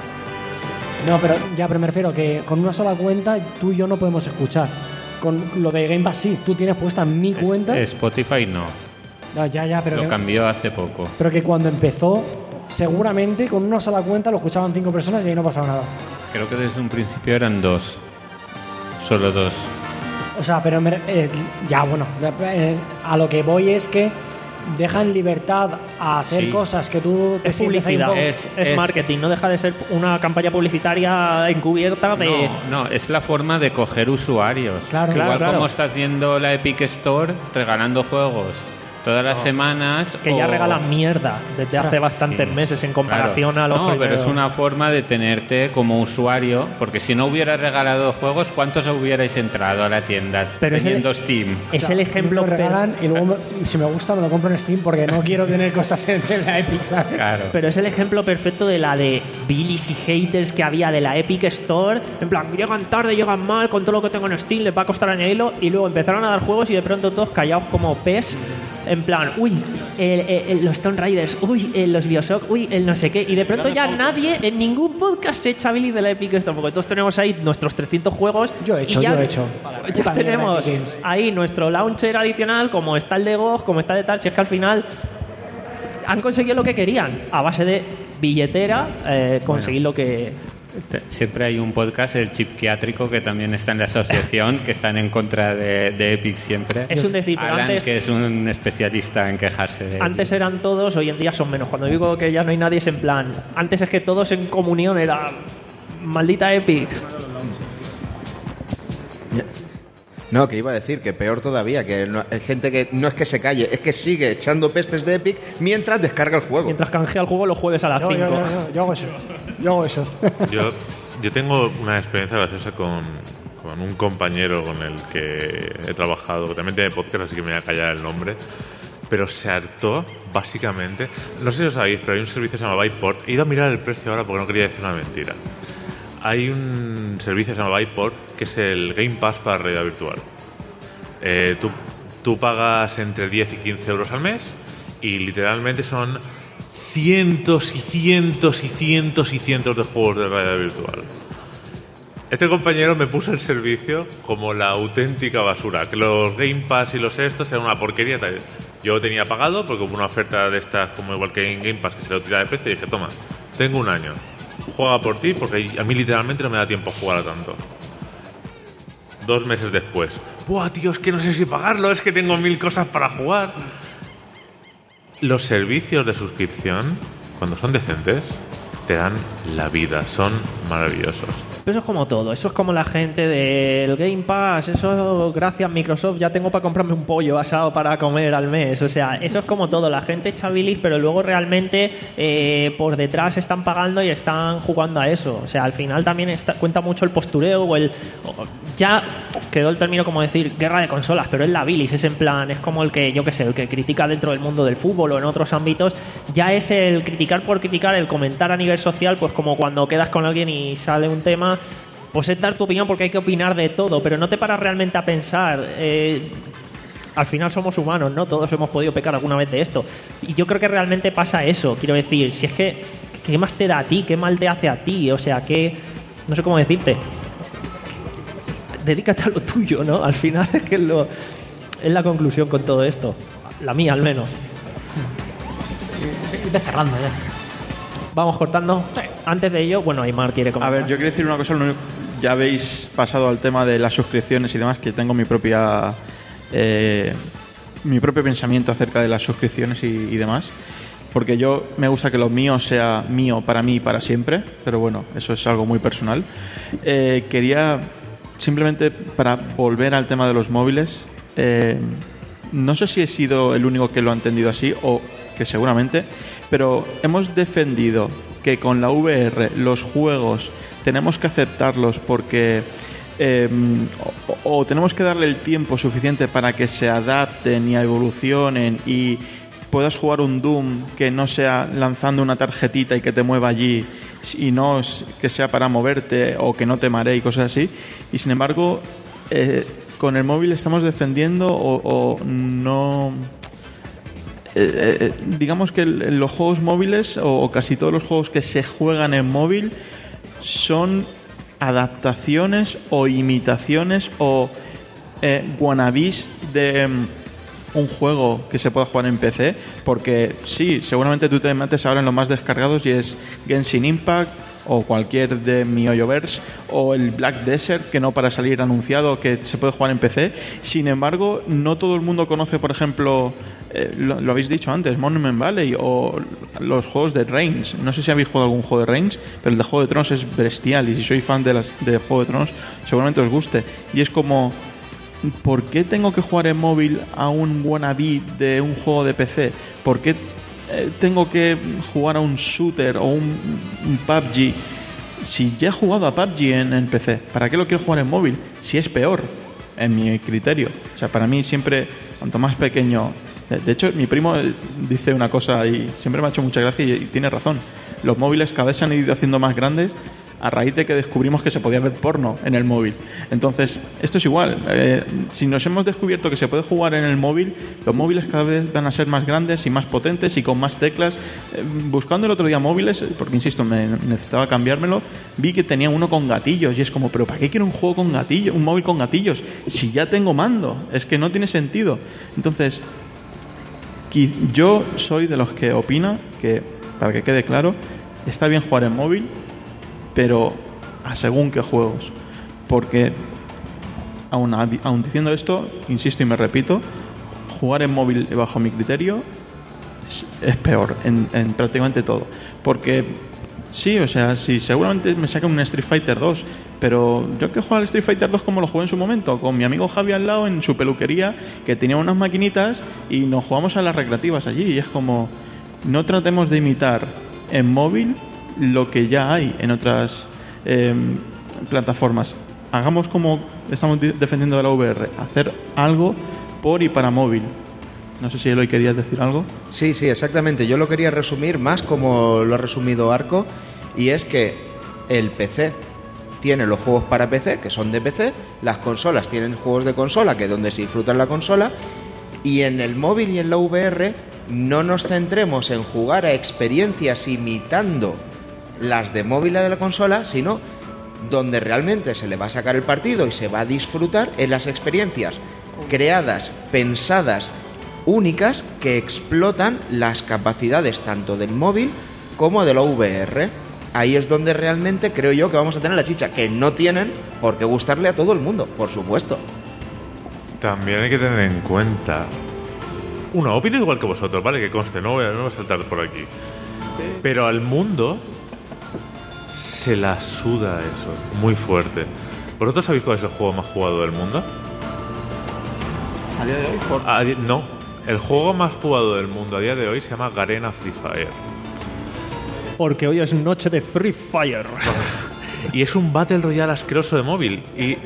No, pero ya, pero me refiero que con una sola cuenta tú y yo no podemos escuchar. Con lo de Game Pass sí, tú tienes puesta mi Es- cuenta. Spotify no. No, ya, ya, pero Lo que, cambió hace poco. pero que cuando empezó, seguramente con una sola cuenta lo escuchaban cinco personas y ahí no pasaba nada. Creo que desde un principio eran dos. Solo dos. O sea, pero me- eh, ya, bueno, eh, a lo que voy es que dejan libertad a hacer Sí. cosas que tú te Es sientes ahí un publicidad, poco- es, Es- es- marketing, no deja de ser una campaña publicitaria encubierta de... No, no, es la forma de coger usuarios. Claro, Igual claro, claro. como estás yendo la Epic Store regalando juegos Todas las no. semanas. Que o... ya regalan mierda desde hace bastantes sí. meses en comparación claro. a los No, primeros. pero es una forma de tenerte como usuario, porque si no hubiera regalado juegos, ¿cuántos hubierais entrado a la tienda pero teniendo es el, Steam? Es el ejemplo. Me lo regalan y luego, me, si me gusta, me lo compro en Steam porque no quiero tener cosas en la Epic, ¿sabes? Claro. Pero es el ejemplo perfecto de la de Billys y haters que había de la Epic Store. En plan, llegan tarde, llegan mal, con todo lo que tengo en Steam les va a costar añadirlo. Y luego empezaron a dar juegos y de pronto todos callados como pez. En plan, uy, el, el, el, los Tomb Raiders, uy, el, los Bioshock, uy, el no sé qué. Y de pronto ya nadie, en ningún podcast se echa Billy de la Epic Store. Porque todos tenemos ahí nuestros trescientos juegos. Yo he hecho, y ya, yo he hecho. Ya tenemos ahí nuestro launcher adicional, como está el de G O G, como está de tal. Si es que al final han conseguido lo que querían a base de billetera, eh, conseguir bueno. lo que... Siempre hay un podcast, el Chipquiátrico, que también está en la asociación, que están en contra de, de Epic siempre. Es un decir, pero Alan, antes, que es un especialista en quejarse de antes eran todos, hoy en día son menos. Cuando digo que ya no hay nadie es en plan, antes es que todos en comunión era maldita Epic. No, que iba a decir que peor todavía, que no, hay gente que no es que se calle, es que sigue echando pestes de Epic mientras descarga el juego. Mientras canjea el juego los jueves a las cinco. Yo, yo, yo, yo hago eso. Yo hago eso. Yo, yo tengo una experiencia graciosa con, con un compañero con el que he trabajado, que también tiene podcast, así que me voy a callar el nombre, pero se hartó, básicamente. No sé si lo sabéis, pero hay un servicio que se llama Byteport. He ido a mirar el precio ahora porque no quería decir una mentira. Hay un servicio que se llama Byteport, que es el Game Pass para realidad virtual. Eh, tú, tú pagas entre diez y quince euros al mes y literalmente son cientos y cientos y cientos y cientos de juegos de realidad virtual. Este compañero me puso el servicio como la auténtica basura, que los Game Pass y los estos eran una porquería. Yo lo tenía pagado porque hubo una oferta de estas, como igual que en Game Pass, que se lo tira de precio, y dije, toma, tengo un año. Juega por ti, porque a mí literalmente no me da tiempo a jugar a tanto. Dos meses después, ¡buah, tío! Es que no sé si pagarlo, es que tengo mil cosas para jugar. Los servicios de suscripción, cuando son decentes, te dan la vida, son maravillosos. Pero eso es como todo, eso es como la gente del Game Pass, eso gracias Microsoft ya tengo para comprarme un pollo asado para comer al mes, o sea, eso es como todo, la gente echa bilis, pero luego realmente eh, por detrás están pagando y están jugando a eso, o sea, al final también está, cuenta mucho el postureo o el... O, ya quedó el término como decir guerra de consolas, pero es la bilis, es en plan, es como el que, yo qué sé, el que critica dentro del mundo del fútbol o en otros ámbitos, ya es el criticar por criticar, el comentar a nivel social, pues como cuando quedas con alguien y sale un tema, pues es dar tu opinión porque hay que opinar de todo, pero no te paras realmente a pensar. Eh, al final somos humanos, ¿no? Todos hemos podido pecar alguna vez de esto. Y yo creo que realmente pasa eso. Quiero decir, si es que, ¿qué más te da a ti? ¿Qué mal te hace a ti? O sea, que... No sé cómo decirte. Dedícate a lo tuyo, ¿no? Al final es que es, lo, es la conclusión con todo esto. La mía, al menos. Irte cerrando ya. Vamos cortando. Antes de ello, bueno, Aymar quiere comentar. A ver, yo quiero decir una cosa. Ya habéis pasado al tema de las suscripciones y demás, que tengo mi propia eh, mi propio pensamiento acerca de las suscripciones y, y demás. Porque yo me gusta que lo mío sea mío para mí y para siempre, pero bueno, eso es algo muy personal. Eh, quería simplemente, para volver al tema de los móviles, eh, no sé si he sido el único que lo ha entendido así o que seguramente, pero hemos defendido que con la V R los juegos tenemos que aceptarlos porque eh, o, o tenemos que darle el tiempo suficiente para que se adapten y evolucionen y puedas jugar un Doom que no sea lanzando una tarjetita y que te mueva allí y no que sea para moverte o que no te maree y cosas así, y sin embargo eh, con el móvil estamos defendiendo o, o no eh, eh, digamos que el, los juegos móviles o, o casi todos los juegos que se juegan en móvil son adaptaciones o imitaciones o eh, wannabes de un juego que se pueda jugar en P C, porque sí, seguramente tú te metes ahora en los más descargados y es Genshin Impact o cualquier de MioYoverse o el Black Desert, que no para salir anunciado que se puede jugar en P C. Sin embargo, no todo el mundo conoce, por ejemplo, eh, lo, lo habéis dicho antes, Monument Valley o los juegos de Reigns. No sé si habéis jugado algún juego de Reigns, pero el de Juego de Tronos es bestial y si sois fan de, las, de Juego de Tronos seguramente os guste. Y es como... ¿por qué tengo que jugar en móvil a un wannabe de un juego de P C? ¿Por qué eh, tengo que jugar a un shooter o un, un P U B G? Si ya he jugado a P U B G en, en P C, ¿para qué lo quiero jugar en móvil? Si es peor, en mi criterio. O sea, para mí siempre, cuanto más pequeño... De, de hecho, mi primo dice una cosa y siempre me ha hecho mucha gracia y, y tiene razón. Los móviles cada vez se han ido haciendo más grandes a raíz de que descubrimos que se podía ver porno en el móvil. Entonces, esto es igual. Eh, si nos hemos descubierto que se puede jugar en el móvil, los móviles cada vez van a ser más grandes y más potentes y con más teclas. Eh, buscando el otro día móviles, porque insisto, me necesitaba cambiármelo, vi que tenía uno con gatillos y es como, ¿pero para qué quiero un juego con gatillos, un móvil con gatillos? Si ya tengo mando, es que no tiene sentido. Entonces, yo soy de los que opina que, para que quede claro, está bien jugar en móvil, pero a según qué juegos, porque aun, aun diciendo esto, insisto y me repito, jugar en móvil bajo mi criterio es, es peor en, en prácticamente todo, porque sí, o sea, sí, seguramente me saca un Street Fighter dos, pero yo quiero jugar al Street Fighter dos como lo jugué en su momento, con mi amigo Javi al lado en su peluquería, que tenía unas maquinitas y nos jugamos a las recreativas allí, y es como, no tratemos de imitar en móvil lo que ya hay en otras eh, plataformas. Hagamos como estamos defendiendo de la V R, hacer algo por y para móvil. No sé si Eloy querías decir algo. Sí, sí, exactamente. Yo lo quería resumir más como lo ha resumido Arco, y es que el P C tiene los juegos para P C, que son de P C, las consolas tienen juegos de consola, que es donde se disfruta en la consola, y en el móvil y en la V R no nos centremos en jugar a experiencias imitando las de móvil y de la consola, sino donde realmente se le va a sacar el partido y se va a disfrutar en las experiencias creadas, pensadas, únicas, que explotan las capacidades tanto del móvil como de la V R. Ahí es donde realmente creo yo que vamos a tener la chicha, que no tienen por qué gustarle a todo el mundo, por supuesto. También hay que tener en cuenta... Uno, opino igual que vosotros, ¿vale? Que conste, no voy a, no voy a saltar por aquí. Pero al mundo se la suda eso, muy fuerte. ¿Vosotros sabéis cuál es el juego más jugado del mundo? ¿A día de hoy? Por... A di- no, el juego más jugado del mundo a día de hoy se llama Garena Free Fire. Porque hoy es noche de Free Fire. Y es un Battle Royale asqueroso de móvil. Y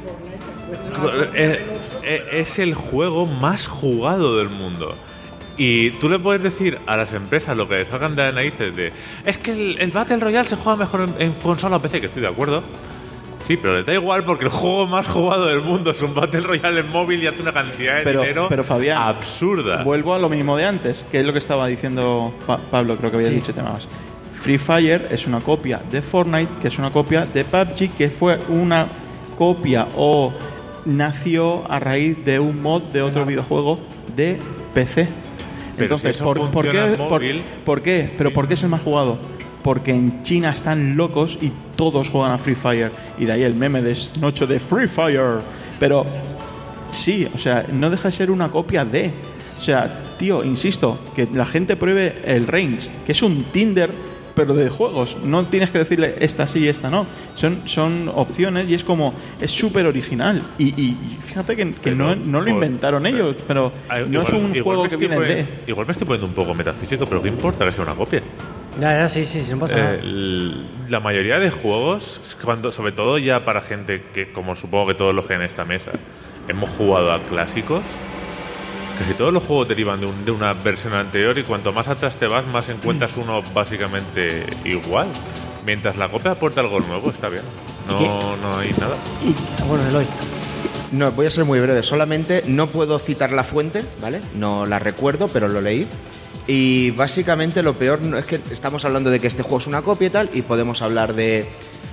es el juego más jugado del mundo. Y tú le puedes decir a las empresas lo que les salgan de las narices de es que el, el Battle Royale se juega mejor en, en consola o P C, que estoy de acuerdo. Sí, pero les da igual porque el juego más jugado del mundo es un Battle Royale en móvil y hace una cantidad de pero, dinero pero, Fabián, absurda. Vuelvo a lo mismo de antes, que es lo que estaba diciendo pa- Pablo, creo que había sí. dicho temas. Free Fire es una copia de Fortnite, que es una copia de P U B G, que fue una copia o nació a raíz de un mod de otro videojuego de P C. Pero entonces, si ¿por, ¿por, qué, por, ¿por qué? ¿Pero por qué es el más jugado? Porque en China están locos y todos juegan a Free Fire. Y de ahí el meme de noche de Free Fire. Pero sí, o sea, no deja de ser una copia de... O sea, tío, insisto, que la gente pruebe el Range, que es un Tinder, pero de juegos. No tienes que decirle esta sí y esta no. Son, son opciones y es como... Es súper original. Y, y, y fíjate que, que no, no lo inventaron pero, ellos, pero igual, no es un juego que viene poniendo, de... Igual me estoy poniendo un poco metafísico, pero ¿qué importa que sea una copia? Ya, ya, sí, sí, sí, no pasa nada. Eh, la mayoría de juegos, cuando, sobre todo ya para gente que, como supongo que todos los que en esta mesa, hemos jugado a clásicos, casi todos los juegos derivan de, un, de una versión anterior y cuanto más atrás te vas, más encuentras uno básicamente igual. Mientras la copia aporta algo nuevo, está bien. No, no hay nada. Y, bueno, Eloy. No, voy a ser muy breve. Solamente no puedo citar la fuente, ¿vale? No la recuerdo, pero lo leí. Y básicamente lo peor no es que estamos hablando de que este juego es una copia y tal, y podemos hablar de...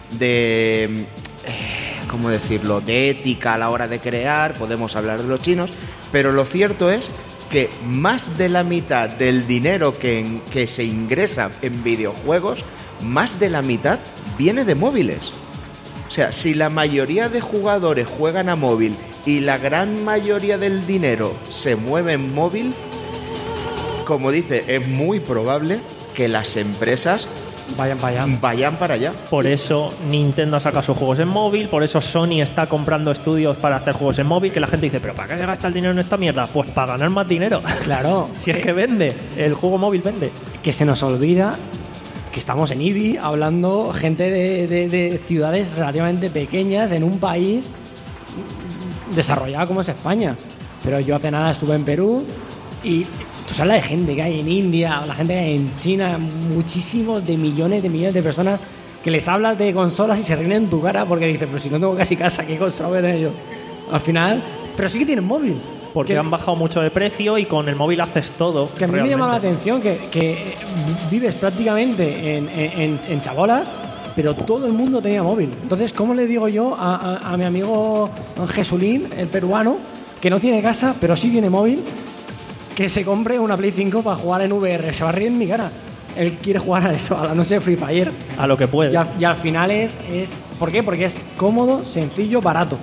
de eh, ¿cómo decirlo? De ética a la hora de crear, podemos hablar de los chinos, pero lo cierto es que más de la mitad del dinero que, en, que se ingresa en videojuegos, más de la mitad viene de móviles. O sea, si la mayoría de jugadores juegan a móvil y la gran mayoría del dinero se mueve en móvil, como dice, es muy probable que las empresas Vayan para allá. Vayan para allá. Por eso Nintendo saca sus juegos en móvil, por eso Sony está comprando estudios para hacer juegos en móvil, que la gente dice, ¿pero para qué se gasta el dinero en esta mierda? Pues para ganar más dinero. Claro. Si es que vende, el juego móvil vende. Que se nos olvida que estamos en I B I hablando gente de, de, de ciudades relativamente pequeñas en un país desarrollado como es España. Pero yo hace nada estuve en Perú y tú sabes la de gente que hay en India, la gente que hay en China, muchísimos de millones de millones de personas que les hablas de consolas y se ríen en tu cara porque dices, pero si no tengo casi casa, ¿qué consola voy a tener yo? Al final, pero sí que tienen móvil. Porque que, han bajado mucho de precio y con el móvil haces todo. Que a mí realmente me llama la atención que, que vives prácticamente en, en, en chabolas, pero todo el mundo tenía móvil. Entonces, ¿cómo le digo yo a, a, a mi amigo Jesulín, el peruano, que no tiene casa, pero sí tiene móvil, que se compre una Play cinco para jugar en V R? Se va a reír en mi cara. Él quiere jugar a eso, a la noche de Free Fire. A lo que puede. Y al, y al final es, es... ¿Por qué? Porque es cómodo, sencillo, barato.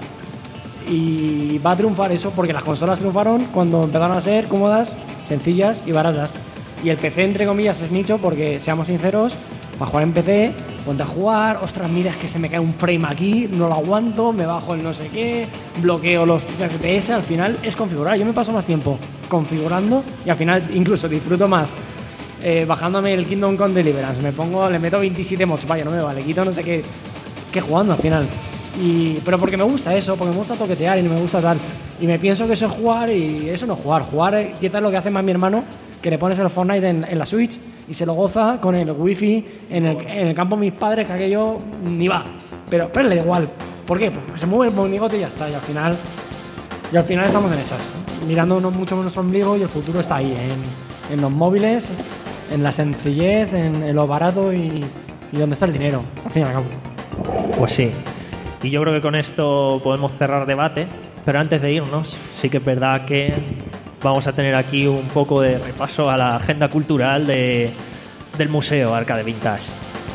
Y va a triunfar eso porque las consolas triunfaron cuando empezaron a ser cómodas, sencillas y baratas. Y el P C, entre comillas, es nicho porque, seamos sinceros, para jugar en P C, ponte a jugar, ostras, mira, es que se me cae un frame aquí, no lo aguanto, me bajo el no sé qué, bloqueo los F P S, al final es configurar. Yo me paso más tiempo configurando y al final incluso disfruto más eh, bajándome el Kingdom Come Deliverance. Me pongo, le meto veintisiete mods, vaya, no me vale, quito no sé qué, qué jugando al final. Y, pero porque me gusta eso, porque me gusta toquetear y no me gusta tal. Y me pienso que eso es jugar y eso no es jugar. Jugar quizás lo que hace más mi hermano, que le pones el Fortnite en, en la Switch y se lo goza con el wifi en el, en el campo de mis padres, que aquello ni va. Pero, pero le da igual. ¿Por qué? Pues se mueve el monigote y ya está. Y al final, y al final estamos en esas. Mirándonos mucho en nuestro ombligo y el futuro está ahí, en, en los móviles, en la sencillez, en, en lo barato y, y donde está el dinero. Al fin y al cabo. Pues sí. Y yo creo que con esto podemos cerrar debate, pero antes de irnos, sí que es verdad que vamos a tener aquí un poco de repaso a la agenda cultural de, del Museo Arcade Vintage.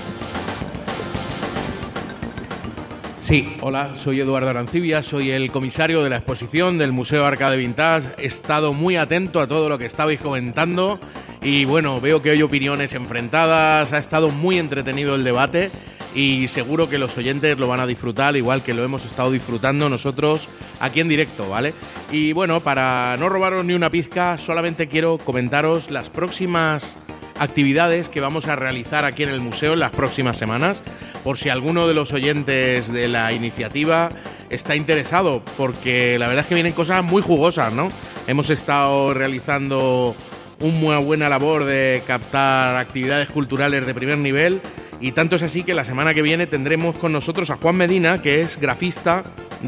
Sí, hola, soy Eduardo Arancibia, soy el comisario de la exposición del Museo Arcade Vintage. He estado muy atento a todo lo que estabais comentando y bueno, veo que hay opiniones enfrentadas, ha estado muy entretenido el debate. Y seguro que los oyentes lo van a disfrutar, igual que lo hemos estado disfrutando nosotros aquí en directo, ¿vale? Y bueno, para no robaros ni una pizca, solamente quiero comentaros las próximas actividades que vamos a realizar aquí en el museo en las próximas semanas, por si alguno de los oyentes de la iniciativa está interesado, porque la verdad es que vienen cosas muy jugosas, ¿no? Hemos estado realizando una buena labor de captar actividades culturales de primer nivel. Y tanto es así que la semana que viene tendremos con nosotros a Juan Medina, que es grafista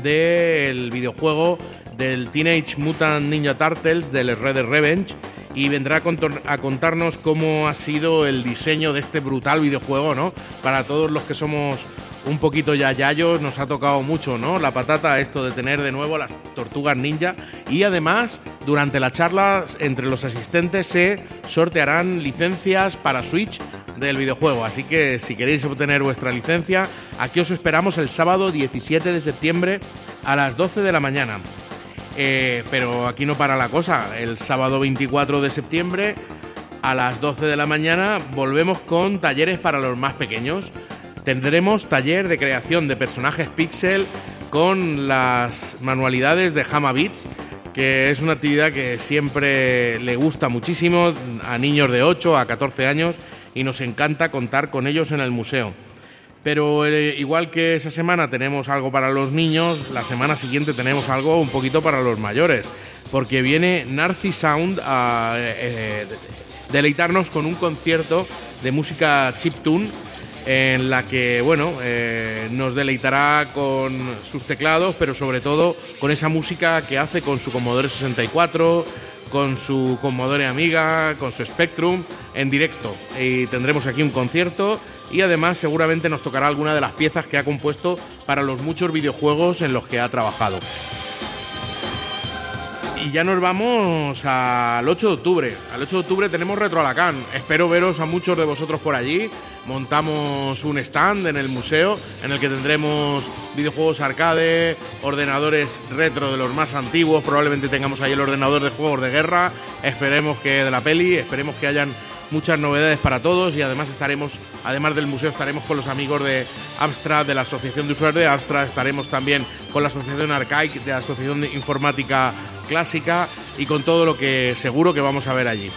del videojuego del Teenage Mutant Ninja Turtles, del Red Dead Revenge, y vendrá a, contor- a contarnos cómo ha sido el diseño de este brutal videojuego, ¿no? Para todos los que somos un poquito ya yayos, nos ha tocado mucho, ¿no? La patata, esto de tener de nuevo las tortugas ninja. Y además, durante la charla, entre los asistentes se sortearán licencias para Switch del videojuego, así que si queréis obtener vuestra licencia, aquí os esperamos el sábado diecisiete de septiembre a las doce de la mañana. Eh, pero aquí no para la cosa, el sábado veinticuatro de septiembre a las doce de la mañana volvemos con talleres para los más pequeños. Tendremos taller de creación de personajes pixel con las manualidades de Hama Beats, que es una actividad que siempre le gusta muchísimo a niños de ocho a catorce años y nos encanta contar con ellos en el museo. Pero eh, igual que esa semana tenemos algo para los niños, la semana siguiente tenemos algo un poquito para los mayores, porque viene Narcy Sound a eh, deleitarnos con un concierto de música chiptune en la que, bueno, eh, nos deleitará con sus teclados, pero sobre todo con esa música que hace con su Commodore sesenta y cuatro, con su Commodore Amiga, con su Spectrum, en directo. Y tendremos aquí un concierto y además seguramente nos tocará alguna de las piezas que ha compuesto para los muchos videojuegos en los que ha trabajado. Y ya nos vamos al ocho de octubre. Al ocho de octubre tenemos Retro Alacant. Espero veros a muchos de vosotros por allí. Montamos un stand en el museo en el que tendremos videojuegos arcade, ordenadores retro de los más antiguos. Probablemente tengamos ahí el ordenador de juegos de guerra. Esperemos que de la peli, esperemos que hayan muchas novedades para todos y además estaremos, además del museo, estaremos con los amigos de Amstrad, de la Asociación de Usuarios de Amstrad, estaremos también con la Asociación Arcaic, de la Asociación de Informática Clásica y con todo lo que seguro que vamos a ver allí.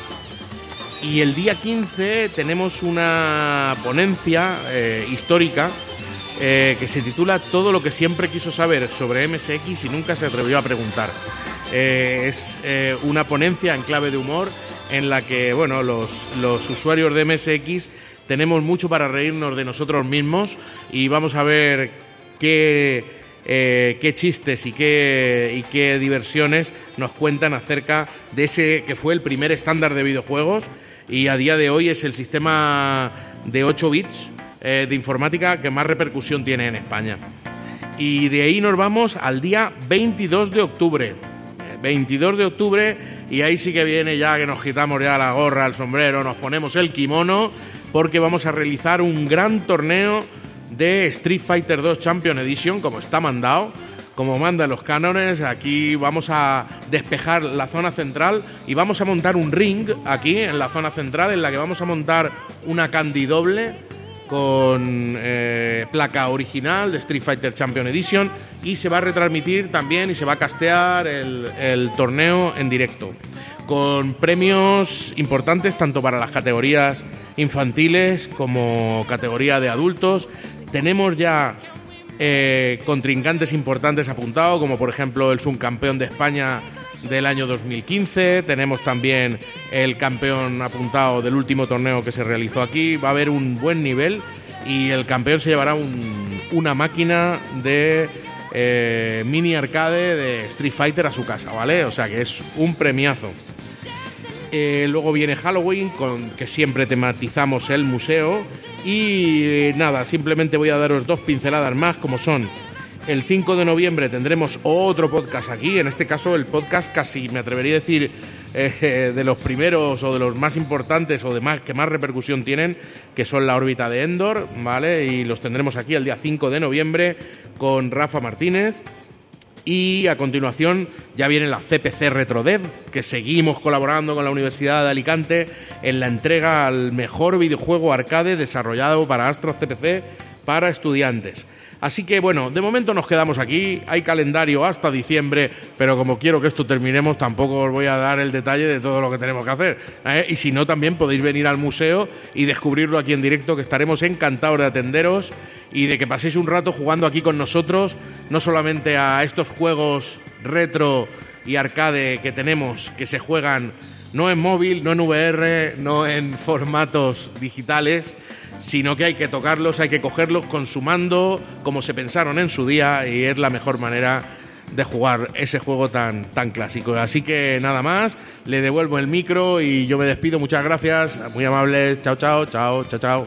Y el día quince tenemos una ponencia eh, histórica eh, que se titula Todo lo que siempre quiso saber sobre M S X y nunca se atrevió a preguntar. Eh, es eh, una ponencia en clave de humor en la que, bueno, los, los usuarios de M S X tenemos mucho para reírnos de nosotros mismos y vamos a ver qué, eh, qué chistes y qué, y qué diversiones nos cuentan acerca de ese que fue el primer estándar de videojuegos y a día de hoy es el sistema de ocho bits eh, de informática que más repercusión tiene en España. Y de ahí nos vamos al día veintidós de octubre. veintidós de octubre y ahí sí que viene ya que nos quitamos ya la gorra, el sombrero, nos ponemos el kimono porque vamos a realizar un gran torneo de Street Fighter dos Champion Edition como está mandado, como mandan los cánones. Aquí vamos a despejar la zona central y vamos a montar un ring aquí en la zona central en la que vamos a montar una candy doble con eh, placa original de Street Fighter Champion Edition y se va a retransmitir también y se va a castear el, el torneo en directo con premios importantes tanto para las categorías infantiles como categoría de adultos. Tenemos ya eh, contrincantes importantes apuntados como por ejemplo el subcampeón de España del año dos mil quince, tenemos también el campeón apuntado del último torneo que se realizó aquí. Va a haber un buen nivel y el campeón se llevará un, una máquina de eh, mini arcade de Street Fighter a su casa, ¿vale? O sea que es un premiazo. Eh, luego viene Halloween, con que siempre tematizamos el museo y eh, nada, simplemente voy a daros dos pinceladas más como son. El cinco de noviembre tendremos otro podcast aquí, en este caso el podcast casi me atrevería a decir eh, de los primeros o de los más importantes o de más que más repercusión tienen, que son la órbita de Endor, ¿vale? Y los tendremos aquí el día cinco de noviembre con Rafa Martínez. Y a continuación ya viene la C P C RetroDev, que seguimos colaborando con la Universidad de Alicante en la entrega al mejor videojuego arcade desarrollado para Astra C P C para estudiantes. Así que bueno, de momento nos quedamos aquí, hay calendario hasta diciembre, pero como quiero que esto terminemos tampoco os voy a dar el detalle de todo lo que tenemos que hacer, ¿eh? Y si no también podéis venir al museo y descubrirlo aquí en directo, que estaremos encantados de atenderos y de que paséis un rato jugando aquí con nosotros, no solamente a estos juegos retro y arcade que tenemos, que se juegan no en móvil, no en V R, no en formatos digitales, sino que hay que tocarlos, hay que cogerlos con su mando, como se pensaron en su día, y es la mejor manera de jugar ese juego tan, tan clásico. Así que nada más, le devuelvo el micro y yo me despido. Muchas gracias, muy amables. Chao, chao, chao, chao, chao.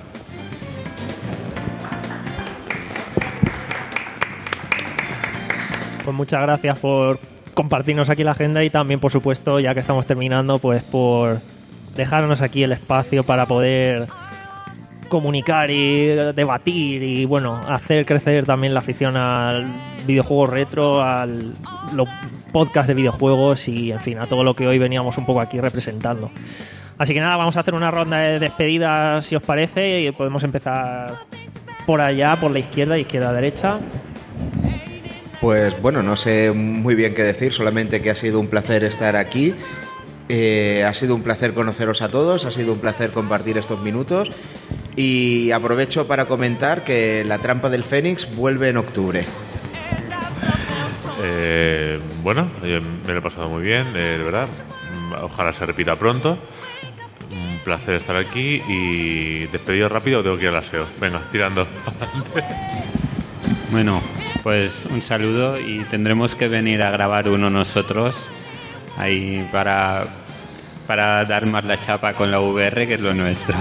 Pues muchas gracias por compartirnos aquí la agenda y también, por supuesto, ya que estamos terminando, pues por dejarnos aquí el espacio para poder comunicar y debatir y bueno, hacer crecer también la afición al videojuego retro, al los podcasts de videojuegos y en fin, a todo lo que hoy veníamos un poco aquí representando. Así que nada, vamos a hacer una ronda de despedidas si os parece y podemos empezar por allá, por la izquierda, izquierda-derecha. Pues bueno, no sé muy bien qué decir, solamente que ha sido un placer estar aquí. Eh, ha sido un placer conoceros a todos, ha sido un placer compartir estos minutos y aprovecho para comentar que La Trampa del Fénix vuelve en octubre. Eh, bueno, me lo he pasado muy bien, eh, de verdad. Ojalá se repita pronto. Un placer estar aquí y despedido rápido, tengo que ir al aseo. Venga, tirando. Bueno, pues un saludo y tendremos que venir a grabar uno nosotros ahí para, para dar más la chapa con la V R, que es lo nuestro.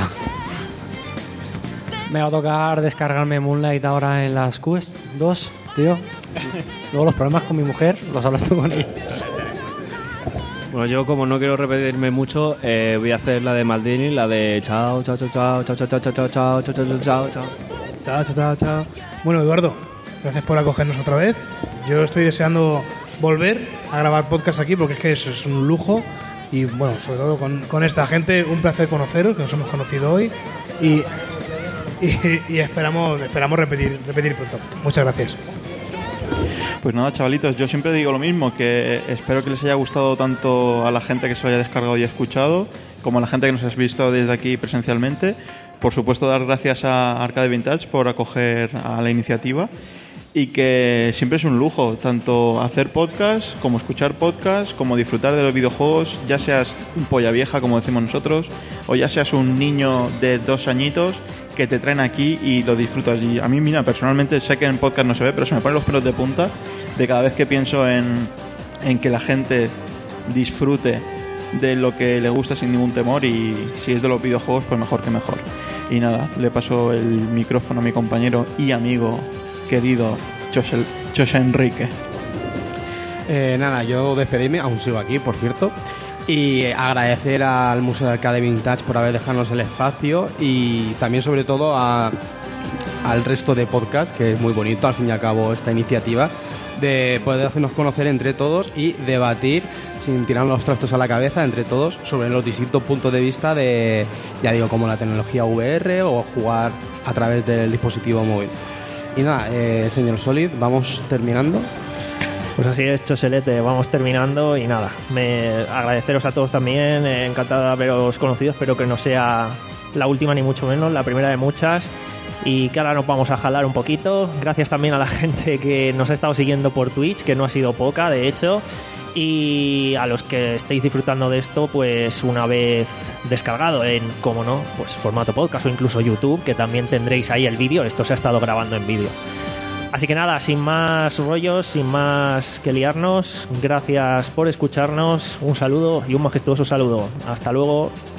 Me va a tocar descargarme Moonlight ahora en las Quest dos, tío. Luego los problemas con mi mujer los hablas tú con ella. Bueno, yo como no quiero repetirme mucho, eh, voy a hacer la de Maldini, la de chao, chao, chao, chao, chao, chao, chao, chao, chao, chao, chao, chao, chao, chao. Chao, chao, chao, chao. Bueno, Eduardo, gracias por acogernos otra vez. Yo estoy deseando volver a grabar podcast aquí porque es que es, es un lujo y bueno, sobre todo con, con esta gente, un placer conoceros, que nos hemos conocido hoy y, y, y esperamos esperamos repetir repetir pronto. Muchas gracias. Pues nada, chavalitos, yo siempre digo lo mismo, que espero que les haya gustado tanto a la gente que se lo haya descargado y escuchado, como a la gente que nos has visto desde aquí presencialmente. Por supuesto, dar gracias a Arcade Vintage por acoger a la iniciativa, y que siempre es un lujo tanto hacer podcast como escuchar podcast, como disfrutar de los videojuegos, ya seas un polla vieja, como decimos nosotros, o ya seas un niño de dos añitos que te traen aquí y lo disfrutas. Y a mí, mira, personalmente sé que en podcast no se ve, pero se me ponen los pelos de punta de cada vez que pienso en, en que la gente disfrute de lo que le gusta sin ningún temor, y si es de los videojuegos, pues mejor que mejor. Y nada, le paso el micrófono a mi compañero y amigo querido José Enrique. Eh, nada, yo despedirme, aún sigo aquí, por cierto, y agradecer al Museo de Arcade Vintage por haber dejado el espacio, y también sobre todo a, al resto de podcast, que es muy bonito al fin y al cabo esta iniciativa de poder hacernos conocer entre todos y debatir sin tirarnos los trastos a la cabeza entre todos sobre los distintos puntos de vista de, ya digo, como la tecnología V R o jugar a través del dispositivo móvil. Y nada, eh, señor Solid, vamos terminando. Pues así es, Choselete, vamos terminando y nada, me agradeceros a todos también, eh, encantado de haberos conocido, espero que no sea la última ni mucho menos, la primera de muchas, y que ahora nos vamos a jalar un poquito. Gracias también a la gente que nos ha estado siguiendo por Twitch, que no ha sido poca, de hecho, y a los que estéis disfrutando de esto, pues una vez descargado en, como no, pues formato podcast o incluso YouTube, que también tendréis ahí el vídeo. Esto se ha estado grabando en vídeo. Así que nada, sin más rollos, sin más que liarnos, gracias por escucharnos, un saludo y un majestuoso saludo. Hasta luego.